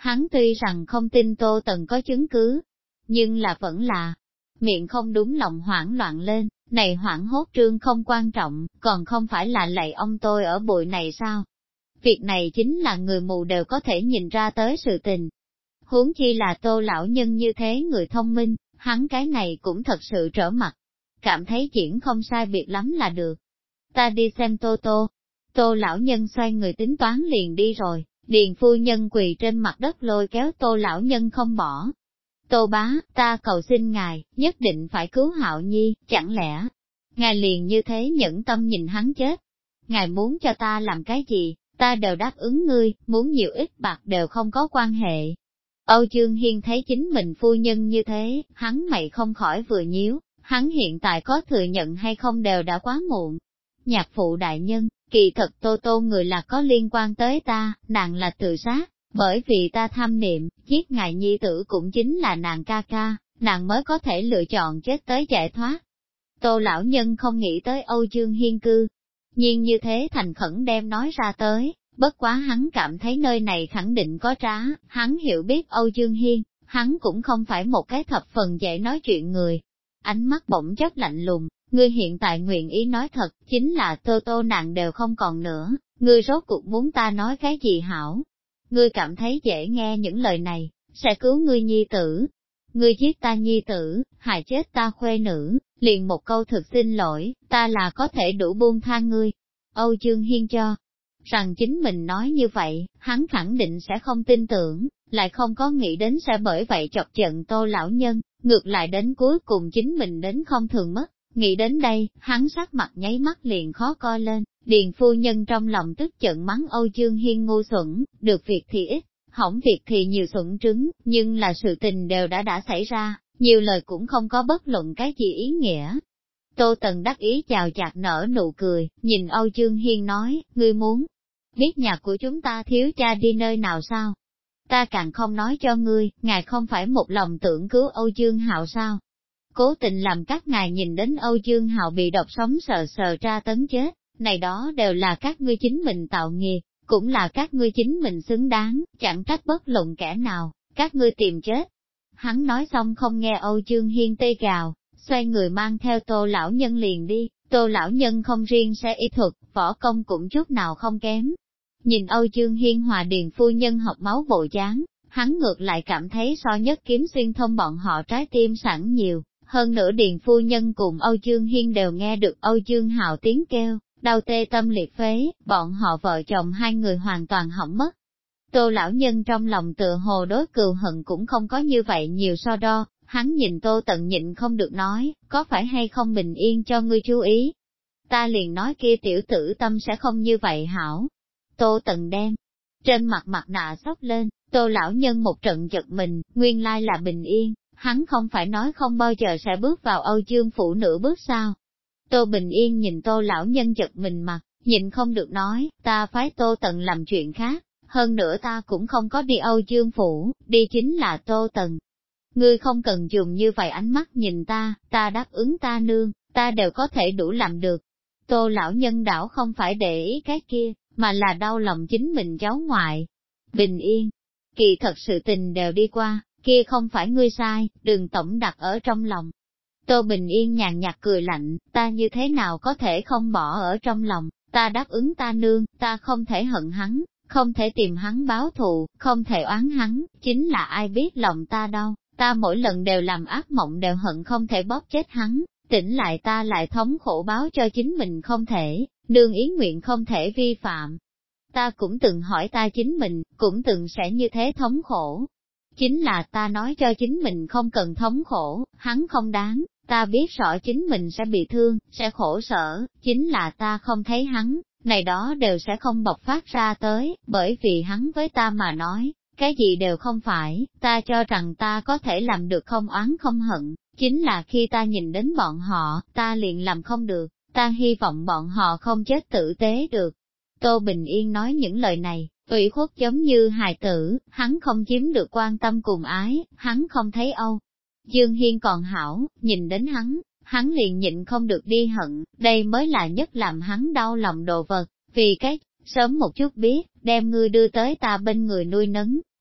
Hắn tuy rằng không tin Tô Tần có chứng cứ, nhưng là vẫn là, miệng không đúng lòng hoảng loạn lên, này hoảng hốt trương không quan trọng, còn không phải là lạy ông tôi ở bụi này sao? Việc này chính là người mù đều có thể nhìn ra tới sự tình. Huống chi là Tô lão nhân như thế người thông minh, hắn cái này cũng thật sự trở mặt. Cảm thấy diễn không sai biệt lắm là được. Ta đi xem Tô Tô. Tô lão nhân xoay người tính toán liền đi rồi, Điền phu nhân quỳ trên mặt đất lôi kéo Tô lão nhân không bỏ. Tô bá, ta cầu xin ngài, nhất định phải cứu Hạo Nhi, chẳng lẽ ngài liền như thế nhẫn tâm nhìn hắn chết? Ngài muốn cho ta làm cái gì, ta đều đáp ứng ngươi, muốn nhiều ít bạc đều không có quan hệ. Âu Dương Hiên thấy chính mình phu nhân như thế, hắn mày không khỏi vừa nhíu, hắn hiện tại có thừa nhận hay không đều đã quá muộn. Nhạc phụ đại nhân, kỳ thật Tô Tô người là có liên quan tới ta, nàng là tự sát, bởi vì ta tham niệm, giết ngài nhi tử cũng chính là nàng ca ca, nàng mới có thể lựa chọn chết tới giải thoát. Tô lão nhân không nghĩ tới Âu Dương Hiên cư, nhiên như thế thành khẩn đem nói ra tới, bất quá hắn cảm thấy nơi này khẳng định có trá, hắn hiểu biết Âu Dương Hiên, hắn cũng không phải một cái thập phần dễ nói chuyện người. Ánh mắt bỗng chốc lạnh lùng, ngươi hiện tại nguyện ý nói thật, chính là Tô Tô nàng đều không còn nữa, ngươi rốt cuộc muốn ta nói cái gì hảo? Ngươi cảm thấy dễ nghe những lời này, sẽ cứu ngươi nhi tử. Ngươi giết ta nhi tử, hại chết ta khuê nữ, liền một câu thực xin lỗi, ta là có thể đủ buông tha ngươi. Âu Dương Hiên cho rằng chính mình nói như vậy, hắn khẳng định sẽ không tin tưởng, lại không có nghĩ đến sẽ bởi vậy chọc giận Tô lão nhân, ngược lại đến cuối cùng chính mình đến không thường mất. Nghĩ đến đây, hắn sắc mặt nháy mắt liền khó coi lên, Điền phu nhân trong lòng tức giận mắng Âu Dương Hiên ngu xuẩn, được việc thì ít, hỏng việc thì nhiều xuẩn trứng, nhưng là sự tình đều đã xảy ra, nhiều lời cũng không có bất luận cái gì ý nghĩa. Tô Tần đắc ý chào chạc nở nụ cười, nhìn Âu Dương Hiên nói, ngươi muốn biết nhà của chúng ta thiếu cha đi nơi nào sao? Ta càng không nói cho ngươi, ngài không phải một lòng tưởng cứu Âu Dương Hạo sao? Cố tình làm các ngài nhìn đến Âu Dương Hạo bị độc sống sờ sờ tra tấn chết, này đó đều là các ngươi chính mình tạo nghiệp, cũng là các ngươi chính mình xứng đáng, chẳng trách bất luận kẻ nào, các ngươi tìm chết. Hắn nói xong không nghe Âu Dương Hiên tê gào, xoay người mang theo Tô lão nhân liền đi, Tô lão nhân không riêng sẽ y thuật, võ công cũng chút nào không kém. Nhìn Âu Dương Hiên hòa Điền phu nhân học máu bộ dáng, hắn ngược lại cảm thấy so nhất kiếm xuyên thông bọn họ trái tim sẵn nhiều. Hơn nữa Điền phu nhân cùng Âu Dương Hiên đều nghe được Âu Dương Hạo tiếng kêu, đau tê tâm liệt phế, bọn họ vợ chồng hai người hoàn toàn hỏng mất. Tô lão nhân trong lòng tựa hồ đối cừu hận cũng không có như vậy nhiều so đo, hắn nhìn Tô Tần nhịn không được nói, có phải hay không bình yên cho ngươi chú ý. Ta liền nói kia tiểu tử tâm sẽ không như vậy hảo. Tô Tần đem trên mặt mặt nạ xốc lên, Tô lão nhân một trận giật mình, nguyên lai là bình yên. Hắn không phải nói không bao giờ sẽ bước vào Âu Dương phủ nửa bước sao. Tô Bình Yên nhìn Tô lão nhân giật mình mặt, nhịn không được nói, ta phái Tô Tần làm chuyện khác, hơn nữa ta cũng không có đi Âu Dương phủ, đi chính là Tô Tần. Ngươi không cần dùng như vậy ánh mắt nhìn ta đáp ứng ta nương, ta đều có thể đủ làm được. Tô lão nhân đảo không phải để ý cái kia, mà là đau lòng chính mình cháu ngoại. Bình Yên, kỳ thật sự tình đều đi qua, kia không phải ngươi sai, đừng tổng đặt ở trong lòng. Tô Bình Yên nhàn nhạt cười lạnh, ta như thế nào có thể không bỏ ở trong lòng, ta đáp ứng ta nương, ta không thể hận hắn, không thể tìm hắn báo thù, không thể oán hắn, chính là ai biết lòng ta đâu, ta mỗi lần đều làm ác mộng đều hận không thể bóp chết hắn, tỉnh lại ta lại thống khổ báo cho chính mình không thể, nương ý nguyện không thể vi phạm. Ta cũng từng hỏi ta chính mình, cũng từng sẽ như thế thống khổ. Chính là ta nói cho chính mình không cần thống khổ, hắn không đáng, ta biết rõ chính mình sẽ bị thương, sẽ khổ sở, chính là ta không thấy hắn, này đó đều sẽ không bộc phát ra tới, bởi vì hắn với ta mà nói, cái gì đều không phải, ta cho rằng ta có thể làm được không oán không hận, chính là khi ta nhìn đến bọn họ, ta liền làm không được, ta hy vọng bọn họ không chết tử tế được. Tô Bình Yên nói những lời này, ủy khuất giống như hài tử, hắn không chiếm được quan tâm cùng ái, hắn không thấy Âu Dương Hiên còn hảo, nhìn đến hắn liền nhịn không được đi hận, đây mới là nhất làm hắn đau lòng đồ vật, vì cái, sớm một chút biết, đem ngươi đưa tới ta bên người nuôi nấng,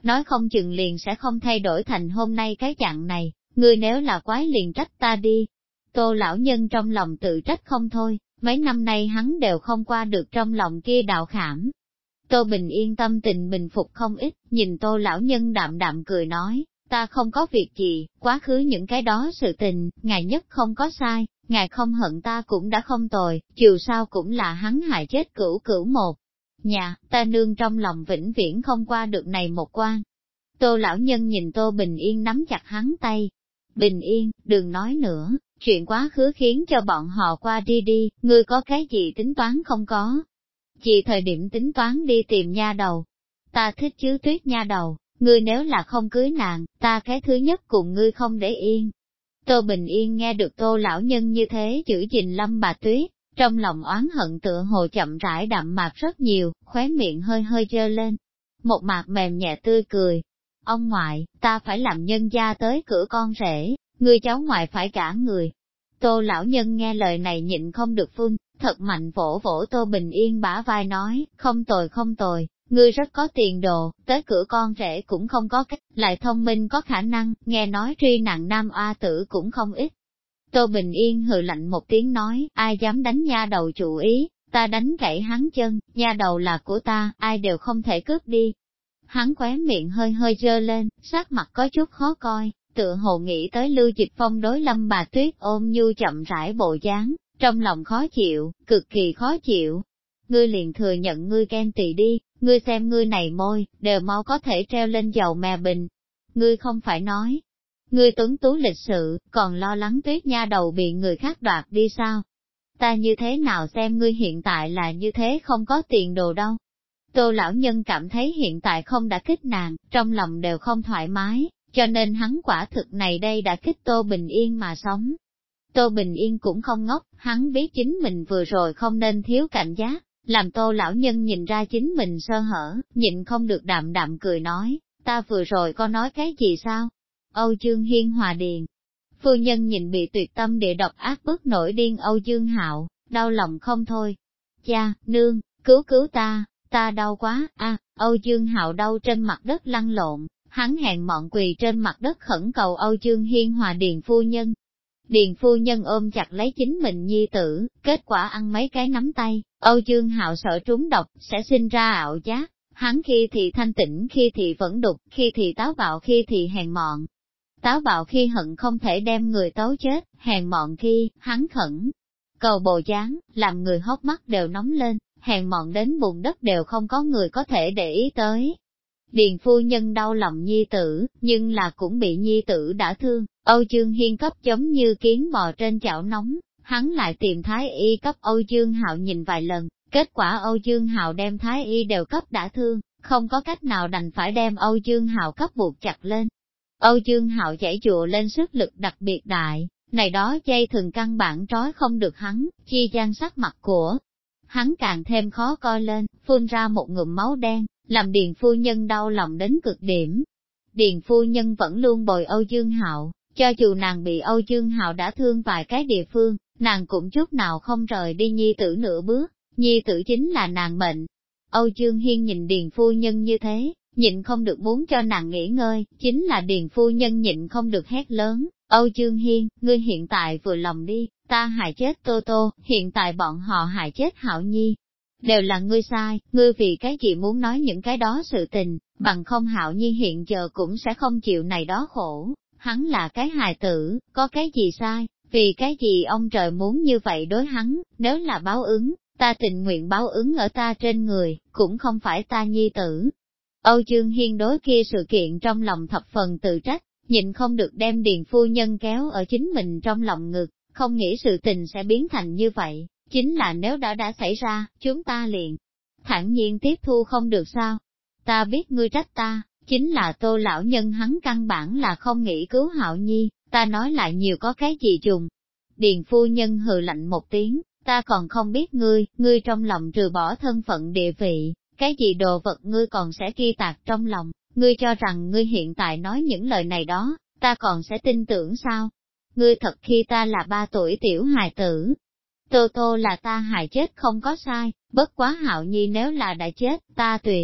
nói không chừng liền sẽ không thay đổi thành hôm nay cái dạng này, ngươi nếu là quái liền trách ta đi. Tô lão nhân trong lòng tự trách không thôi, mấy năm nay hắn đều không qua được trong lòng kia đạo khảm. Tô Bình Yên tâm tình bình phục không ít, nhìn Tô lão nhân đạm đạm cười nói, ta không có việc gì, quá khứ những cái đó sự tình, ngài nhất không có sai, ngài không hận ta cũng đã không tồi, dù sao cũng là hắn hại chết cửu cửu một. Nhà, ta nương trong lòng vĩnh viễn không qua được này một quan. Tô lão nhân nhìn Tô Bình Yên nắm chặt hắn tay. Bình Yên, đừng nói nữa, chuyện quá khứ khiến cho bọn họ qua đi đi, ngươi có cái gì tính toán không có? Chỉ thời điểm tính toán đi tìm nha đầu. Ta thích chứ Tuyết nha đầu, ngươi nếu là không cưới nàng, ta cái thứ nhất cùng ngươi không để yên. Tô Bình Yên nghe được Tô lão nhân như thế chữ gìn Lâm Bà Tuyết, trong lòng oán hận tựa hồ chậm rãi đậm mạc rất nhiều, khóe miệng hơi hơi dơ lên. Một mạc mềm nhẹ tươi cười. Ông ngoại, ta phải làm nhân gia tới cửa con rể, ngươi cháu ngoại phải cả người. Tô lão nhân nghe lời này nhịn không được phun, thật mạnh vỗ vỗ Tô Bình Yên bả vai nói, không tồi không tồi, ngươi rất có tiền đồ, tới cửa con rể cũng không có cách, lại thông minh có khả năng, nghe nói truy nặng nam oa tử cũng không ít. Tô Bình Yên hừ lạnh một tiếng nói, ai dám đánh nha đầu chủ ý, ta đánh gãy hắn chân, nha đầu là của ta, ai đều không thể cướp đi. Hắn khóe miệng hơi hơi dơ lên, sắc mặt có chút khó coi, tựa hồ nghĩ tới Lưu Dịch Phong đối Lâm Bà Tuyết ôm nhu chậm rãi bộ dáng, trong lòng khó chịu, cực kỳ khó chịu. Ngươi liền thừa nhận ngươi ghen tị đi, ngươi xem ngươi này môi, đều mau có thể treo lên dầu mè bình. Ngươi không phải nói, ngươi tuấn tú lịch sự, còn lo lắng Tuyết nha đầu bị người khác đoạt đi sao? Ta như thế nào xem ngươi hiện tại là như thế không có tiền đồ đâu. Tô lão nhân cảm thấy hiện tại không đã kích nàng, trong lòng đều không thoải mái, cho nên hắn quả thực này đây đã kích Tô Bình Yên mà sống. Tô Bình Yên cũng không ngốc, hắn biết chính mình vừa rồi không nên thiếu cảnh giác, làm Tô lão nhân nhìn ra chính mình sơ hở, nhịn không được đạm đạm cười nói, ta vừa rồi có nói cái gì sao? Âu Dương Hiên Hòa Điền. Phu nhân nhìn bị tuyệt tâm địa độc ác bức nổi điên Âu Dương Hạo, đau lòng không thôi. Cha, nương, cứu cứu ta đau quá, Âu Dương Hạo đau trên mặt đất lăn lộn, hắn hèn mọn quỳ trên mặt đất khẩn cầu Âu Dương Hiên Hòa Điền phu nhân. Điền phu nhân ôm chặt lấy chính mình nhi tử, kết quả ăn mấy cái nắm tay, Âu Dương Hạo sợ trúng độc, sẽ sinh ra ảo giác, hắn khi thì thanh tĩnh khi thì vẫn đục, khi thì táo bạo khi thì hèn mọn. Táo bạo khi hận không thể đem người tấu chết, hèn mọn khi, hắn khẩn. Cầu bồ dáng, làm người hốc mắt đều nóng lên, hèn mọn đến bùn đất đều không có người có thể để ý tới. Điền phu nhân đau lòng nhi tử, nhưng là cũng bị nhi tử đã thương, Âu Dương Hiên cấp giống như kiến bò trên chảo nóng, hắn lại tìm thái y cấp Âu Dương Hạo nhìn vài lần, kết quả Âu Dương Hạo đem thái y đều cấp đã thương, không có cách nào đành phải đem Âu Dương Hạo cấp buộc chặt lên. Âu Dương Hạo chảy chùa lên sức lực đặc biệt đại, này đó dây thường căn bản trói không được hắn, chi gian sắc mặt của hắn càng thêm khó coi lên, phun ra một ngụm máu đen, làm Điền phu nhân đau lòng đến cực điểm. Điền phu nhân vẫn luôn bồi Âu Dương Hạo, cho dù nàng bị Âu Dương Hạo đã thương vài cái địa phương, nàng cũng chút nào không rời đi nhi tử nửa bước, nhi tử chính là nàng mệnh. Âu Dương Hiên nhìn Điền phu nhân như thế, nhịn không được muốn cho nàng nghỉ ngơi, chính là Điền phu nhân nhịn không được hét lớn, Âu Dương Hiên, ngươi hiện tại vừa lòng đi, ta hại chết Tô Tô, hiện tại bọn họ hại chết Hạo Nhi. Đều là ngươi sai, ngươi vì cái gì muốn nói những cái đó sự tình, bằng không Hạo Nhi hiện giờ cũng sẽ không chịu này đó khổ, hắn là cái hài tử, có cái gì sai, vì cái gì ông trời muốn như vậy đối hắn, nếu là báo ứng, ta tình nguyện báo ứng ở ta trên người, cũng không phải ta nhi tử. Âu Dương Hiên đối kia sự kiện trong lòng thập phần tự trách, nhịn không được đem Điền phu nhân kéo ở chính mình trong lòng ngực, không nghĩ sự tình sẽ biến thành như vậy, chính là nếu đã xảy ra, chúng ta liền thản nhiên tiếp thu không được sao. Ta biết ngươi trách ta, chính là Tô lão nhân hắn căn bản là không nghĩ cứu Hạo Nhi, ta nói lại nhiều có cái gì dùng. Điền phu nhân hừ lạnh một tiếng, ta còn không biết ngươi trong lòng trừ bỏ thân phận địa vị, cái gì đồ vật ngươi còn sẽ ghi tạc trong lòng, ngươi cho rằng ngươi hiện tại nói những lời này đó, ta còn sẽ tin tưởng sao? Ngươi thật khi ta là 3 tuổi tiểu hài tử. Tô Tô là ta hại chết không có sai, bất quá Hạo Nhi nếu là đã chết, ta tuyệt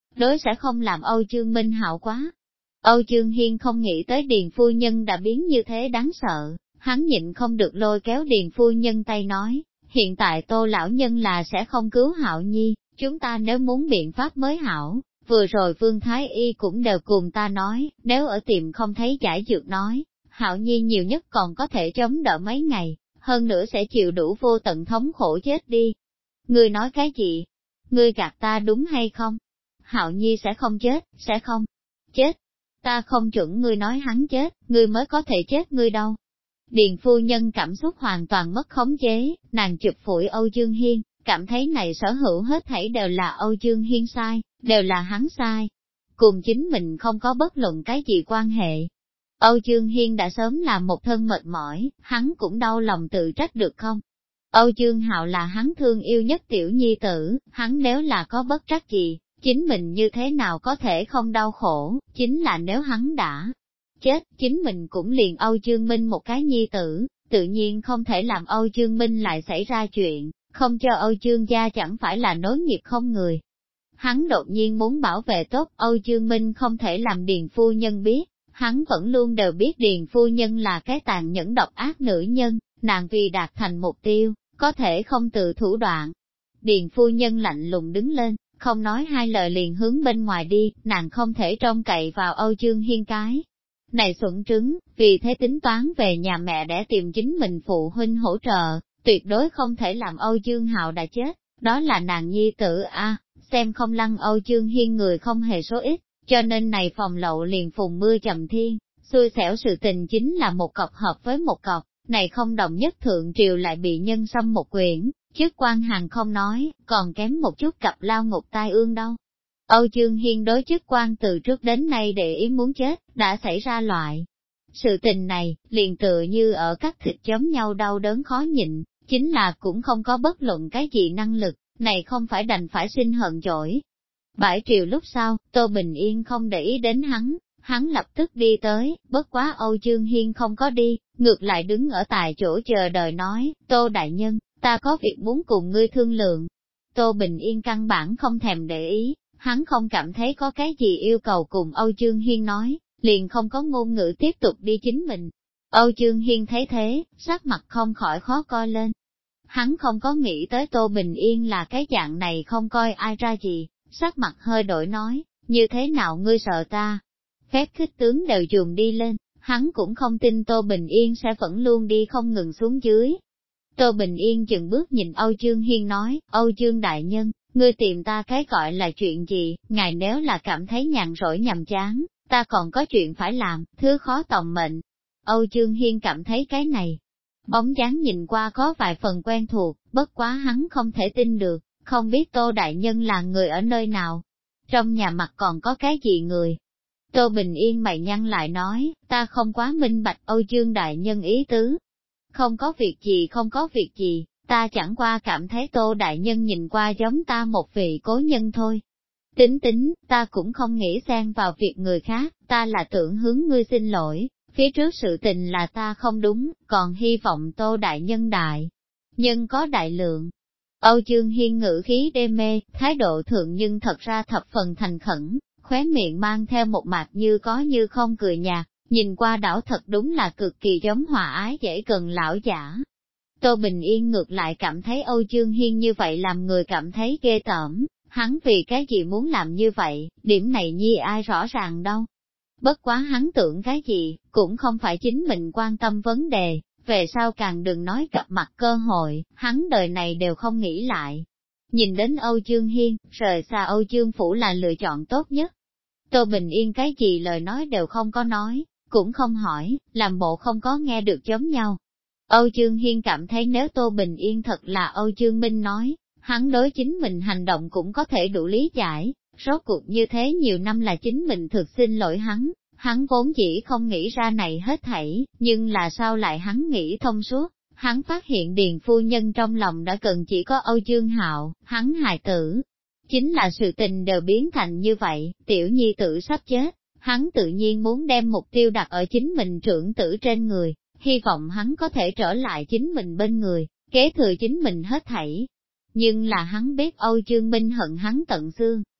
đối sẽ không làm Âu Dương Minh hảo quá. Âu Dương Hiên không nghĩ tới Điền phu nhân đã biến như thế đáng sợ, hắn nhịn không được lôi kéo Điền phu nhân tay nói, hiện tại Tô lão nhân là sẽ không cứu Hạo Nhi, chúng ta nếu muốn biện pháp mới hảo, vừa rồi Vương Thái Y cũng đều cùng ta nói, nếu ở tiệm không thấy giải dược nói, Hạo Nhi nhiều nhất còn có thể chống đỡ mấy ngày, hơn nữa sẽ chịu đủ vô tận thống khổ chết đi. Ngươi nói cái gì? Ngươi gạt ta đúng hay không? Hạo Nhi sẽ không chết, sẽ không chết. Ta không chuẩn ngươi nói hắn chết, ngươi mới có thể chết ngươi đâu. Điền phu nhân cảm xúc hoàn toàn mất khống chế, nàng chụp phủi Âu Dương Hiên, cảm thấy này sở hữu hết thảy đều là Âu Dương Hiên sai, đều là hắn sai. Cùng chính mình không có bất luận cái gì quan hệ. Âu Dương Hiên đã sớm làm một thân mệt mỏi, hắn cũng đau lòng tự trách được không? Âu Dương Hạo là hắn thương yêu nhất tiểu nhi tử, hắn nếu là có bất trắc gì, chính mình như thế nào có thể không đau khổ, chính là nếu hắn đã chết, chính mình cũng liền Âu Dương Minh một cái nhi tử, tự nhiên không thể làm Âu Dương Minh lại xảy ra chuyện, không cho Âu Dương gia chẳng phải là nối nghiệp không người. Hắn đột nhiên muốn bảo vệ tốt Âu Dương Minh không thể làm Điền phu nhân biết, hắn vẫn luôn đều biết Điền phu nhân là cái tàn nhẫn độc ác nữ nhân, nàng vì đạt thành mục tiêu, có thể không từ thủ đoạn. Điền phu nhân lạnh lùng đứng lên, không nói hai lời liền hướng bên ngoài đi, nàng không thể trông cậy vào Âu Dương Hiên cái. Này xuẩn trứng, vì thế tính toán về nhà mẹ để tìm chính mình phụ huynh hỗ trợ, tuyệt đối không thể làm Âu Dương Hạo đã chết, đó là nàng nhi tử a, xem không lăng Âu Dương Hiên người không hề số ít, cho nên này phòng lậu liền phùng mưa trầm thiên, xui xẻo sự tình chính là một cọc hợp với một cọc, này không đồng nhất thượng triều lại bị nhân xâm một quyển, chức quan hàng không nói, còn kém một chút cặp lao ngục tai ương đâu. Âu Dương Hiên đối chức quan từ trước đến nay để ý muốn chết, đã xảy ra loại. Sự tình này, liền tựa như ở các thịt giống nhau đau đớn khó nhịn, chính là cũng không có bất luận cái gì năng lực, này không phải đành phải sinh hận dỗi. Bãi triều lúc sau, Tô Bình Yên không để ý đến hắn lập tức đi tới, bất quá Âu Dương Hiên không có đi, ngược lại đứng ở tại chỗ chờ đợi nói, Tô Đại Nhân, ta có việc muốn cùng ngươi thương lượng. Tô Bình Yên căn bản không thèm để ý, hắn không cảm thấy có cái gì yêu cầu cùng Âu Dương Hiên nói, liền không có ngôn ngữ tiếp tục đi chính mình. Âu Dương Hiên thấy thế, sắc mặt không khỏi khó coi lên. Hắn không có nghĩ tới Tô Bình Yên là cái dạng này không coi ai ra gì, sắc mặt hơi đổi nói, như thế nào ngươi sợ ta? Phép khích tướng đều dùng đi lên, hắn cũng không tin Tô Bình Yên sẽ vẫn luôn đi không ngừng xuống dưới. Tô Bình Yên dừng bước nhìn Âu Dương Hiên nói, Âu Dương Đại Nhân, ngươi tìm ta cái gọi là chuyện gì, ngài nếu là cảm thấy nhàn rỗi nhàm chán, ta còn có chuyện phải làm, thứ khó tòng mệnh. Âu Dương Hiên cảm thấy cái này, bóng dáng nhìn qua có vài phần quen thuộc, bất quá hắn không thể tin được, không biết Tô Đại Nhân là người ở nơi nào. Trong nhà mặt còn có cái gì người? Tô Bình Yên mày nhăn lại nói, ta không quá minh bạch Âu Dương Đại Nhân ý tứ. Không có việc gì không có việc gì, ta chẳng qua cảm thấy Tô Đại Nhân nhìn qua giống ta một vị cố nhân thôi. Tính, ta cũng không nghĩ xen vào việc người khác, ta là tưởng hướng ngươi xin lỗi, phía trước sự tình là ta không đúng, còn hy vọng Tô Đại Nhân nhân có đại lượng. Âu Dương Hiên ngữ khí đê mê, thái độ thượng nhưng thật ra thập phần thành khẩn, khóe miệng mang theo một mặt như có như không cười nhạt, nhìn qua đảo thật đúng là cực kỳ giống hòa ái dễ gần lão giả. Tô Bình Yên ngược lại cảm thấy Âu Dương Hiên như vậy làm người cảm thấy ghê tởm, hắn vì cái gì muốn làm như vậy, điểm này nhi ai rõ ràng đâu. Bất quá hắn tưởng cái gì, cũng không phải chính mình quan tâm vấn đề, về sau càng đừng nói gặp mặt cơ hội, hắn đời này đều không nghĩ lại. Nhìn đến Âu Dương Hiên, rời xa Âu Dương Phủ là lựa chọn tốt nhất. Tô Bình Yên cái gì lời nói đều không có nói, cũng không hỏi, làm bộ không có nghe được giống nhau. Âu Dương Hiên cảm thấy nếu Tô Bình Yên thật là Âu Dương Minh nói, hắn đối chính mình hành động cũng có thể đủ lý giải, rốt cuộc như thế nhiều năm là chính mình thực xin lỗi hắn vốn chỉ không nghĩ ra này hết thảy, nhưng là sao lại hắn nghĩ thông suốt, hắn phát hiện Điền phu nhân trong lòng đã cần chỉ có Âu Dương Hạo, hắn hài tử. Chính là sự tình đều biến thành như vậy, tiểu nhi tử sắp chết, hắn tự nhiên muốn đem mục tiêu đặt ở chính mình trưởng tử trên người, hy vọng hắn có thể trở lại chính mình bên người, kế thừa chính mình hết thảy. Nhưng là hắn biết Âu Dương Minh hận hắn tận xương,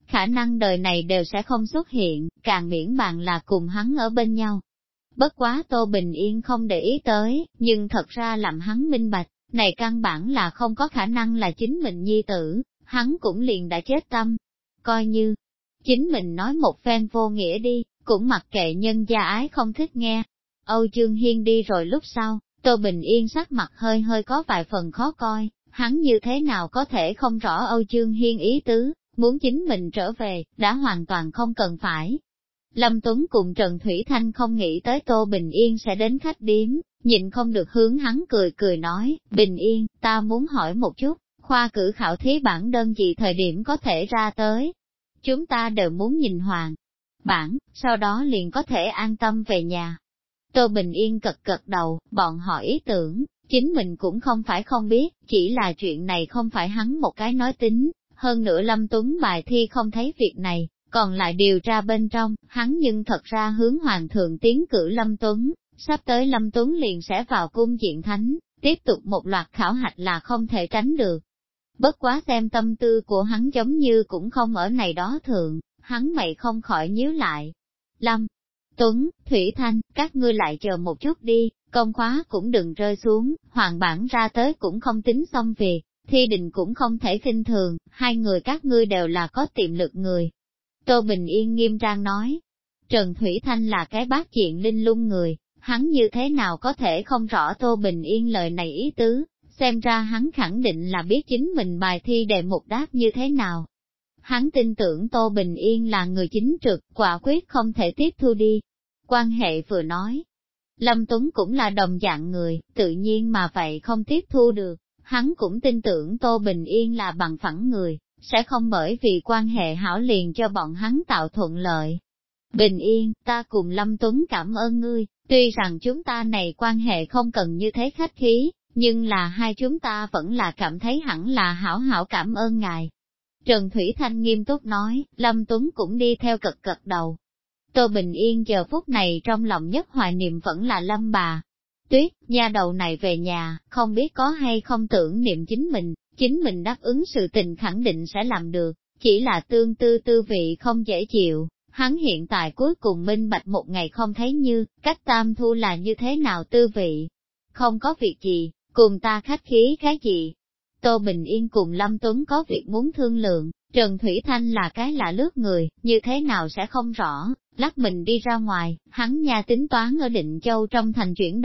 khả năng đời này đều sẽ không xuất hiện, càng miễn bàn là cùng hắn ở bên nhau. Bất quá Tô Bình Yên không để ý tới, nhưng thật ra làm hắn minh bạch, này căn bản là không có khả năng là chính mình nhi tử, hắn cũng liền đã chết tâm. Coi như, chính mình nói một phen vô nghĩa đi, cũng mặc kệ nhân gia ái không thích nghe. Âu Dương Hiên đi rồi lúc sau, Tô Bình Yên sắc mặt hơi hơi có vài phần khó coi, hắn như thế nào có thể không rõ Âu Dương Hiên ý tứ, muốn chính mình trở về, đã hoàn toàn không cần phải. Lâm Tuấn cùng Trần Thủy Thanh không nghĩ tới Tô Bình Yên sẽ đến khách điếm, nhịn không được hướng hắn cười cười nói, Bình Yên, ta muốn hỏi một chút, khoa cử khảo thí bản đơn gì thời điểm có thể ra tới? Chúng ta đều muốn nhìn hoàng bản, sau đó liền có thể an tâm về nhà. Tô Bình Yên cật cật đầu, bọn họ ý tưởng, chính mình cũng không phải không biết, chỉ là chuyện này không phải hắn một cái nói tính, hơn nữa Lâm Tuấn bài thi không thấy việc này, còn lại điều tra bên trong, hắn nhưng thật ra hướng Hoàng thượng tiến cử Lâm Tuấn, sắp tới Lâm Tuấn liền sẽ vào cung diện thánh, tiếp tục một loạt khảo hạch là không thể tránh được. Bất quá xem tâm tư của hắn giống như cũng không ở này đó thượng, hắn mày không khỏi nhíu lại. Lâm Tuấn, Thủy Thanh, các ngươi lại chờ một chút đi, công khóa cũng đừng rơi xuống, hoàng bản ra tới cũng không tính xong việc, thi đình cũng không thể khinh thường, hai người các ngươi đều là có tiềm lực người. Tô Bình Yên nghiêm trang nói, Trần Thủy Thanh là cái bát diện linh lung người, hắn như thế nào có thể không rõ Tô Bình Yên lời này ý tứ, xem ra hắn khẳng định là biết chính mình bài thi đề mục đáp như thế nào. Hắn tin tưởng Tô Bình Yên là người chính trực, quả quyết không thể tiếp thu đi. Quan hệ vừa nói, Lâm Tuấn cũng là đồng dạng người, tự nhiên mà vậy không tiếp thu được, hắn cũng tin tưởng Tô Bình Yên là bằng phẳng người, sẽ không bởi vì quan hệ hảo liền cho bọn hắn tạo thuận lợi. Bình Yên, ta cùng Lâm Tuấn cảm ơn ngươi, tuy rằng chúng ta này quan hệ không cần như thế khách khí, nhưng là hai chúng ta vẫn là cảm thấy hẳn là hảo hảo cảm ơn ngài. Trần Thủy Thanh nghiêm túc nói, Lâm Tuấn cũng đi theo cật cật đầu. Tô Bình Yên giờ phút này trong lòng nhất hoài niệm vẫn là Lâm bà. Tuyết, nha đầu này về nhà, không biết có hay không tưởng niệm chính mình đáp ứng sự tình khẳng định sẽ làm được, chỉ là tương tư tư vị không dễ chịu. Hắn hiện tại cuối cùng minh bạch một ngày không thấy như, cách tam thu là như thế nào tư vị. Không có việc gì, cùng ta khách khí cái gì. Tô Bình Yên cùng Lâm Tuấn có việc muốn thương lượng, Trần Thủy Thanh là cái lạ lướt người, như thế nào sẽ không rõ, lắc mình đi ra ngoài, hắn nha tính toán ở Định Châu trong thành chuyển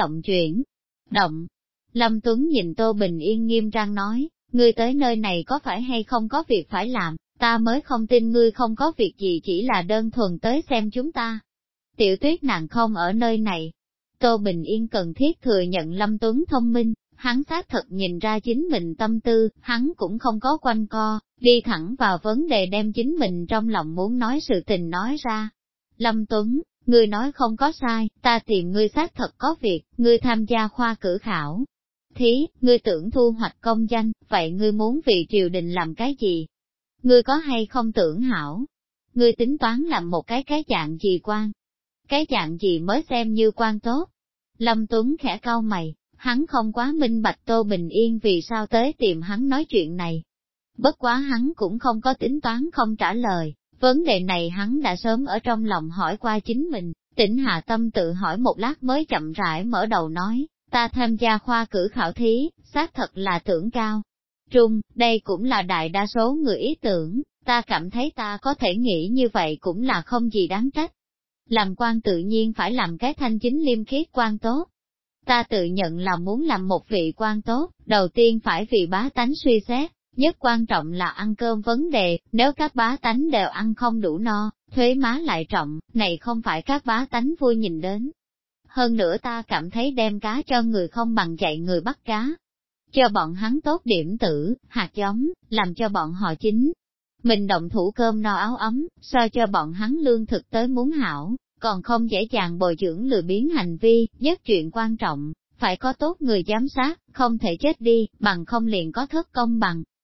động. Lâm Tuấn nhìn Tô Bình Yên nghiêm trang nói, ngươi tới nơi này có phải hay không có việc phải làm, ta mới không tin ngươi không có việc gì chỉ là đơn thuần tới xem chúng ta. Tiểu Tuyết nàng không ở nơi này. Tô Bình Yên cần thiết thừa nhận Lâm Tuấn thông minh, hắn xác thật nhìn ra chính mình tâm tư, hắn cũng không có quanh co, đi thẳng vào vấn đề đem chính mình trong lòng muốn nói sự tình nói ra. Lâm Tuấn, ngươi nói không có sai, ta tìm ngươi xác thật có việc, ngươi tham gia khoa cử khảo. Thí, ngươi tưởng thu hoạch công danh, vậy ngươi muốn vì triều đình làm cái gì? Ngươi có hay không tưởng hảo? Ngươi tính toán làm một cái dạng gì quan? Cái dạng gì mới xem như quan tốt? Lâm Tuấn khẽ cau mày, hắn không quá minh bạch Tô Bình Yên vì sao tới tìm hắn nói chuyện này. Bất quá hắn cũng không có tính toán không trả lời, vấn đề này hắn đã sớm ở trong lòng hỏi qua chính mình, Tĩnh hạ tâm tự hỏi một lát mới chậm rãi mở đầu nói, ta tham gia khoa cử khảo thí, xác thật là tưởng cao. Trung, đây cũng là đại đa số người ý tưởng, ta cảm thấy ta có thể nghĩ như vậy cũng là không gì đáng trách. Làm quan tự nhiên phải làm cái thanh chính liêm khiết quan tốt. Ta tự nhận là muốn làm một vị quan tốt, đầu tiên phải vì bá tánh suy xét, nhất quan trọng là ăn cơm vấn đề, nếu các bá tánh đều ăn không đủ no, thuế má lại trọng, này không phải các bá tánh vui nhìn đến. Hơn nữa ta cảm thấy đem cá cho người không bằng dạy người bắt cá. Cho bọn hắn tốt điểm tử, hạt giống, làm cho bọn họ chính. Mình động thủ cơm no áo ấm, so cho bọn hắn lương thực tới muốn hảo, còn không dễ dàng bồi dưỡng lười biếng hành vi, nhất chuyện quan trọng, phải có tốt người giám sát, không thể chết đi, bằng không liền có thất công bằng.